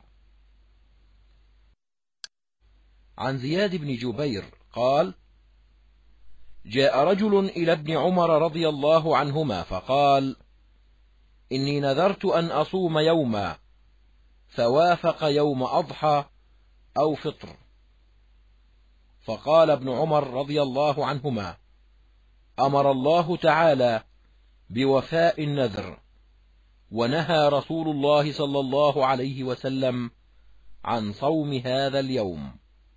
عن زياد بن جبير قال: جاء رجل إلى ابن عمر رضي الله عنهما فقال: إني نذرت أن أصوم يوما، فوافق يوم أضحى أو فطر. فقال ابن عمر رضي الله عنهما: أمر الله تعالى بوفاء النذر، ونهى رسول الله صلى الله عليه وسلم عن صوم هذا اليوم.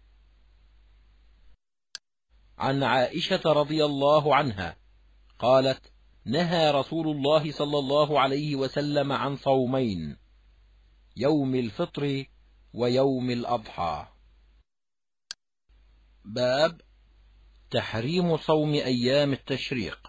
عن عائشة رضي الله عنها قالت: نهى رسول الله صلى الله عليه وسلم عن صومين، يوم الفطر ويوم الأضحى. باب تحريم صوم أيام التشريق.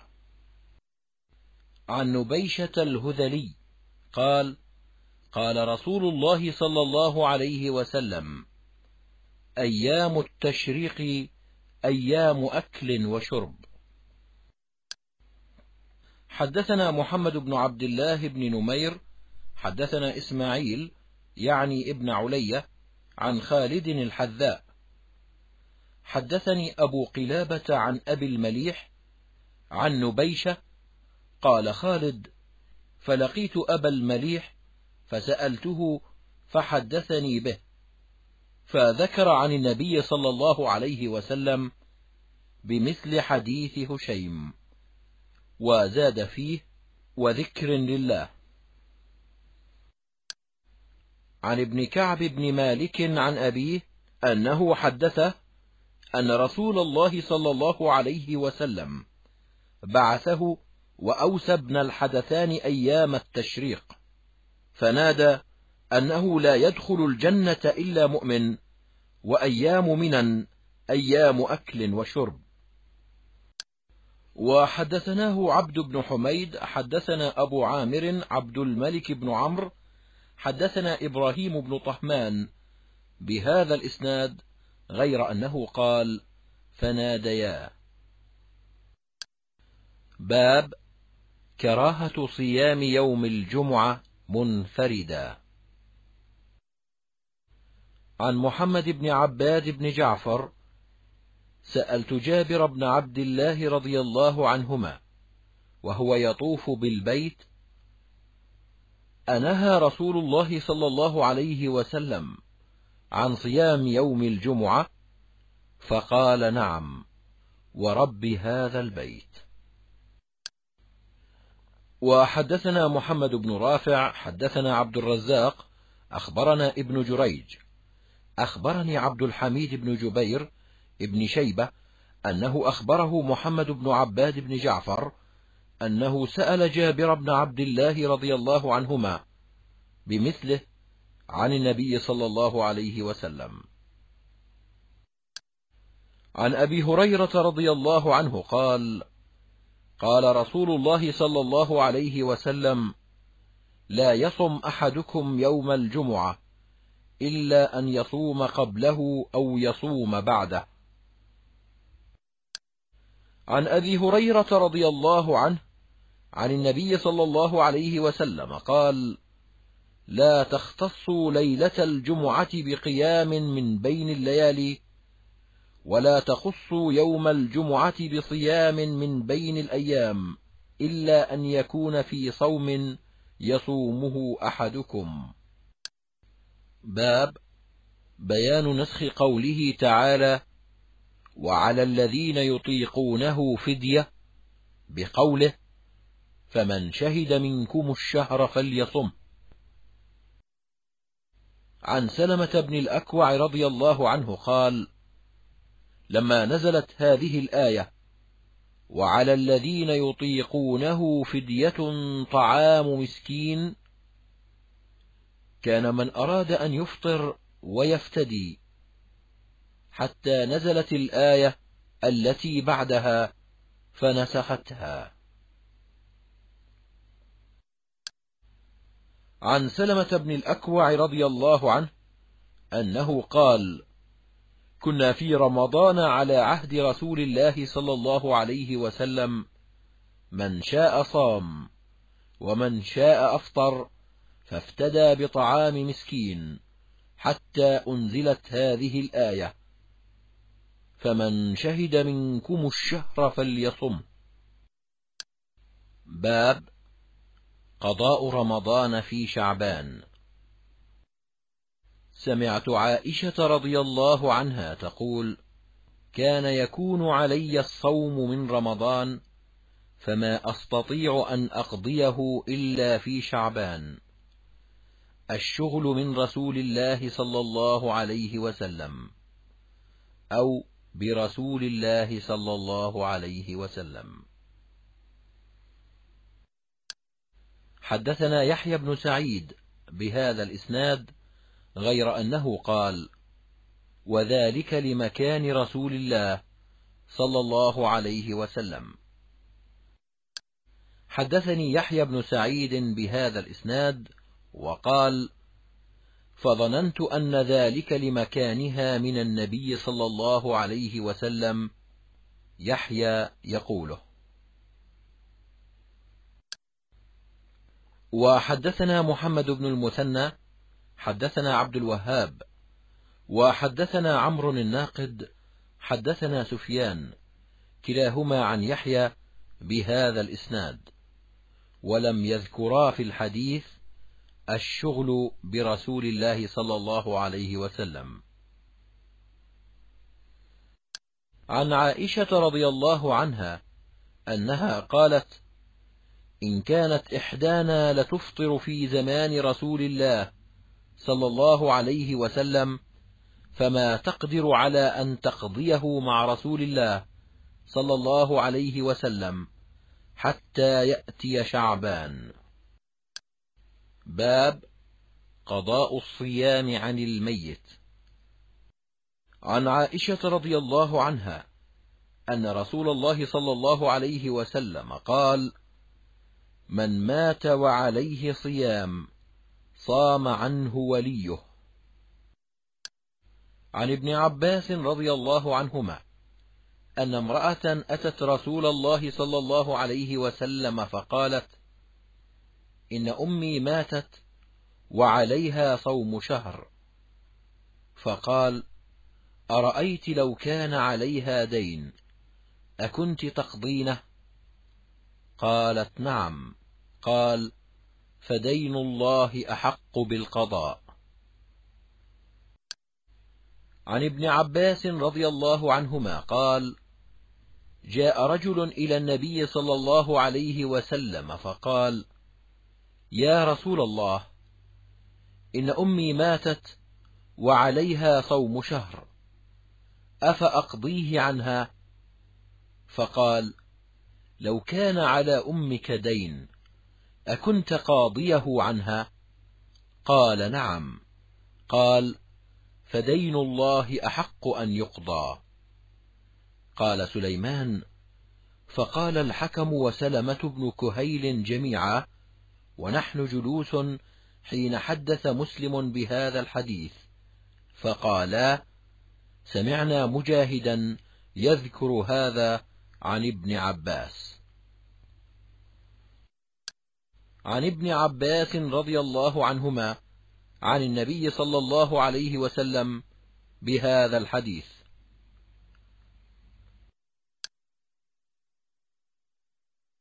عن نبيشة الهذلي قال: قال رسول الله صلى الله عليه وسلم: أيام التشريق أيام أكل وشرب. حدثنا محمد بن عبد الله بن نمير حدثنا إسماعيل يعني ابن علية عن خالد الحذاء حدثني أبو قلابة عن أبي المليح عن نبيشة قال خالد: فلقيت أبا المليح فسألته فحدثني به، فذكر عن النبي صلى الله عليه وسلم بمثل حديث هشيم، وزاد فيه: وذكر لله. عن ابن كعب بن مالك عن أبيه أنه حدثه أن رسول الله صلى الله عليه وسلم بعثه وأوسى بن الحدثان أيام التشريق، فنادى أنه لا يدخل الجنة إلا مؤمن، وأيام منن أيام أكل وشرب. وحدثناه عبد بن حميد حدثنا أبو عامر عبد الملك بن عمرو حدثنا إبراهيم بن طهمان بهذا الإسناد، غير أنه قال: فناديا. باب كراهة صيام يوم الجمعة منفردا. عن محمد بن عباد بن جعفر سألت جابر بن عبد الله رضي الله عنهما وهو يطوف بالبيت: أنهى رسول الله صلى الله عليه وسلم عن صيام يوم الجمعة؟ فقال: نعم، ورب هذا البيت. وحدثنا محمد بن رافع حدثنا عبد الرزاق أخبرنا ابن جريج أخبرني عبد الحميد بن جبير ابن شيبة أنه أخبره محمد بن عباد بن جعفر أنه سأل جابر بن عبد الله رضي الله عنهما بمثله عن النبي صلى الله عليه وسلم. عن أبي هريرة رضي الله عنه قال: قال رسول الله صلى الله عليه وسلم: لا يصم أحدكم يوم الجمعة إلا أن يصوم قبله أو يصوم بعده. عن أبي هريرة رضي الله عنه عن النبي صلى الله عليه وسلم قال: لا تختصوا ليلة الجمعة بقيام من بين الليالي، ولا تخصوا يوم الجمعة بصيام من بين الأيام، إلا أن يكون في صوم يصومه أحدكم. باب بيان نسخ قوله تعالى: وعلى الذين يطيقونه فدية، بقوله: فمن شهد منكم الشهر فليصم. عن سلمة بن الأكوع رضي الله عنه قال: لما نزلت هذه الآية: وعلى الذين يطيقونه فدية طعام مسكين، كان من أراد أن يفطر ويفتدي، حتى نزلت الآية التي بعدها فنسختها. عن سلمة بن الأكوع رضي الله عنه أنه قال: كنا في رمضان على عهد رسول الله صلى الله عليه وسلم، من شاء صام ومن شاء أفطر، فافتدى بطعام مسكين، حتى أنزلت هذه الآية: فمن شهد منكم الشهر فليصم. باب قضاء رمضان في شعبان. سمعت عائشة رضي الله عنها تقول: كان يكون علي الصوم من رمضان، فما أستطيع أن أقضيه إلا في شعبان، الشغل من رسول الله صلى الله عليه وسلم، أو برسول الله صلى الله عليه وسلم. حدثنا يحيى بن سعيد بهذا الإسناد، غير أنه قال: وذلك لمكان رسول الله صلى الله عليه وسلم. حدثني يحيى بن سعيد بهذا الإسناد وقال: فظننت أن ذلك لمكانها من النبي صلى الله عليه وسلم. يحيى يقوله. وحدثنا محمد بن المثنى حدثنا عبد الوهاب وحدثنا عمرو الناقد حدثنا سفيان، كلاهما عن يحيى بهذا الإسناد، ولم يذكرا في الحديث الشغل برسول الله صلى الله عليه وسلم. عن عائشة رضي الله عنها أنها قالت: إن كانت إحدانا لتفطر في زمان رسول الله صلى الله عليه وسلم، فما تقدر على أن تقضيه مع رسول الله صلى الله عليه وسلم حتى يأتي شعبان. باب قضاء الصيام عن الميت. عن عائشة رضي الله عنها أن رسول الله صلى الله عليه وسلم قال: من مات وعليه صيام صام عنه وليه. عن ابن عباس رضي الله عنهما أن امرأة أتت رسول الله صلى الله عليه وسلم فقالت: إن أمي ماتت وعليها صوم شهر. فقال: أرأيت لو كان عليها دين أكنت تقضينه؟ قالت: نعم. قال: فدين الله أحق بالقضاء. عن ابن عباس رضي الله عنهما قال: جاء رجل إلى النبي صلى الله عليه وسلم فقال: يا رسول الله، إن أمي ماتت وعليها صوم شهر، أفأقضيه عنها؟ فقال: لو كان على أمك دين أكنت قاضيه عنها؟ قال: نعم. قال: فدين الله أحق أن يقضى. قال سليمان: فقال الحكم وسلمة بن كهيل جميعا ونحن جلوس حين حدث مسلم بهذا الحديث، فقالا: سمعنا مجاهدا يذكر هذا عن ابن عباس. عن ابن عباس رضي الله عنهما عن النبي صلى الله عليه وسلم بهذا الحديث.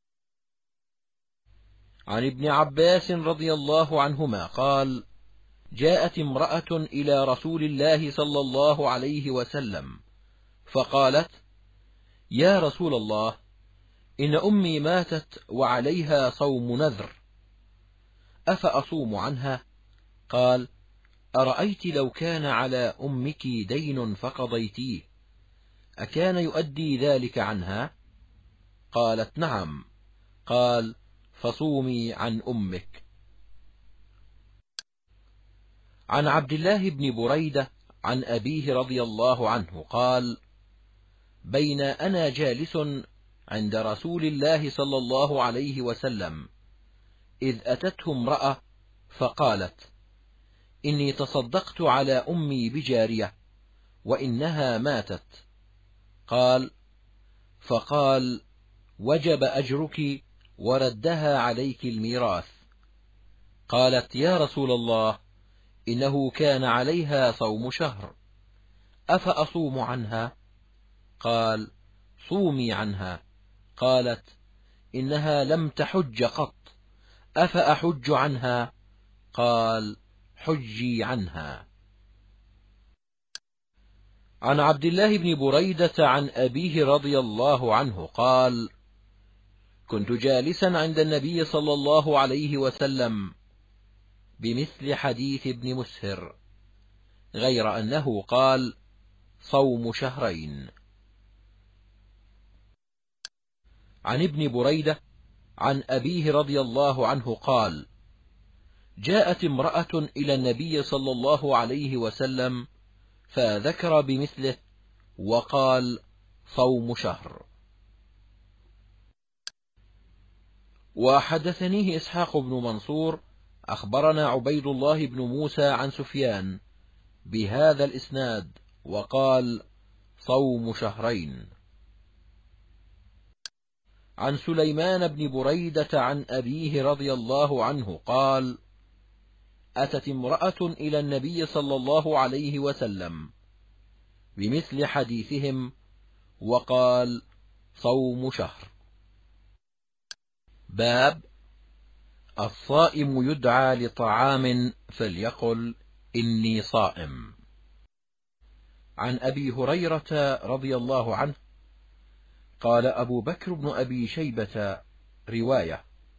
عن ابن عباس رضي الله عنهما قال: جاءت امرأة إلى رسول الله صلى الله عليه وسلم فقالت: يا رسول الله، إن أمي ماتت وعليها صوم نذر، أفأصوم عنها؟ قال: أرأيت لو كان على أمك دين فقضيتيه أكان يؤدي ذلك عنها؟ قالت: نعم. قال: فصومي عن أمك. عن عبد الله بن بريدة عن أبيه رضي الله عنه قال: بين أنا جالس عند رسول الله صلى الله عليه وسلم إذ أتته امرأة فقالت: إني تصدقت على أمي بجارية وإنها ماتت. فقال: وجب أجرك وردها عليك الميراث. قالت: يا رسول الله، إنه كان عليها صوم شهر، أفأصوم عنها؟ قال: صومي عنها. قالت: إنها لم تحج قط، أفأحج عنها؟ قال: حجي عنها. عن عبد الله بن بريدة عن أبيه رضي الله عنه قال: كنت جالسا عند النبي صلى الله عليه وسلم بمثل حديث ابن مسهر، غير أنه قال: صوم شهرين. عن ابن بريدة عن أبيه رضي الله عنه قال: جاءت امرأة إلى النبي صلى الله عليه وسلم فذكر بمثله وقال: صوم شهر. وحدثنيه إسحاق بن منصور أخبرنا عبيد الله بن موسى عن سفيان بهذا الإسناد وقال: صوم شهرين. عن سليمان بن بريدة عن أبيه رضي الله عنه قال: أتت امرأة إلى النبي صلى الله عليه وسلم بمثل حديثهم وقال: صوم شهر. باب الصائم يدعى لطعام فليقل: إني صائم. عن أبي هريرة رضي الله عنه قال أبو بكر بن أبي شيبة رواية،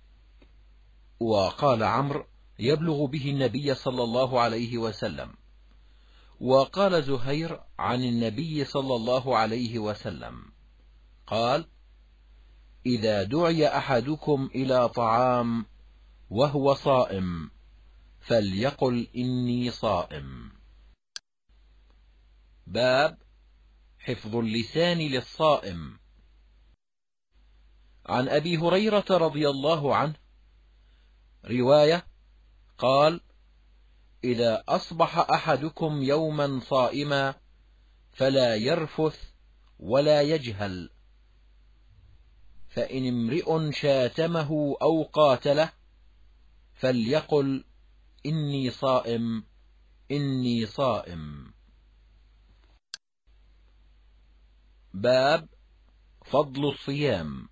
وقال عمرو: يبلغ به النبي صلى الله عليه وسلم. وقال زهير عن النبي صلى الله عليه وسلم قال: إذا دعي أحدكم إلى طعام وهو صائم فليقل: إني صائم. باب حفظ اللسان للصائم. عن أبي هريرة رضي الله عنه رواية قال: إذا أصبح أحدكم يوما صائما فلا يرفث ولا يجهل، فإن امرئ شاتمه أو قاتله فليقل: إني صائم، إني صائم. باب فضل الصيام.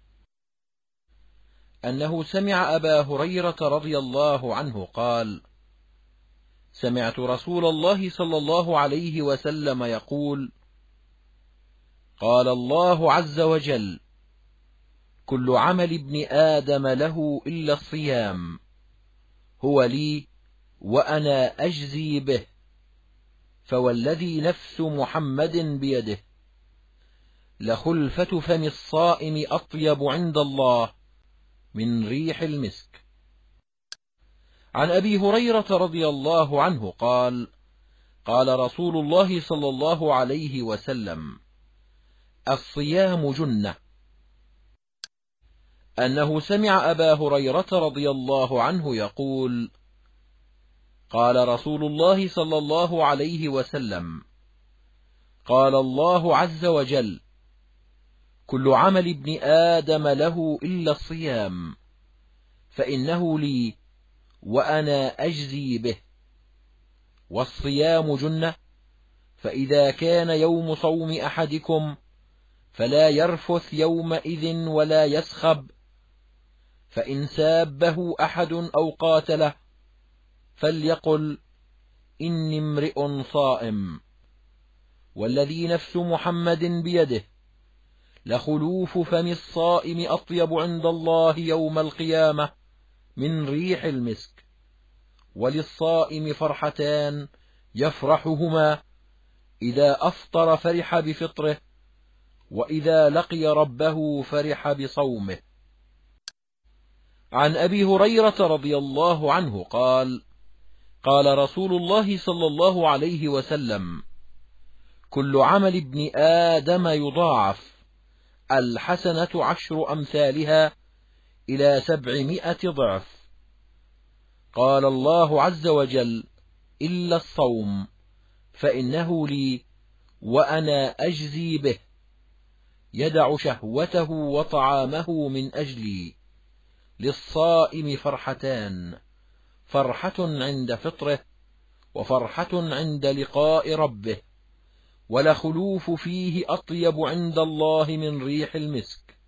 أنه سمع أبا هريرة رضي الله عنه قال: سمعت رسول الله صلى الله عليه وسلم يقول: قال الله عز وجل: كل عمل ابن آدم له إلا الصيام، هو لي وأنا أجزي به، فوالذي نفس محمد بيده لخلفة فم الصائم أطيب عند الله من ريح المسك. عن أبي هريرة رضي الله عنه قال: قال رسول الله صلى الله عليه وسلم: الصيام جنة. أنه سمع أبا هريرة رضي الله عنه يقول: قال رسول الله صلى الله عليه وسلم: قال الله عز وجل: كل عمل ابن آدم له إلا الصيام، فإنه لي وأنا أجزي به، والصيام جنة، فإذا كان يوم صوم أحدكم فلا يرفث يومئذ ولا يسخب، فإن سابه أحد أو قاتله فليقل: إني امرئ صائم، والذي نفس محمد بيده لخلوف فم الصائم أطيب عند الله يوم القيامة من ريح المسك. وللصائم فرحتان يفرحهما: إذا أفطر فرح بفطره، وإذا لقي ربه فرح بصومه. عن أبي هريرة رضي الله عنه قال: قال رسول الله صلى الله عليه وسلم: كل عمل ابن آدم يضاعف، الحسنة 10 أمثالها إلى 700 ضعف. قال الله عز وجل: إلا الصوم فإنه لي وأنا أجزي به، يدع شهوته وطعامه من أجلي. للصائم فرحتان: فرحة عند فطره، وفرحة عند لقاء ربه، ولخلوف فيه أطيب عند الله من ريح المسك.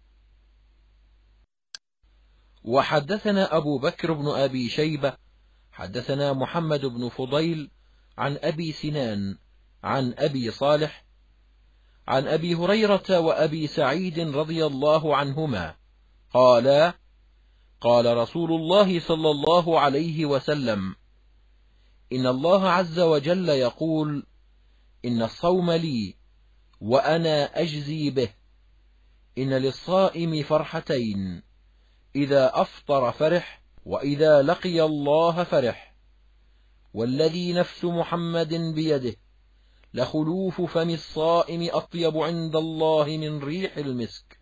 وحدثنا أبو بكر بن أبي شيبة حدثنا محمد بن فضيل عن أبي سنان عن أبي صالح عن أبي هريرة وأبي سعيد رضي الله عنهما قالا: قال رسول الله صلى الله عليه وسلم: إن الله عز وجل يقول: إن الصوم لي وأنا أجزي به. إن للصائم فرحتين: إذا أفطر فرح، وإذا لقي الله فرح. والذي نفس محمد بيده لخلوف فم الصائم أطيب عند الله من ريح المسك.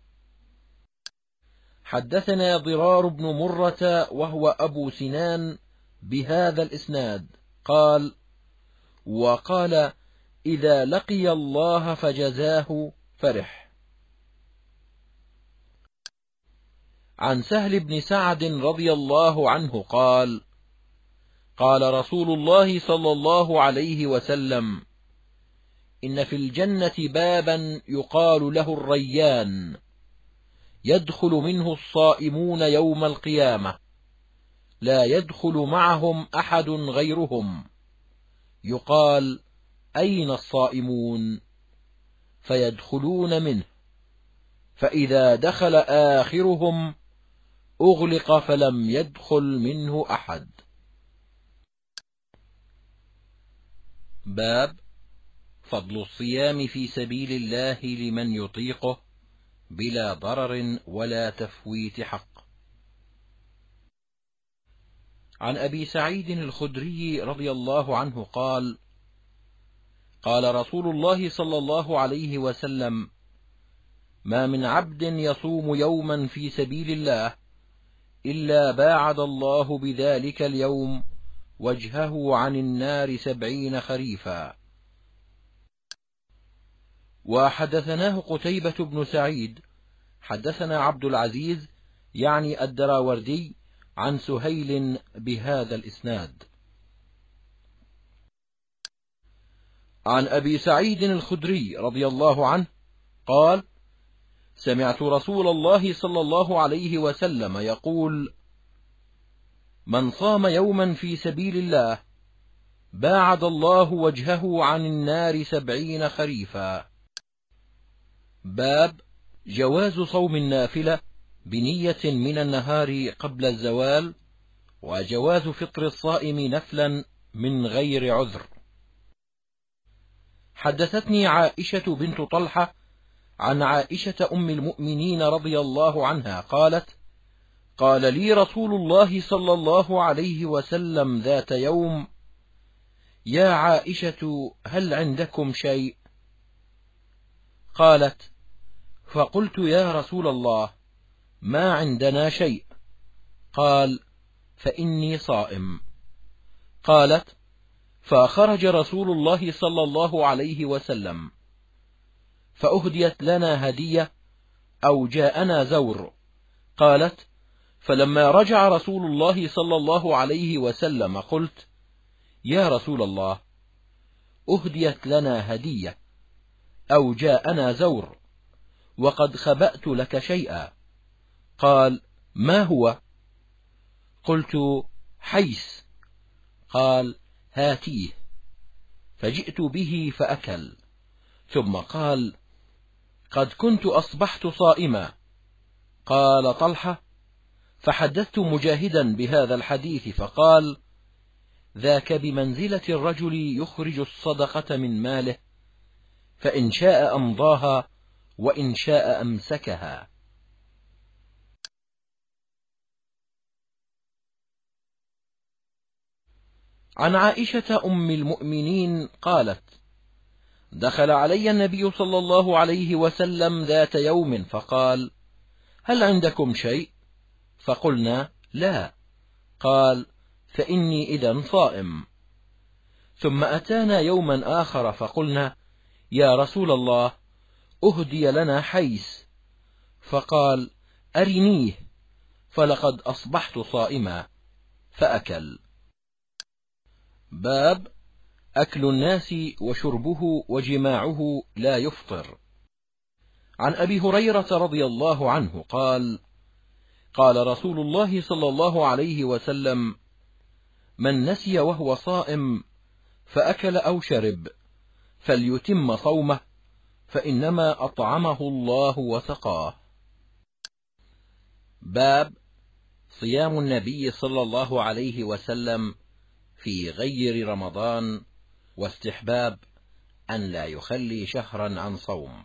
حدثنا ضرار بن مرة وهو أبو سنان بهذا الإسناد قال: وقال: إذا لقي الله فجزاه فرح. عن سهل بن سعد رضي الله عنه قال: قال رسول الله صلى الله عليه وسلم: إن في الجنة بابا يقال له الريان، يدخل منه الصائمون يوم القيامة، لا يدخل معهم أحد غيرهم. يقال: أين الصائمون؟ فيدخلون منه، فإذا دخل آخرهم أغلق فلم يدخل منه أحد. باب فضل الصيام في سبيل الله لمن يطيقه بلا ضرر ولا تفويت حق. عن أبي سعيد الخدري رضي الله عنه قال: قال رسول الله صلى الله عليه وسلم: ما من عبد يصوم يوما في سبيل الله إلا باعد الله بذلك اليوم وجهه عن النار 70 خريفا. وحدثناه قتيبة بن سعيد حدثنا عبد العزيز يعني الدراوردي عن سهيل بهذا الإسناد. عن أبي سعيد الخدري رضي الله عنه قال: سمعت رسول الله صلى الله عليه وسلم يقول: من صام يوما في سبيل الله باعد الله وجهه عن النار 70 خريفا. باب جواز صوم النافلة بنية من النهار قبل الزوال، وجواز فطر الصائم نفلا من غير عذر. حدثتني عائشة بنت طلحة عن عائشة أم المؤمنين رضي الله عنها قالت: قال لي رسول الله صلى الله عليه وسلم ذات يوم: يا عائشة هل عندكم شيء؟ قالت: فقلت: يا رسول الله ما عندنا شيء. قال: فإني صائم. قالت: فخرج رسول الله صلى الله عليه وسلم فأهديت لنا هدية أو جاءنا زور. قالت: فلما رجع رسول الله صلى الله عليه وسلم قلت: يا رسول الله أهديت لنا هدية أو جاءنا زور وقد خبأت لك شيئا. قال: ما هو؟ قلت: حيس. قال: هاتيه، فجئت به فأكل، ثم قال: قد كنت أصبحت صائما. قال طلحة: فحدثت مجاهدا بهذا الحديث فقال: ذاك بمنزلة الرجل يخرج الصدقة من ماله، فإن شاء أمضاها وإن شاء أمسكها. عن عائشة أم المؤمنين قالت: دخل علي النبي صلى الله عليه وسلم ذات يوم فقال: هل عندكم شيء؟ فقلنا: لا. قال: فإني إذن صائم. ثم أتانا يوما آخر فقلنا: يا رسول الله، أهدي لنا حيس. فقال: أرنيه، فلقد أصبحت صائما، فأكل. باب أكل الناس وشربه وجماعه لا يفطر. عن أبي هريرة رضي الله عنه قال: قال رسول الله صلى الله عليه وسلم: من نسي وهو صائم فأكل أو شرب فليتم صومه، فإنما أطعمه الله وسقاه. باب صيام النبي صلى الله عليه وسلم في غير رمضان، واستحباب أن لا يخلي شهرا عن صوم.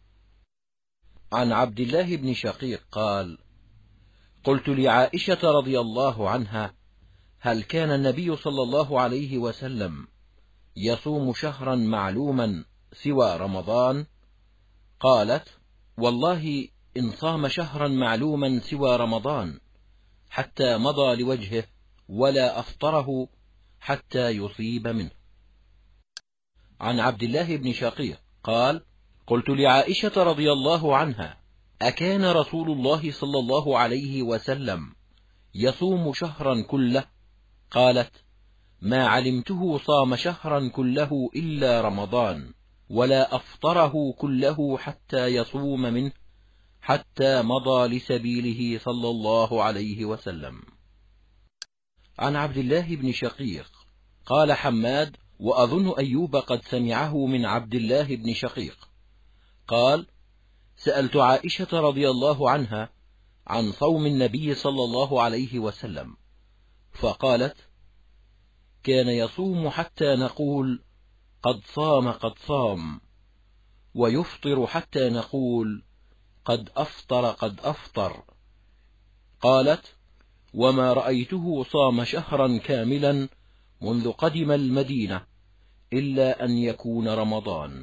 عن عبد الله بن شقيق قال: قلت لعائشة رضي الله عنها: هل كان النبي صلى الله عليه وسلم يصوم شهرا معلوما سوى رمضان؟ قالت: والله إن صام شهرا معلوما سوى رمضان حتى مضى لوجهه ولا أفطره حتى يصيب منه. عن عبد الله بن شقيق قال: قلت لعائشة رضي الله عنها: أكان رسول الله صلى الله عليه وسلم يصوم شهرا كله؟ قالت: ما علمته صام شهرا كله إلا رمضان، ولا أفطره كله حتى يصوم منه حتى مضى لسبيله صلى الله عليه وسلم. عن عبد الله بن شقيق قال حماد: وأظن أيوب قد سمعه من عبد الله بن شقيق قال: سألت عائشة رضي الله عنها عن صوم النبي صلى الله عليه وسلم، فقالت: كان يصوم حتى نقول قد صام قد صام، ويفطر حتى نقول قد أفطر قد أفطر. قالت: وما رأيته صام شهرا كاملا منذ قدم المدينة إلا أن يكون رمضان.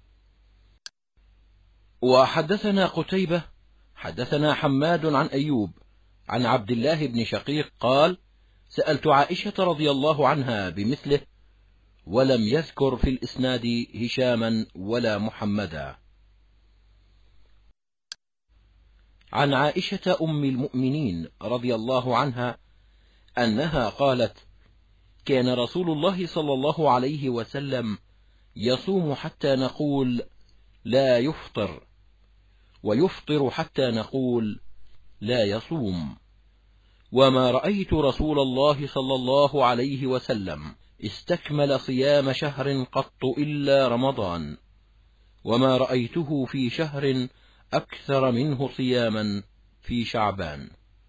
وحدثنا قتيبة حدثنا حماد عن أيوب عن عبد الله بن شقيق قال: سألت عائشة رضي الله عنها بمثله، ولم يذكر في الإسناد هشاما ولا محمدا. عن عائشة أم المؤمنين رضي الله عنها أنها قالت: كان رسول الله صلى الله عليه وسلم يصوم حتى نقول لا يفطر، ويفطر حتى نقول لا يصوم، وما رأيت رسول الله صلى الله عليه وسلم استكمل صيام شهر قط إلا رمضان، وما رأيته في شهر أكثر منه صياما في شعبان.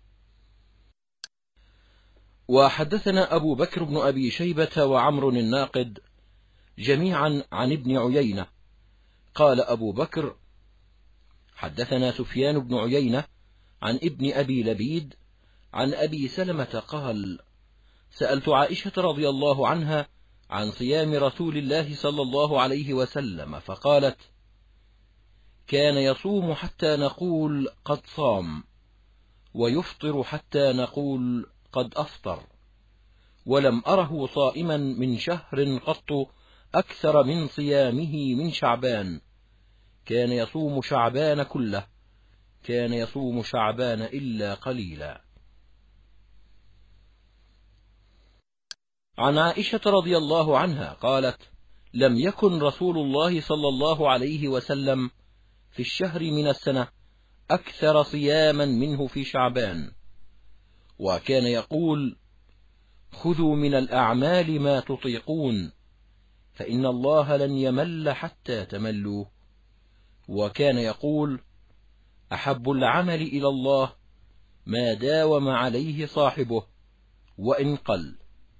وحدثنا أبو بكر بن أبي شيبة وعمر الناقد جميعا عن ابن عيينة قال أبو بكر: حدثنا سفيان بن عيينة عن ابن أبي لبيد عن أبي سلمة قال: سألت عائشة رضي الله عنها عن صيام رسول الله صلى الله عليه وسلم، فقالت: كان يصوم حتى نقول قد صام، ويفطر حتى نقول قد أفطر، ولم أره صائما من شهر قط أكثر من صيامه من شعبان، كان يصوم شعبان كله، كان يصوم شعبان إلا قليلا. عن عائشة رضي الله عنها قالت: لم يكن رسول الله صلى الله عليه وسلم في الشهر من السنة أكثر صياما منه في شعبان، وكان يقول: خذوا من الأعمال ما تطيقون، فإن الله لن يمل حتى تملوا. وكان يقول: أحب العمل إلى الله ما داوم عليه صاحبه وإن قل.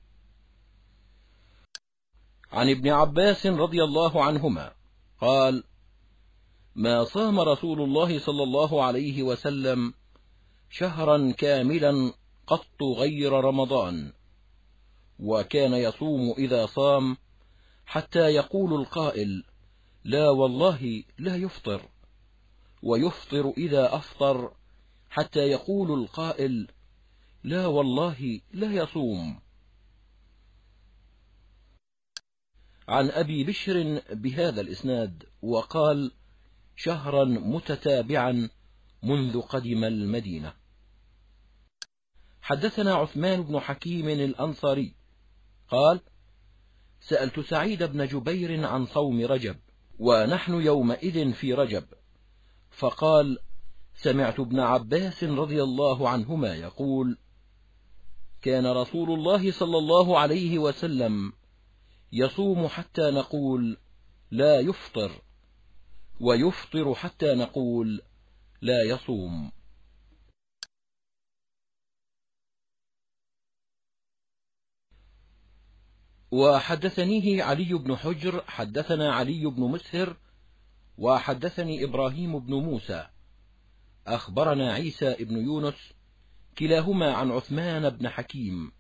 عن ابن عباس رضي الله عنهما قال: ما صام رسول الله صلى الله عليه وسلم شهرا كاملا قط غير رمضان، وكان يصوم إذا صام حتى يقول القائل: لا والله لا يفطر، ويفطر إذا أفطر حتى يقول القائل: لا والله لا يصوم. عن أبي بشر بهذا الإسناد وقال: شهرا متتابعا منذ قدم المدينة. حدثنا عثمان بن حكيم الأنصاري قال: سألت سعيد بن جبير عن صوم رجب ونحن يومئذ في رجب، فقال: سمعت ابن عباس رضي الله عنهما يقول: كان رسول الله صلى الله عليه وسلم يصوم حتى نقول: لا يفطر، ويفطر حتى نقول: لا يصوم. وحدثنيه علي بن حجر حدثنا علي بن مسهر وحدثني إبراهيم بن موسى أخبرنا عيسى بن يونس كلاهما عن عثمان بن حكيم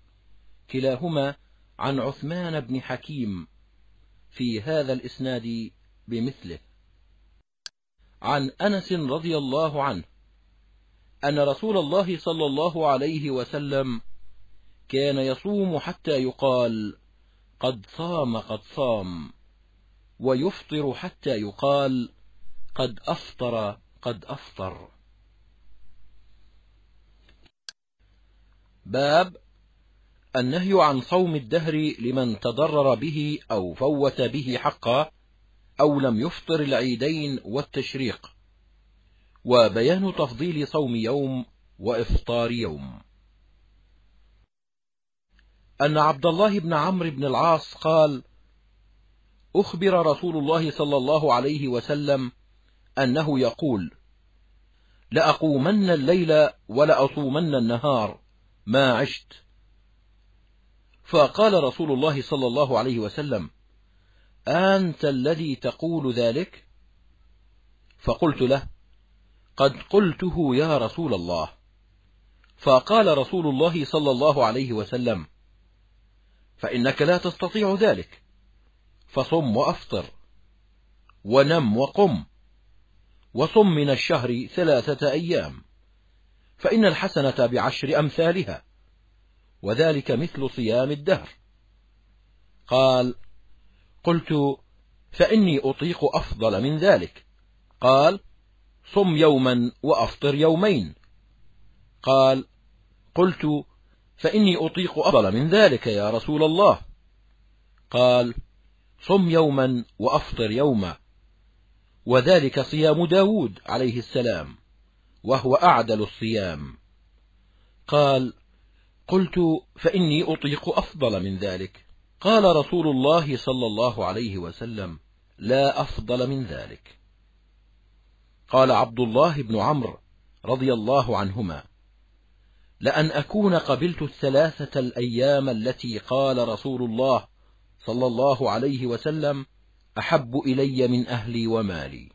في هذا الإسناد بمثله. عن أنس رضي الله عنه أن رسول الله صلى الله عليه وسلم كان يصوم حتى يقال: قد صام قد صام، ويفطر حتى يقال: قد أفطر قد أفطر. باب النهي عن صوم الدهر لمن تضرر به أو فوت به حقا أو لم يفطر العيدين والتشريق، وبيان تفضيل صوم يوم وإفطار يوم. أن عبد الله بن عمرو بن العاص قال: أخبر رسول الله صلى الله عليه وسلم أنه يقول: لأقومن الليل ولأصومن النهار ما عشت. فقال رسول الله صلى الله عليه وسلم: أنت الذي تقول ذلك؟ فقلت له: قد قلته يا رسول الله. فقال رسول الله صلى الله عليه وسلم: فإنك لا تستطيع ذلك، فصم وأفطر، ونم وقم، وصم من الشهر 3 أيام، فإن الحسنة ب10 أمثالها، وذلك مثل صيام الدهر. قال: قلت: فإني أطيق أفضل من ذلك. قال: صم يوما وأفطر يومين. قال: قلت: فإني أطيق أفضل من ذلك يا رسول الله. قال: صم يوما وأفطر يوما، وذلك صيام داود عليه السلام، وهو أعدل الصيام. قال: قلت: فإني أطيق أفضل من ذلك. قال رسول الله صلى الله عليه وسلم: لا أفضل من ذلك. قال عبد الله بن عمرو رضي الله عنهما: لأن أكون قبلت 3 الأيام التي قال رسول الله صلى الله عليه وسلم أحب إلي من أهلي ومالي.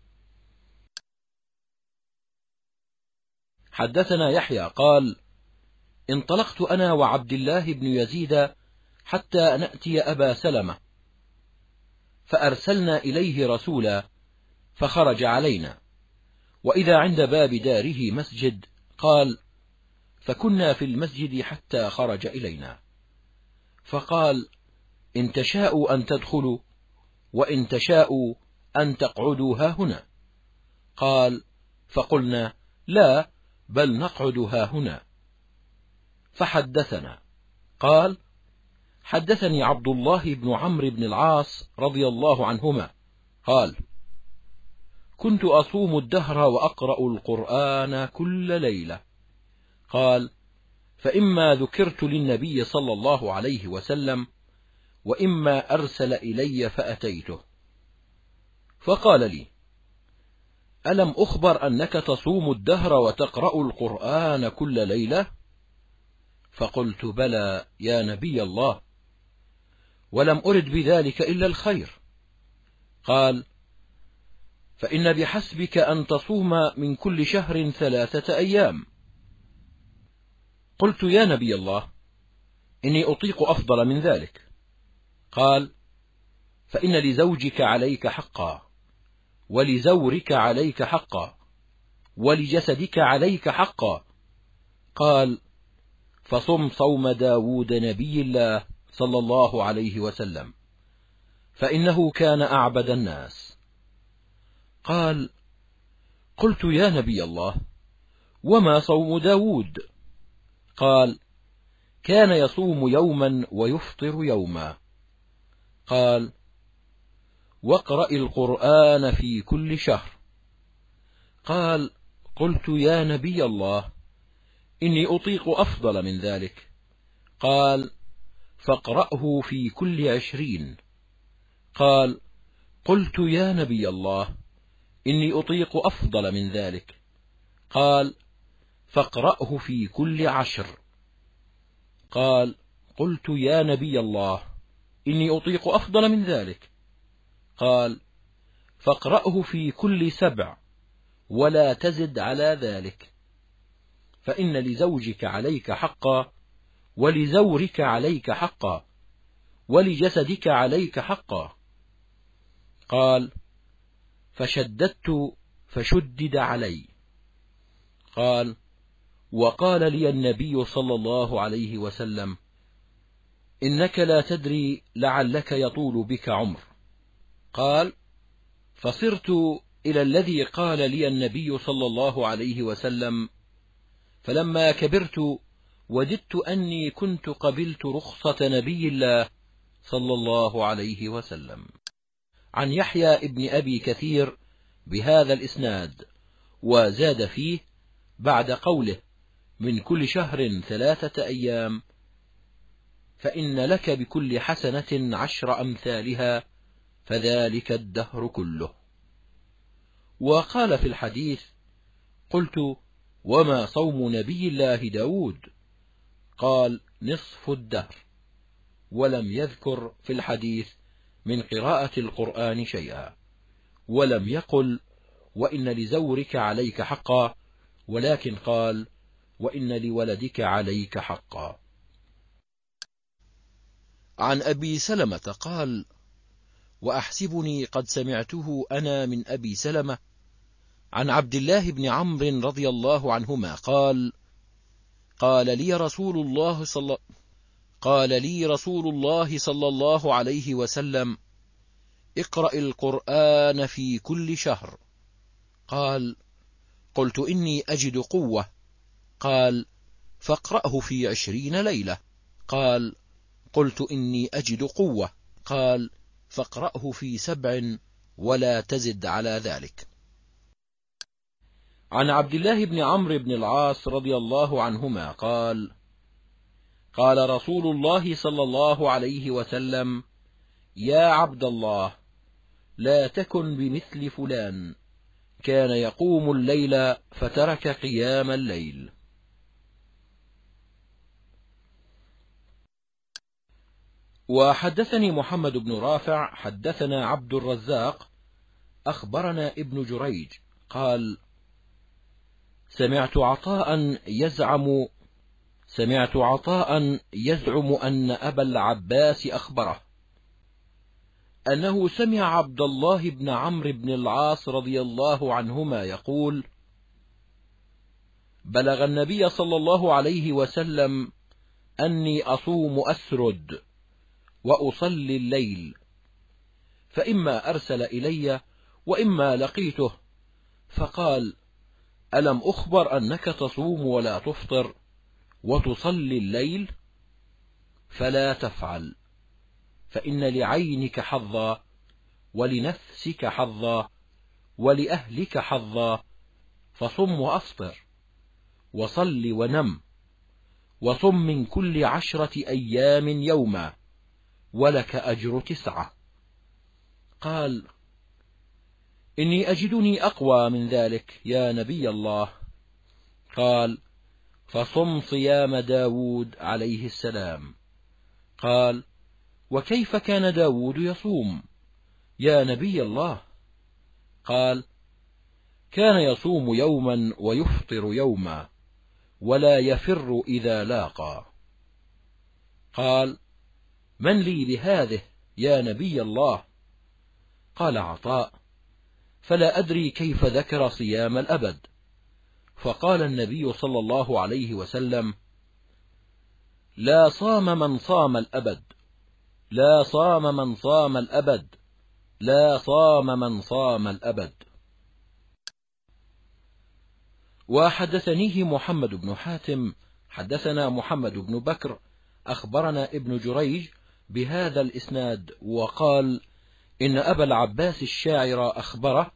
حدثنا يحيى قال: انطلقت أنا وعبد الله بن يزيد حتى نأتي أبا سلمة، فأرسلنا إليه رسولا، فخرج علينا، وإذا عند باب داره مسجد. قال: فكنا في المسجد حتى خرج إلينا، فقال: إن تشاءوا أن تدخلوا، وإن تشاءوا أن تقعدوا هاهنا. قال: فقلنا: لا، بل نقعد هاهنا. فحدثنا. قال: حدثني عبد الله بن عمرو بن العاص رضي الله عنهما قال: كنت أصوم الدهر وأقرأ القرآن كل ليلة. قال: فإما ذكرت للنبي صلى الله عليه وسلم، وإما أرسل إلي فأتيته، فقال لي: ألم أخبر أنك تصوم الدهر وتقرأ القرآن كل ليلة؟ فقلت: بلى يا نبي الله، ولم أرد بذلك إلا الخير. قال: فإن بحسبك أن تصوم من كل شهر 3 أيام. قلت: يا نبي الله، إني أطيق أفضل من ذلك. قال: فإن لزوجك عليك حقا، ولزورك عليك حقا، ولجسدك عليك حقا. قال: فصم صوم داود نبي الله صلى الله عليه وسلم، فإنه كان أعبد الناس. قال: قلت: يا نبي الله، وما صوم داود؟ قال: كان يصوم يوما ويفطر يوما. قال: واقرأ القرآن في كل شهر. قال: قلت: يا نبي الله، إني أطيق أفضل من ذلك. قال: فاقرأه في كل 20. قال: قلت: يا نبي الله، إني أطيق أفضل من ذلك. قال: فاقرأه في كل 10. قال: قلت: يا نبي الله، إني أطيق أفضل من ذلك. قال: فاقرأه في كل 7 ولا تزد على ذلك، فإن لزوجك عليك حقا، ولزورك عليك حقا، ولجسدك عليك حقا. قال: فشددت فشدد علي. قال: وقال لي النبي صلى الله عليه وسلم: إنك لا تدري لعلك يطول بك عمر. قال: فصرت إلى الذي قال لي النبي صلى الله عليه وسلم، فلما كبرت وددت أني كنت قبلت رخصة نبي الله صلى الله عليه وسلم. عن يحيى ابن أبي كثير بهذا الإسناد، وزاد فيه بعد قوله: من كل شهر 3 أيام، فإن لك بكل حسنة 10 أمثالها، فذلك الدهر كله. وقال في الحديث: قلت: وما صوم نبي الله داود؟ قال: نصف الدهر، ولم يذكر في الحديث من قراءة القرآن شيئا، ولم يقل: وإن لزورك عليك حقا، ولكن قال: وإن لولدك عليك حقا. عن أبي سلمة قال: وأحسبني قد سمعته أنا من أبي سلمة عن عبد الله بن عمرو رضي الله عنهما قال: قال لي رسول الله صلى الله عليه وسلم: اقرأ القرآن في كل شهر. قال: قلت: إني أجد قوة. قال: فاقرأه في 20 ليلة. قال: قلت: إني أجد قوة. قال: فاقرأه في 7 ولا تزد على ذلك. عن عبد الله بن عمرو بن العاص رضي الله عنهما قال: قال رسول الله صلى الله عليه وسلم: يا عبد الله، لا تكن بمثل فلان، كان يقوم الليل فترك قيام الليل. وحدثني محمد بن رافع حدثنا عبد الرزاق أخبرنا ابن جريج قال: سمعت عطاء يزعم أن أبا العباس أخبره أنه سمع عبد الله بن عمرو بن العاص رضي الله عنهما يقول: بلغ النبي صلى الله عليه وسلم أني أصوم أسرد وأصلي الليل، فإما أرسل إلي وإما لقيته، فقال: ألم أخبر أنك تصوم ولا تفطر وتصلي الليل؟ فلا تفعل، فإن لعينك حظا، ولنفسك حظا، ولأهلك حظا، فصم وأفطر، وصل ونم، وصم من كل 10 أيام يوما، ولك أجر 9. قال: إني أجدني أقوى من ذلك يا نبي الله. قال: فصم صيام داود عليه السلام. قال: وكيف كان داود يصوم يا نبي الله؟ قال: كان يصوم يوما ويفطر يوما، ولا يفر إذا لاقى. قال: من لي بهذه يا نبي الله؟ قال عطاء: فلا أدري كيف ذكر صيام الأبد. فقال النبي صلى الله عليه وسلم: لا صام من صام الأبد، لا صام من صام الأبد، لا صام من صام الأبد. وحدثنيه محمد بن حاتم حدثنا محمد بن بكر أخبرنا ابن جريج بهذا الإسناد، وقال: إن أبا العباس الشاعر أخبره،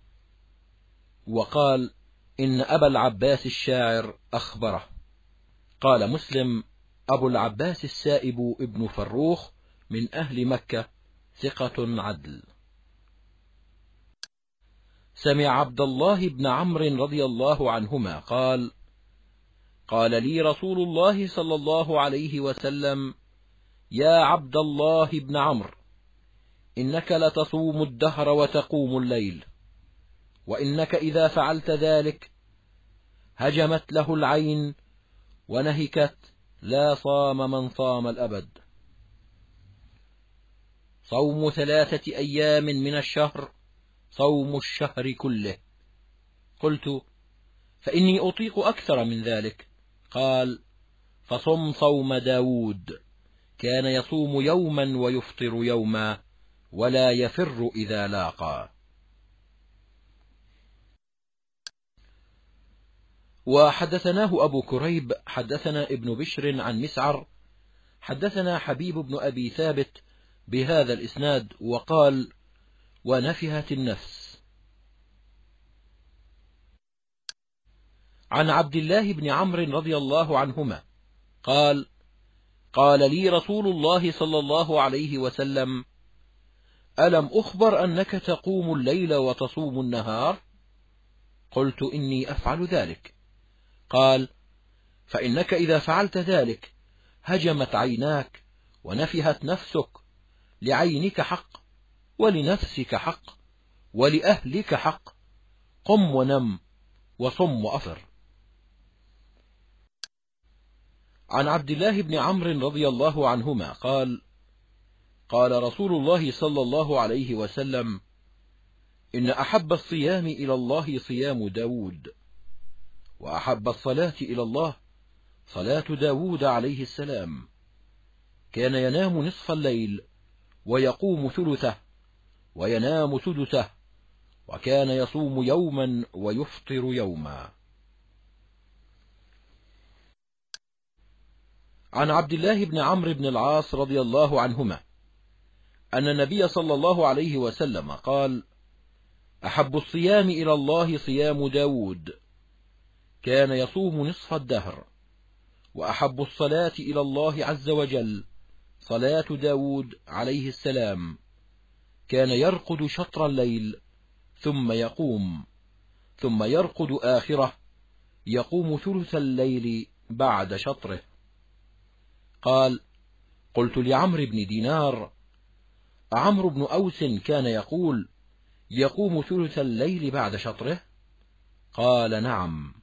وقال: إن أبا العباس الشاعر أخبره. قال مسلم: أبو العباس السائب ابن فروخ من أهل مكة، ثقة عدل. سمع عبد الله بن عمرو رضي الله عنهما قال: قال لي رسول الله صلى الله عليه وسلم: يا عبد الله بن عمرو، إنك لتصوم الدهر وتقوم الليل، وإنك إذا فعلت ذلك هجمت له العين ونهكت، لا صام من صام الأبد. صوم 3 أيام من الشهر صوم الشهر كله. قلت: فإني أطيق أكثر من ذلك. قال: فصم صوم داود، كان يصوم يوما ويفطر يوما، ولا يفر إذا لاقى. وحدثناه أبو كريب حدثنا ابن بشر عن مسعر حدثنا حبيب بن أبي ثابت بهذا الإسناد، وقال: ونفهت النفس. عن عبد الله بن عمرو رضي الله عنهما قال: قال لي رسول الله صلى الله عليه وسلم: ألم أخبر أنك تقوم الليل وتصوم النهار؟ قلت: إني أفعل ذلك. قال: فإنك إذا فعلت ذلك هجمت عيناك ونفهت نفسك، لعينك حق، ولنفسك حق، ولأهلك حق، قم ونم وصم وأفر. عن عبد الله بن عمرو رضي الله عنهما قال: قال رسول الله صلى الله عليه وسلم: إن أحب الصيام إلى الله صيام داود، وأحب الصلاة إلى الله صلاة داود عليه السلام، كان ينام نصف الليل ويقوم ثلثه وينام سدسه، وكان يصوم يوما ويفطر يوما. عن عبد الله بن عمرو بن العاص رضي الله عنهما أن النبي صلى الله عليه وسلم قال: أحب الصيام إلى الله صيام داود، كان يصوم نصف الدهر، وأحب الصلاة إلى الله عز وجل صلاة داود عليه السلام، كان يرقد شطر الليل ثم يقوم، ثم يرقد آخره، يقوم ثلث الليل بعد شطره. قال: قلت لعمرو بن دينار: عمرو بن أوس كان يقول يقوم ثلث الليل بعد شطره؟ قال: نعم.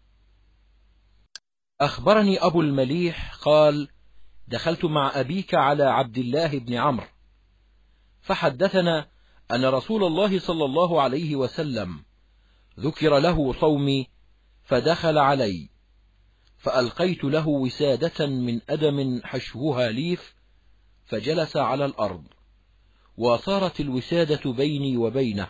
أخبرني أبو المليح قال: دخلت مع أبيك على عبد الله بن عمرو، فحدثنا أن رسول الله صلى الله عليه وسلم ذكر له صومي، فدخل علي، فألقيت له وسادة من أدم حشوها ليف، فجلس على الأرض، وصارت الوسادة بيني وبينه،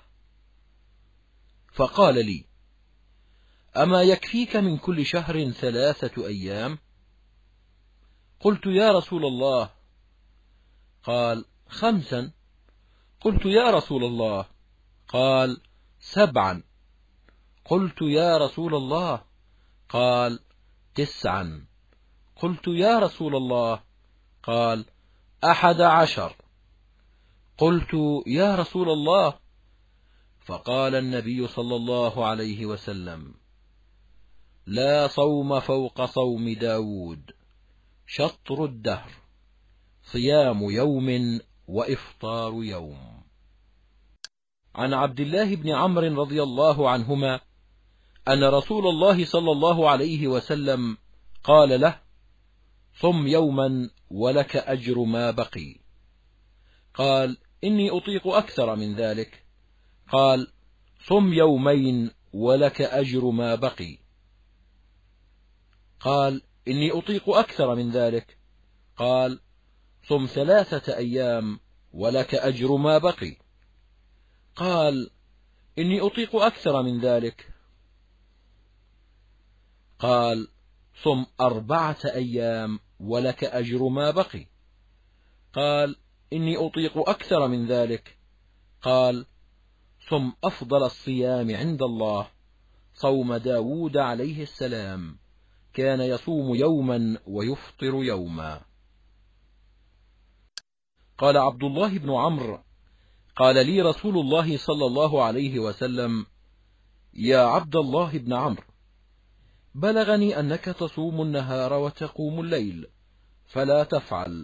فقال لي: أما يكفيك من كل شهر 3 أيام؟ قلت: يا رسول الله. قال: 5. قلت: يا رسول الله. قال: 7. قلت: يا رسول الله. قال: 9. قلت يا رسول الله. قال 11. قلت يا رسول الله. فقال النبي صلى الله عليه وسلم: لا صوم فوق صوم داود، شطر الدهر، صيام يوم وإفطار يوم. عن عبد الله بن عمرو رضي الله عنهما أن رسول الله صلى الله عليه وسلم قال له: صم يوما ولك أجر ما بقي. قال: إني أطيق أكثر من ذلك. قال: صم يومين ولك أجر ما بقي. قال: إني أطيق أكثر من ذلك. قال: صم 3 أيام ولك أجر ما بقي. قال: إني أطيق أكثر من ذلك. قال: صم 4 أيام ولك أجر ما بقي. قال: إني أطيق أكثر من ذلك. قال: صم أفضل الصيام عند الله صوم داود عليه السلام، كان يصوم يوما ويفطر يوما. قال عبد الله بن عمرو: قال لي رسول الله صلى الله عليه وسلم: يا عبد الله بن عمرو، بلغني أنك تصوم النهار وتقوم الليل، فلا تفعل،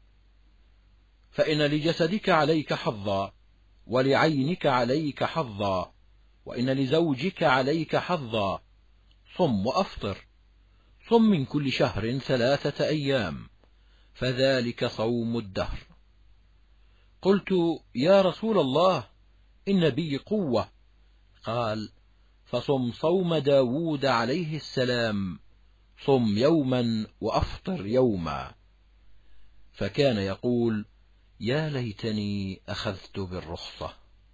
فإن لجسدك عليك حظا، ولعينك عليك حظا، وإن لزوجك عليك حظا، صم وأفطر، صم من كل شهر 3 أيام، فذلك صوم الدهر. قلت يا رسول الله، إن بي قوة. قال: فصم صوم داود عليه السلام، صم يوما وأفطر يوما. فكان يقول: يا ليتني أخذت بالرخصة.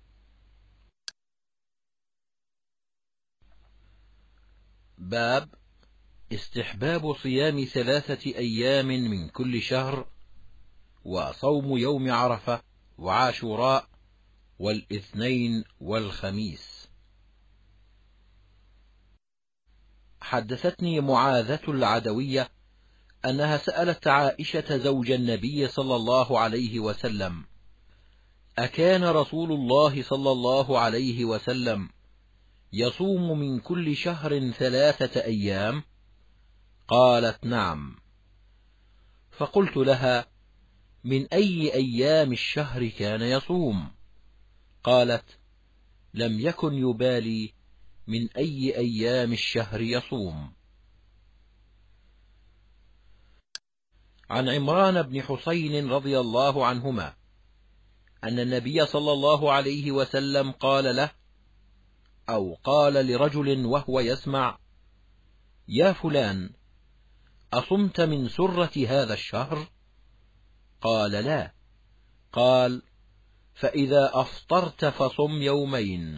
باب استحباب صيام 3 أيام من كل شهر، وصوم يوم عرفة وعاشوراء والاثنين والخميس. حدثتني معاذة العدوية أنها سألت عائشة زوج النبي صلى الله عليه وسلم: أكان رسول الله صلى الله عليه وسلم يصوم من كل شهر 3 أيام؟ قالت: نعم. فقلت لها: من أي أيام الشهر كان يصوم؟ قالت: لم يكن يبالي من أي أيام الشهر يصوم. عن عمران بن حسين رضي الله عنهما أن النبي صلى الله عليه وسلم قال له، أو قال لرجل وهو يسمع: يا فلان، أصمت من سرة هذا الشهر؟ قال: لا. قال: فإذا أفطرت فصم يومين.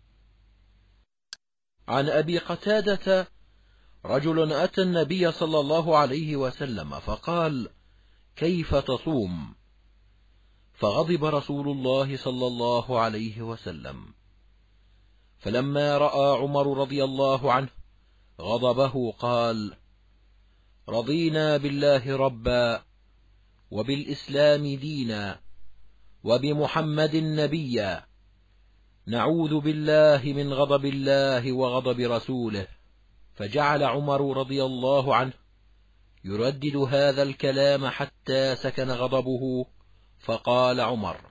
عن أبي قتادة: رجل أتى النبي صلى الله عليه وسلم فقال: كيف تصوم؟ فغضب رسول الله صلى الله عليه وسلم، فلما رأى عمر رضي الله عنه غضبه قال: رضينا بالله ربا، وبالإسلام دينا، وبمحمد نبيا، نعوذ بالله من غضب الله وغضب رسوله. فجعل عمر رضي الله عنه يردد هذا الكلام حتى سكن غضبه، فقال عمر: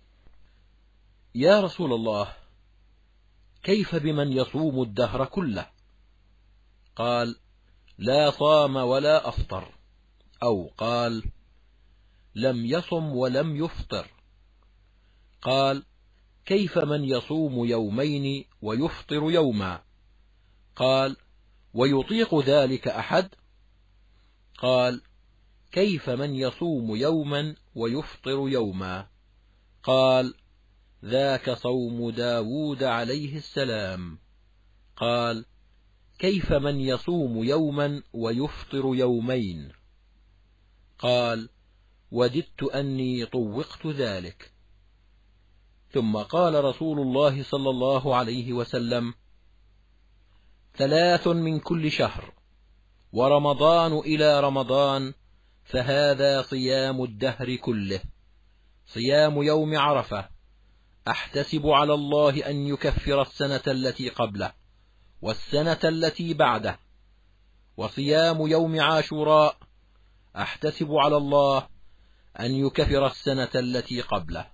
يا رسول الله، كيف بمن يصوم الدهر كله؟ قال: لا صام ولا أفطر، أو قال: لم يصم ولم يفطر. قال: كيف من يصوم يومين ويفطر يوما؟ قال: ويطيق ذلك أحد؟ قال: كيف من يصوم يوما ويفطر يوما؟ قال: ذاك صوم داود عليه السلام. قال: كيف من يصوم يوما ويفطر يومين؟ قال: وددت أني طوقت ذلك. ثم قال رسول الله صلى الله عليه وسلم: 3 من كل شهر، ورمضان إلى رمضان فهذا صيام الدهر كله. صيام يوم عرفة أحتسب على الله أن يكفر السنة التي قبله والسنة التي بعده. وصيام يوم عاشوراء أحتسب على الله أن يكفر السنة التي قبله.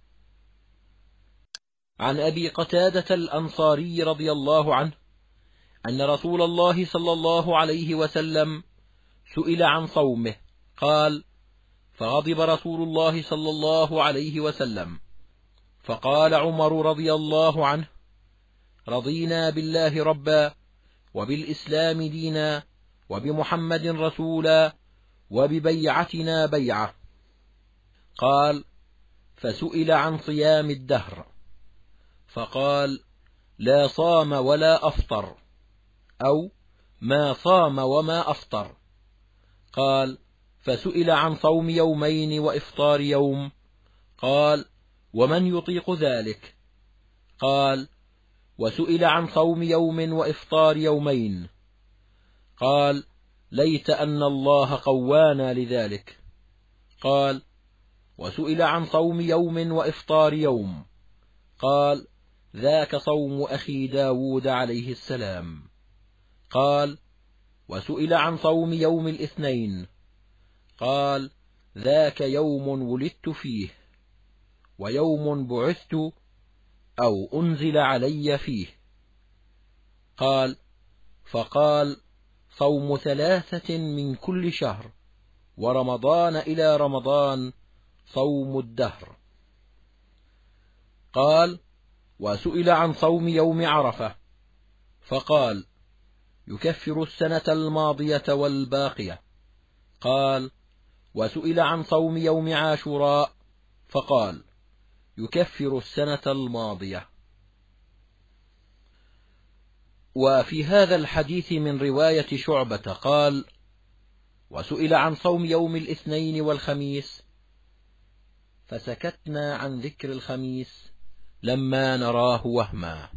عن أبي قتادة الأنصاري رضي الله عنه أن رسول الله صلى الله عليه وسلم سئل عن صومه قال: فغضب رسول الله صلى الله عليه وسلم فقال عمر رضي الله عنه: رضينا بالله ربا وبالإسلام دينا وبمحمد رسولا وببيعتنا بيعة. قال: فسئل عن صيام الدهر فقال: لا صام ولا أفطر، أو ما صام وما أفطر. قال: فسئل عن صوم يومين وإفطار يوم. قال: ومن يطيق ذلك؟ قال: وسئل عن صوم يوم وإفطار يومين. قال: ليت أن الله قوانا لذلك. قال: وسئل عن صوم يوم وإفطار يوم. قال: ذاك صوم أخي داود عليه السلام. قال: وسئل عن صوم يوم الاثنين. قال: ذاك يوم ولدت فيه ويوم بعثت أو أنزل علي فيه. قال: فقال: صوم 3 من كل شهر، ورمضان إلى رمضان صوم الدهر. قال: وسئل عن صوم يوم عرفة فقال: يكفر السنة الماضية والباقية. قال: وسئل عن صوم يوم عاشوراء فقال: يكفر السنة الماضية. وفي هذا الحديث من رواية شعبة قال: وسئل عن صوم يوم الاثنين والخميس فسكتنا عن ذكر الخميس لما نراه وهما.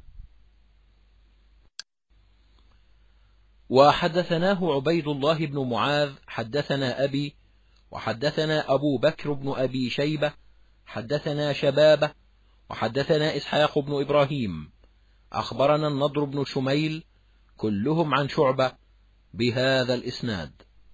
وحدثناه عبيد الله بن معاذ حدثنا أبي وحدثنا أبو بكر بن أبي شيبة حدثنا شبابة وحدثنا إسحاق بن إبراهيم أخبرنا النضر بن شميل كلهم عن شعبة بهذا الإسناد.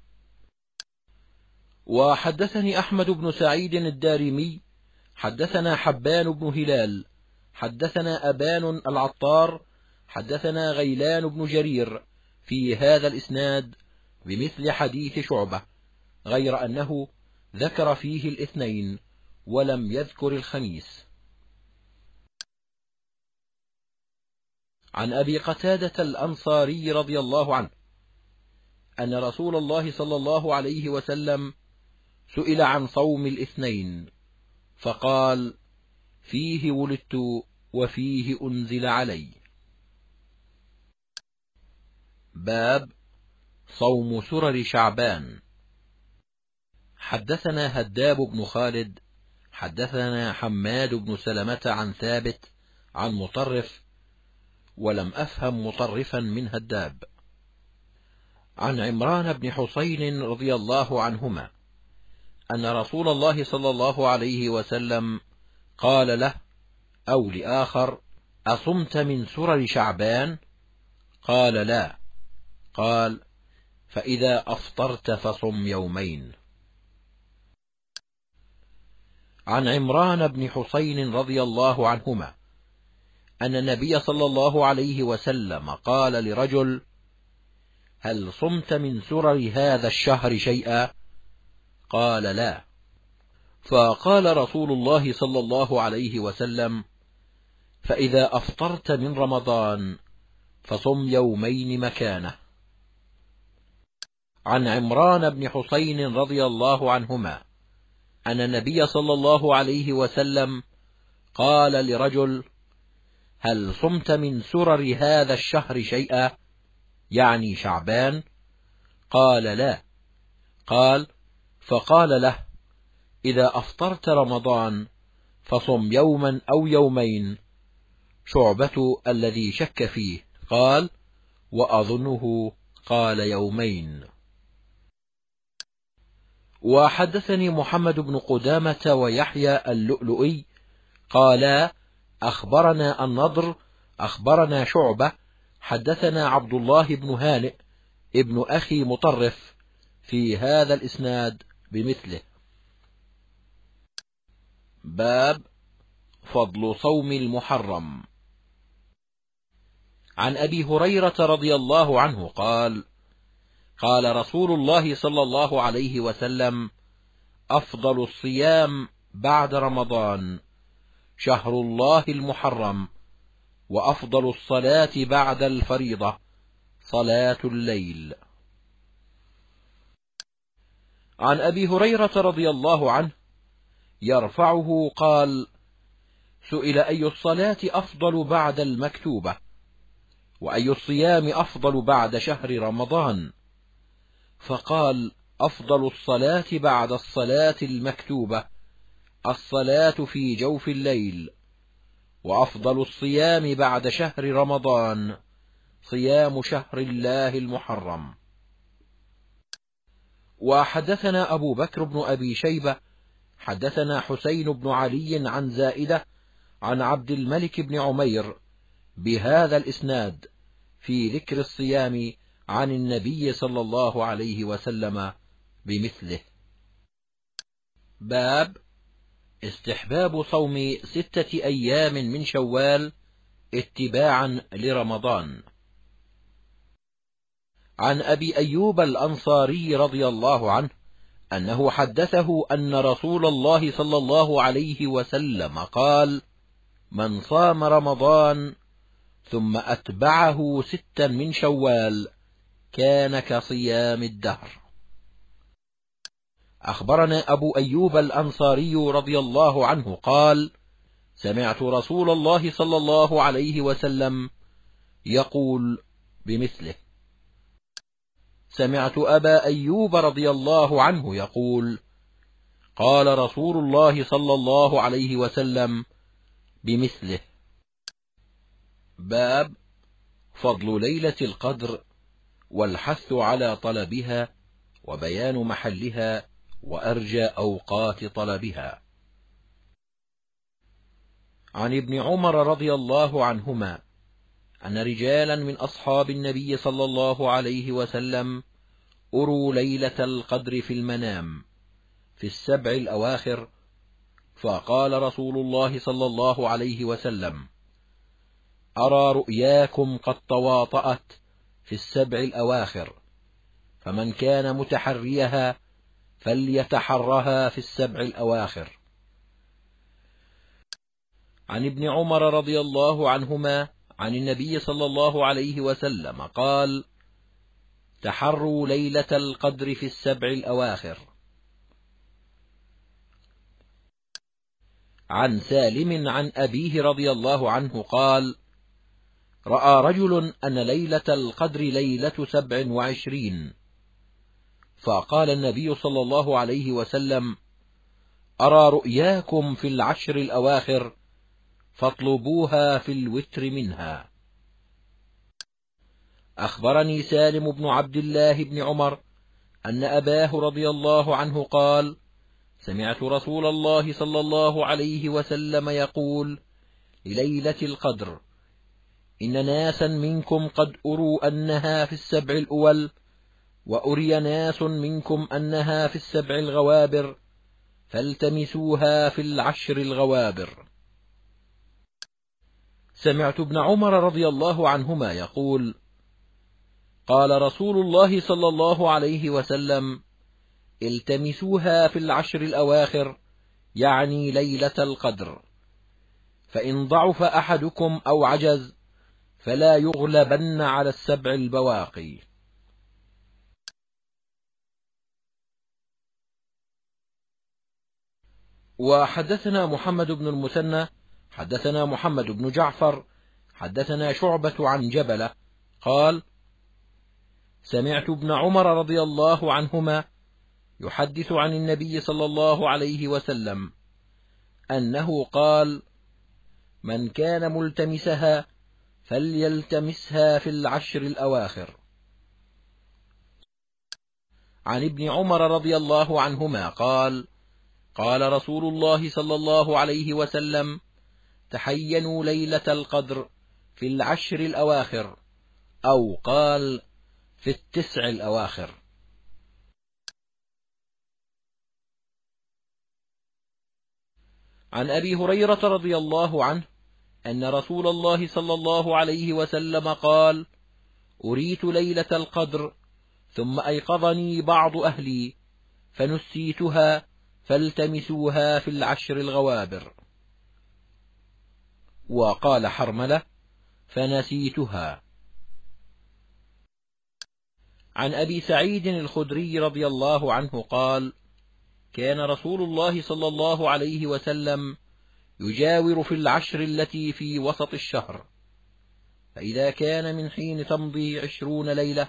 وحدثني أحمد بن سعيد الدارمي حدثنا حبان بن هلال حدثنا أبان العطار حدثنا غيلان بن جرير في هذا الإسناد بمثل حديث شعبة، غير أنه ذكر فيه الاثنين ولم يذكر الخميس. عن أبي قتادة الأنصاري رضي الله عنه أن رسول الله صلى الله عليه وسلم سئل عن صوم الاثنين فقال: فيه ولدت وفيه أنزل علي. باب صوم سرر شعبان. حدثنا هداب بن خالد حدثنا حماد بن سلمة عن ثابت عن مطرف، ولم أفهم مطرفا من هداب. عن عمران بن حسين رضي الله عنهما أن رسول الله صلى الله عليه وسلم قال له أو لآخر: أصمت من سرر شعبان؟ قال: لا. قال: فإذا أفطرت فصم يومين. عن عمران بن حسين رضي الله عنهما أن النبي صلى الله عليه وسلم قال لرجل: هل صمت من سرر هذا الشهر شيئا؟ قال: لا. فقال رسول الله صلى الله عليه وسلم: فإذا أفطرت من رمضان فصم يومين مكانه. عن عمران بن حسين رضي الله عنهما أن النبي صلى الله عليه وسلم قال لرجل: هل صمت من سرر هذا الشهر شيئا؟ يعني شعبان. قال: لا. قال: فقال له: إذا أفطرت رمضان فصم يوما أو يومين. شعبة الذي شك فيه قال: وأظنه قال يومين. وحدثني محمد بن قدامة ويحيى اللؤلؤي قالا أخبرنا النضر أخبرنا شعبة حدثنا عبد الله بن هانئ ابن أخي مطرف في هذا الإسناد بمثله. باب فضل صوم المحرم. عن أبي هريرة رضي الله عنه قال قال رسول الله صلى الله عليه وسلم أفضل الصيام بعد رمضان شهر الله المحرم، وأفضل الصلاة بعد الفريضة صلاة الليل. عن أبي هريرة رضي الله عنه يرفعه قال سئل أي الصلاة أفضل بعد المكتوبة، وأي الصيام أفضل بعد شهر رمضان؟ فقال أفضل الصلاة بعد الصلاة المكتوبة الصلاة في جوف الليل، وأفضل الصيام بعد شهر رمضان صيام شهر الله المحرم. وحدثنا أبو بكر بن أبي شيبة حدثنا حسين بن علي عن زائدة عن عبد الملك بن عمير بهذا الإسناد في ذكر الصيام عن النبي صلى الله عليه وسلم بمثله. باب استحباب صوم 6 أيام من شوال اتباعا لرمضان. عن أبي أيوب الأنصاري رضي الله عنه أنه حدثه أن رسول الله صلى الله عليه وسلم قال من صام رمضان ثم أتبعه 6 من شوال كان كصيام الدهر. أخبرنا أبو أيوب الأنصاري رضي الله عنه قال سمعت رسول الله صلى الله عليه وسلم يقول بمثله. سمعت أبا أيوب رضي الله عنه يقول قال رسول الله صلى الله عليه وسلم بمثله. باب فضل ليلة القدر والحث على طلبها وبيان محلها وأرجى أوقات طلبها. عن ابن عمر رضي الله عنهما أن رجالا من أصحاب النبي صلى الله عليه وسلم أروا ليلة القدر في المنام في 7 الأواخر، فقال رسول الله صلى الله عليه وسلم أرى رؤياكم قد تواطأت في 7 الأواخر، فمن كان متحريها فليتحرها في 7 الأواخر. عن ابن عمر رضي الله عنهما عن النبي صلى الله عليه وسلم قال تحروا ليلة القدر في 7 الأواخر. عن سالم عن أبيه رضي الله عنه قال رأى رجل أن ليلة القدر ليلة 27، فقال النبي صلى الله عليه وسلم أرى رؤياكم في 10 الأواخر فاطلبوها في الوتر منها. أخبرني سالم بن عبد الله بن عمر أن أباه رضي الله عنه قال سمعت رسول الله صلى الله عليه وسلم يقول لليلة القدر إن ناسا منكم قد أروا أنها في 7 الأول، وأري ناس منكم أنها في 7 الغوابر، فالتمسوها في 10 الغوابر. سمعت ابن عمر رضي الله عنهما يقول قال رسول الله صلى الله عليه وسلم التمسوها في 10 الأواخر، يعني ليلة القدر، فإن ضعف أحدكم أو عجز فلا يغلبن على 7 البواقي. وحدثنا محمد بن المثنى حدثنا محمد بن جعفر حدثنا شعبة عن جبلة قال سمعت ابن عمر رضي الله عنهما يحدث عن النبي صلى الله عليه وسلم أنه قال من كان ملتمسها فليلتمسها في 10 الأواخر. عن ابن عمر رضي الله عنهما قال: قال رسول الله صلى الله عليه وسلم: تحينوا ليلة القدر في العشر الأواخر، أو قال في التسع الأواخر. عن أبي هريرة رضي الله عنه أن رسول الله صلى الله عليه وسلم قال: أريت ليلة القدر ثم أيقظني بعض أهلي فنسيتها فالتمسوها في العشر الغوابر. وقال حرملة: فنسيتها. عن أبي سعيد الخدري رضي الله عنه قال: كان رسول الله صلى الله عليه وسلم يجاور في العشر التي في وسط الشهر، فإذا كان من حين تمضي 20 ليلة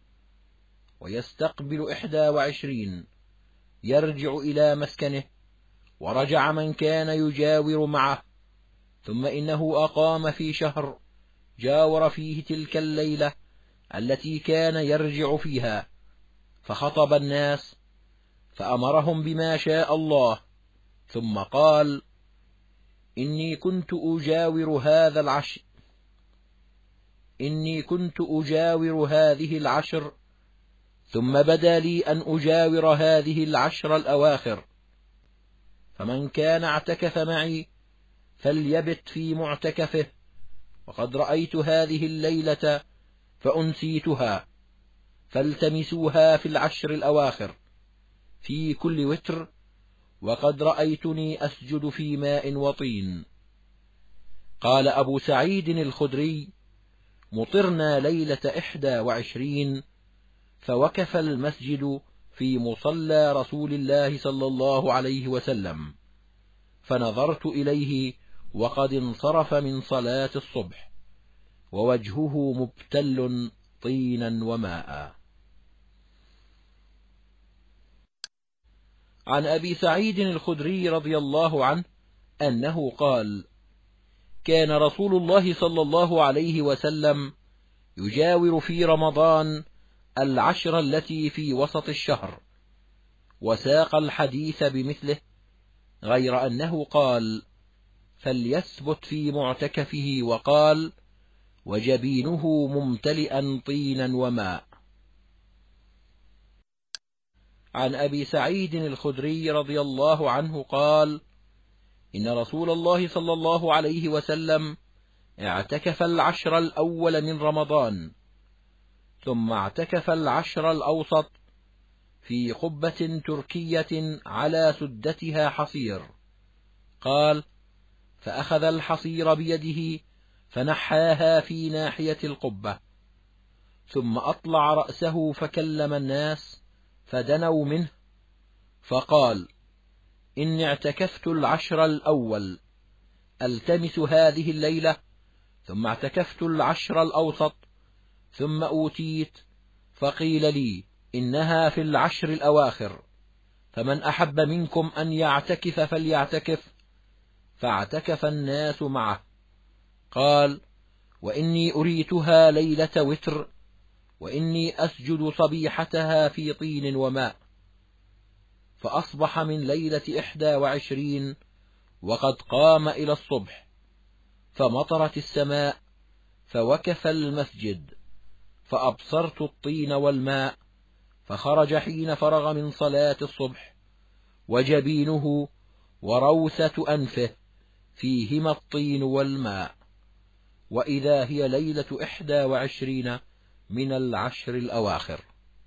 ويستقبل 21 يرجع إلى مسكنه، ورجع من كان يجاور معه، ثم إنه أقام في شهر جاور فيه تلك الليلة التي كان يرجع فيها، فخطب الناس فأمرهم بما شاء الله، ثم قال: إني كنت أجاور هذه العشر، ثم بدا لي أن أجاور هذه العشر الأواخر، فمن كان اعتكف معي فليبت في معتكفه، وقد رأيت هذه الليلة فأنسيتها، فالتمسوها في العشر الأواخر في كل وتر، وقد رأيتني أسجد في ماء وطين. قال أبو سعيد الخدري: مطرنا ليلة 21 فوكف المسجد في مصلى رسول الله صلى الله عليه وسلم، فنظرت إليه وقد انصرف من صلاة الصبح، ووجهه مبتل طينا وماء. عن أبي سعيد الخدري رضي الله عنه أنه قال: كان رسول الله صلى الله عليه وسلم يجاور في رمضان العشر التي في وسط الشهر، وساق الحديث بمثله، غير أنه قال: فليثبت في معتكفه، وقال: وجبينه ممتلئا طينا وماء. عن أبي سعيد الخدري رضي الله عنه قال: إن رسول الله صلى الله عليه وسلم اعتكف العشر الأول من رمضان، ثم اعتكف العشر الأوسط في قبة تركية على سدتها حصير. قال: فأخذ الحصير بيده فنحاها في ناحية القبة، ثم أطلع رأسه فكلم الناس فدنوا منه، فقال: إني اعتكفت العشر الأول ألتمس هذه الليلة، ثم اعتكفت العشر الأوسط، ثم أوتيت فقيل لي إنها في العشر الأواخر، فمن أحب منكم أن يعتكف فليعتكف، فاعتكف الناس معه. قال: وإني أريتها ليلة وتر، وإني أسجد صبيحتها في طين وماء، فأصبح من ليلة 21 وقد قام إلى الصبح، فمطرت السماء فوكف المسجد، فأبصرت الطين والماء، فخرج حين فرغ من صلاة الصبح، وجبينه وروثة أنفه فيهما الطين والماء، وإذا هي ليلة 21 من العشر الأواخر.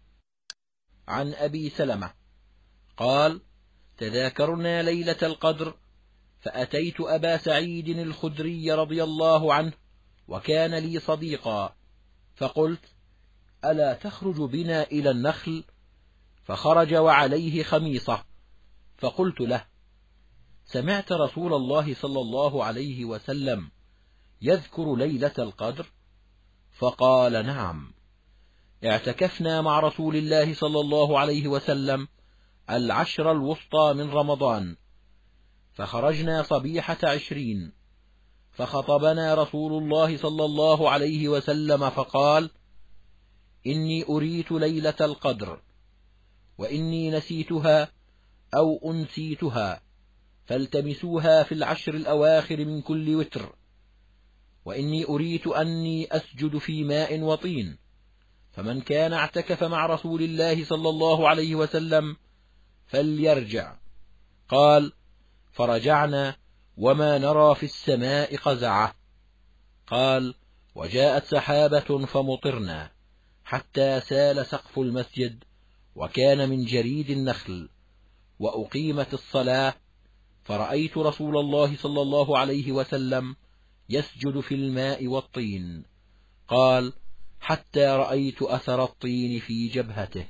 عن أبي سلمة قال: تذاكرنا ليلة القدر، فأتيت أبا سعيد الخدري رضي الله عنه وكان لي صديقا، فقلت: ألا تخرج بنا إلى النخل؟ فخرج وعليه خميصة، فقلت له: سمعت رسول الله صلى الله عليه وسلم يذكر ليلة القدر؟ فقال: نعم، اعتكفنا مع رسول الله صلى الله عليه وسلم العشر الوسطى من رمضان، فخرجنا صبيحة 20، فخطبنا رسول الله صلى الله عليه وسلم فقال: إني أريت ليلة القدر، وإني نسيتها أو أنسيتها فالتمسوها في العشر الأواخر من كل وتر، وإني أريت أني أسجد في ماء وطين، فمن كان اعتكف مع رسول الله صلى الله عليه وسلم فليرجع. قال: فرجعنا وما نرى في السماء قزعة. قال: وجاءت سحابة فمطرنا حتى سال سقف المسجد، وكان من جريد النخل، وأقيمت الصلاة، فرأيت رسول الله صلى الله عليه وسلم يسجد في الماء والطين. قال: حتى رأيت أثر الطين في جبهته.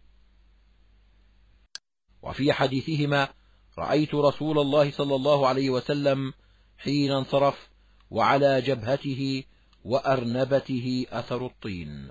وفي حديثهما: رأيت رسول الله صلى الله عليه وسلم حين انصرف وعلى جبهته وأرنبته أثر الطين.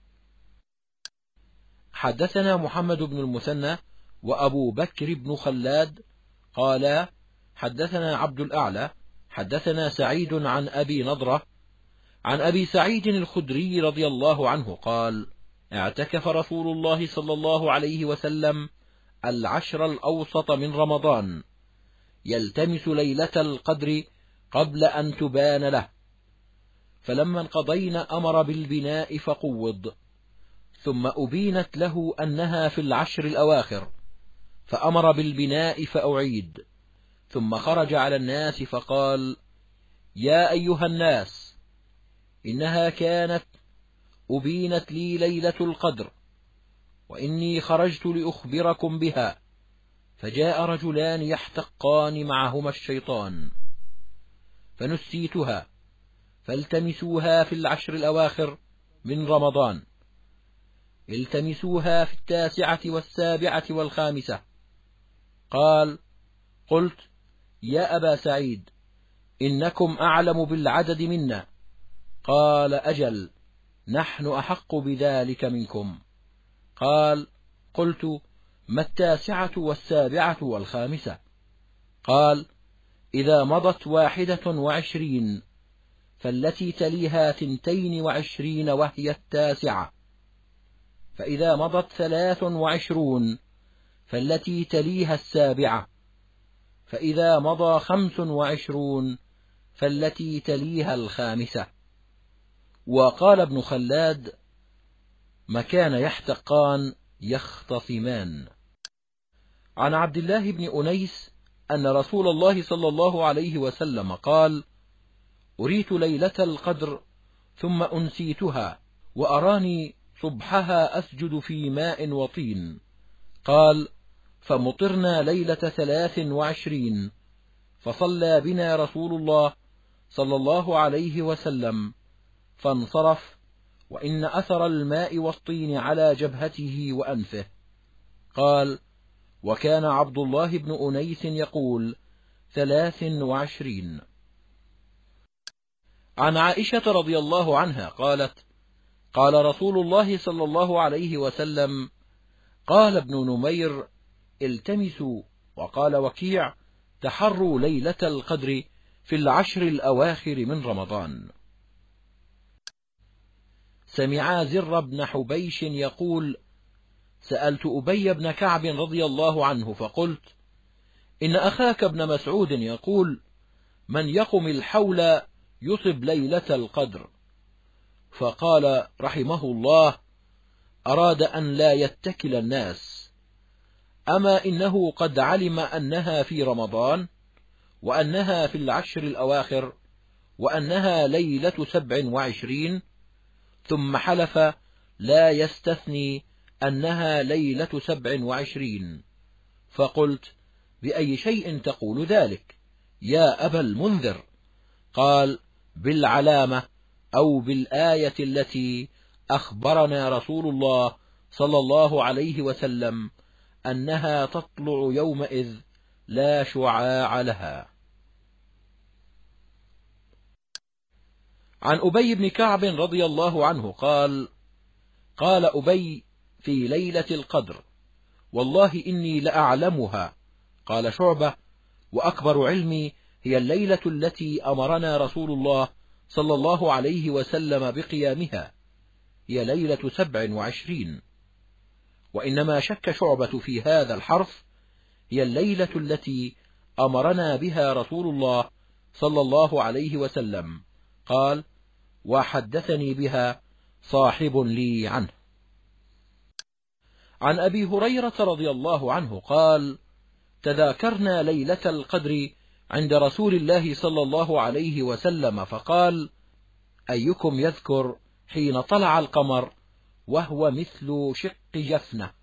حدثنا محمد بن المثنى وأبو بكر بن خلاد قالا: حدثنا عبد الأعلى حدثنا سعيد عن أبي نضرة عن أبي سعيد الخدري رضي الله عنه قال: اعتكف رسول الله صلى الله عليه وسلم العشر الأوسط من رمضان، يلتمس ليلة القدر قبل أن تبان له، فلما انقضينا أمر بالبناء فقوض، ثم أبينت له أنها في العشر الأواخر، فأمر بالبناء فأعيد، ثم خرج على الناس فقال: يا أيها الناس، إنها كانت أبينت لي ليلة القدر، وإني خرجت لأخبركم بها، فجاء رجلان يحتقان معهما الشيطان، فنسيتها، فالتمسوها في العشر الأواخر من رمضان، التمسوها في 9 و7 و5. قال: قلت: يا أبا سعيد، إنكم أعلم بالعدد منا. قال: أجل، نحن أحق بذلك منكم. قال: قلت: ما 9 و7 و5؟ قال: إذا مضت 21 فالتي تليها 22 وهي 9، فإذا مضت 23 فالتي تليها 7، فإذا مضى 25 فالتي تليها 5. وقال ابن خلاد: مكان يحتقان يختصمان. عن عبد الله بن أنيس أن رسول الله صلى الله عليه وسلم قال: أريت ليلة القدر ثم أنسيتها، وأراني صبحها أسجد في ماء وطين. قال: فمطرنا ليلة 23، فصلى بنا رسول الله صلى الله عليه وسلم فانصرف، وإن أثر الماء والطين على جبهته وأنفه. قال: وكان عبد الله بن أنيس يقول 23. عن عائشة رضي الله عنها قالت: قال رسول الله صلى الله عليه وسلم: قال ابن نمير: التمسوا، وقال وكيع: تحروا ليلة القدر في العشر الأواخر من رمضان. سمعا زر بن حبيش يقول: سألت أبي بن كعب رضي الله عنه فقلت: إن أخاك ابن مسعود يقول: من يقم الحول يصب ليلة القدر. فقال رحمه الله: أراد أن لا يتكل الناس، أما إنه قد علم أنها في رمضان، وأنها في العشر الأواخر، وأنها ليلة 27، ثم حلف لا يستثني أنها ليلة 27. فقلت: بأي شيء تقول ذلك يا أبا المنذر؟ قال: بالعلامة أو بالآية التي أخبرنا رسول الله صلى الله عليه وسلم أنها تطلع يومئذ لا شعاع لها. عن أبي بن كعب رضي الله عنه قال: قال أبي في ليلة القدر: والله إني لأعلمها. قال شعبة: وأكبر علمي هي الليلة التي أمرنا رسول الله صلى الله عليه وسلم بقيامها، هي ليلة 27. وإنما شك شعبة في هذا الحرف هي الليلة التي أمرنا بها رسول الله صلى الله عليه وسلم. قال: وحدثني بها صاحب لي عنه. عن أبي هريرة رضي الله عنه قال: تذاكرنا ليلة القدر عند رسول الله صلى الله عليه وسلم فقال: أيكم يذكر حين طلع القمر وهو مثل شق جفنة؟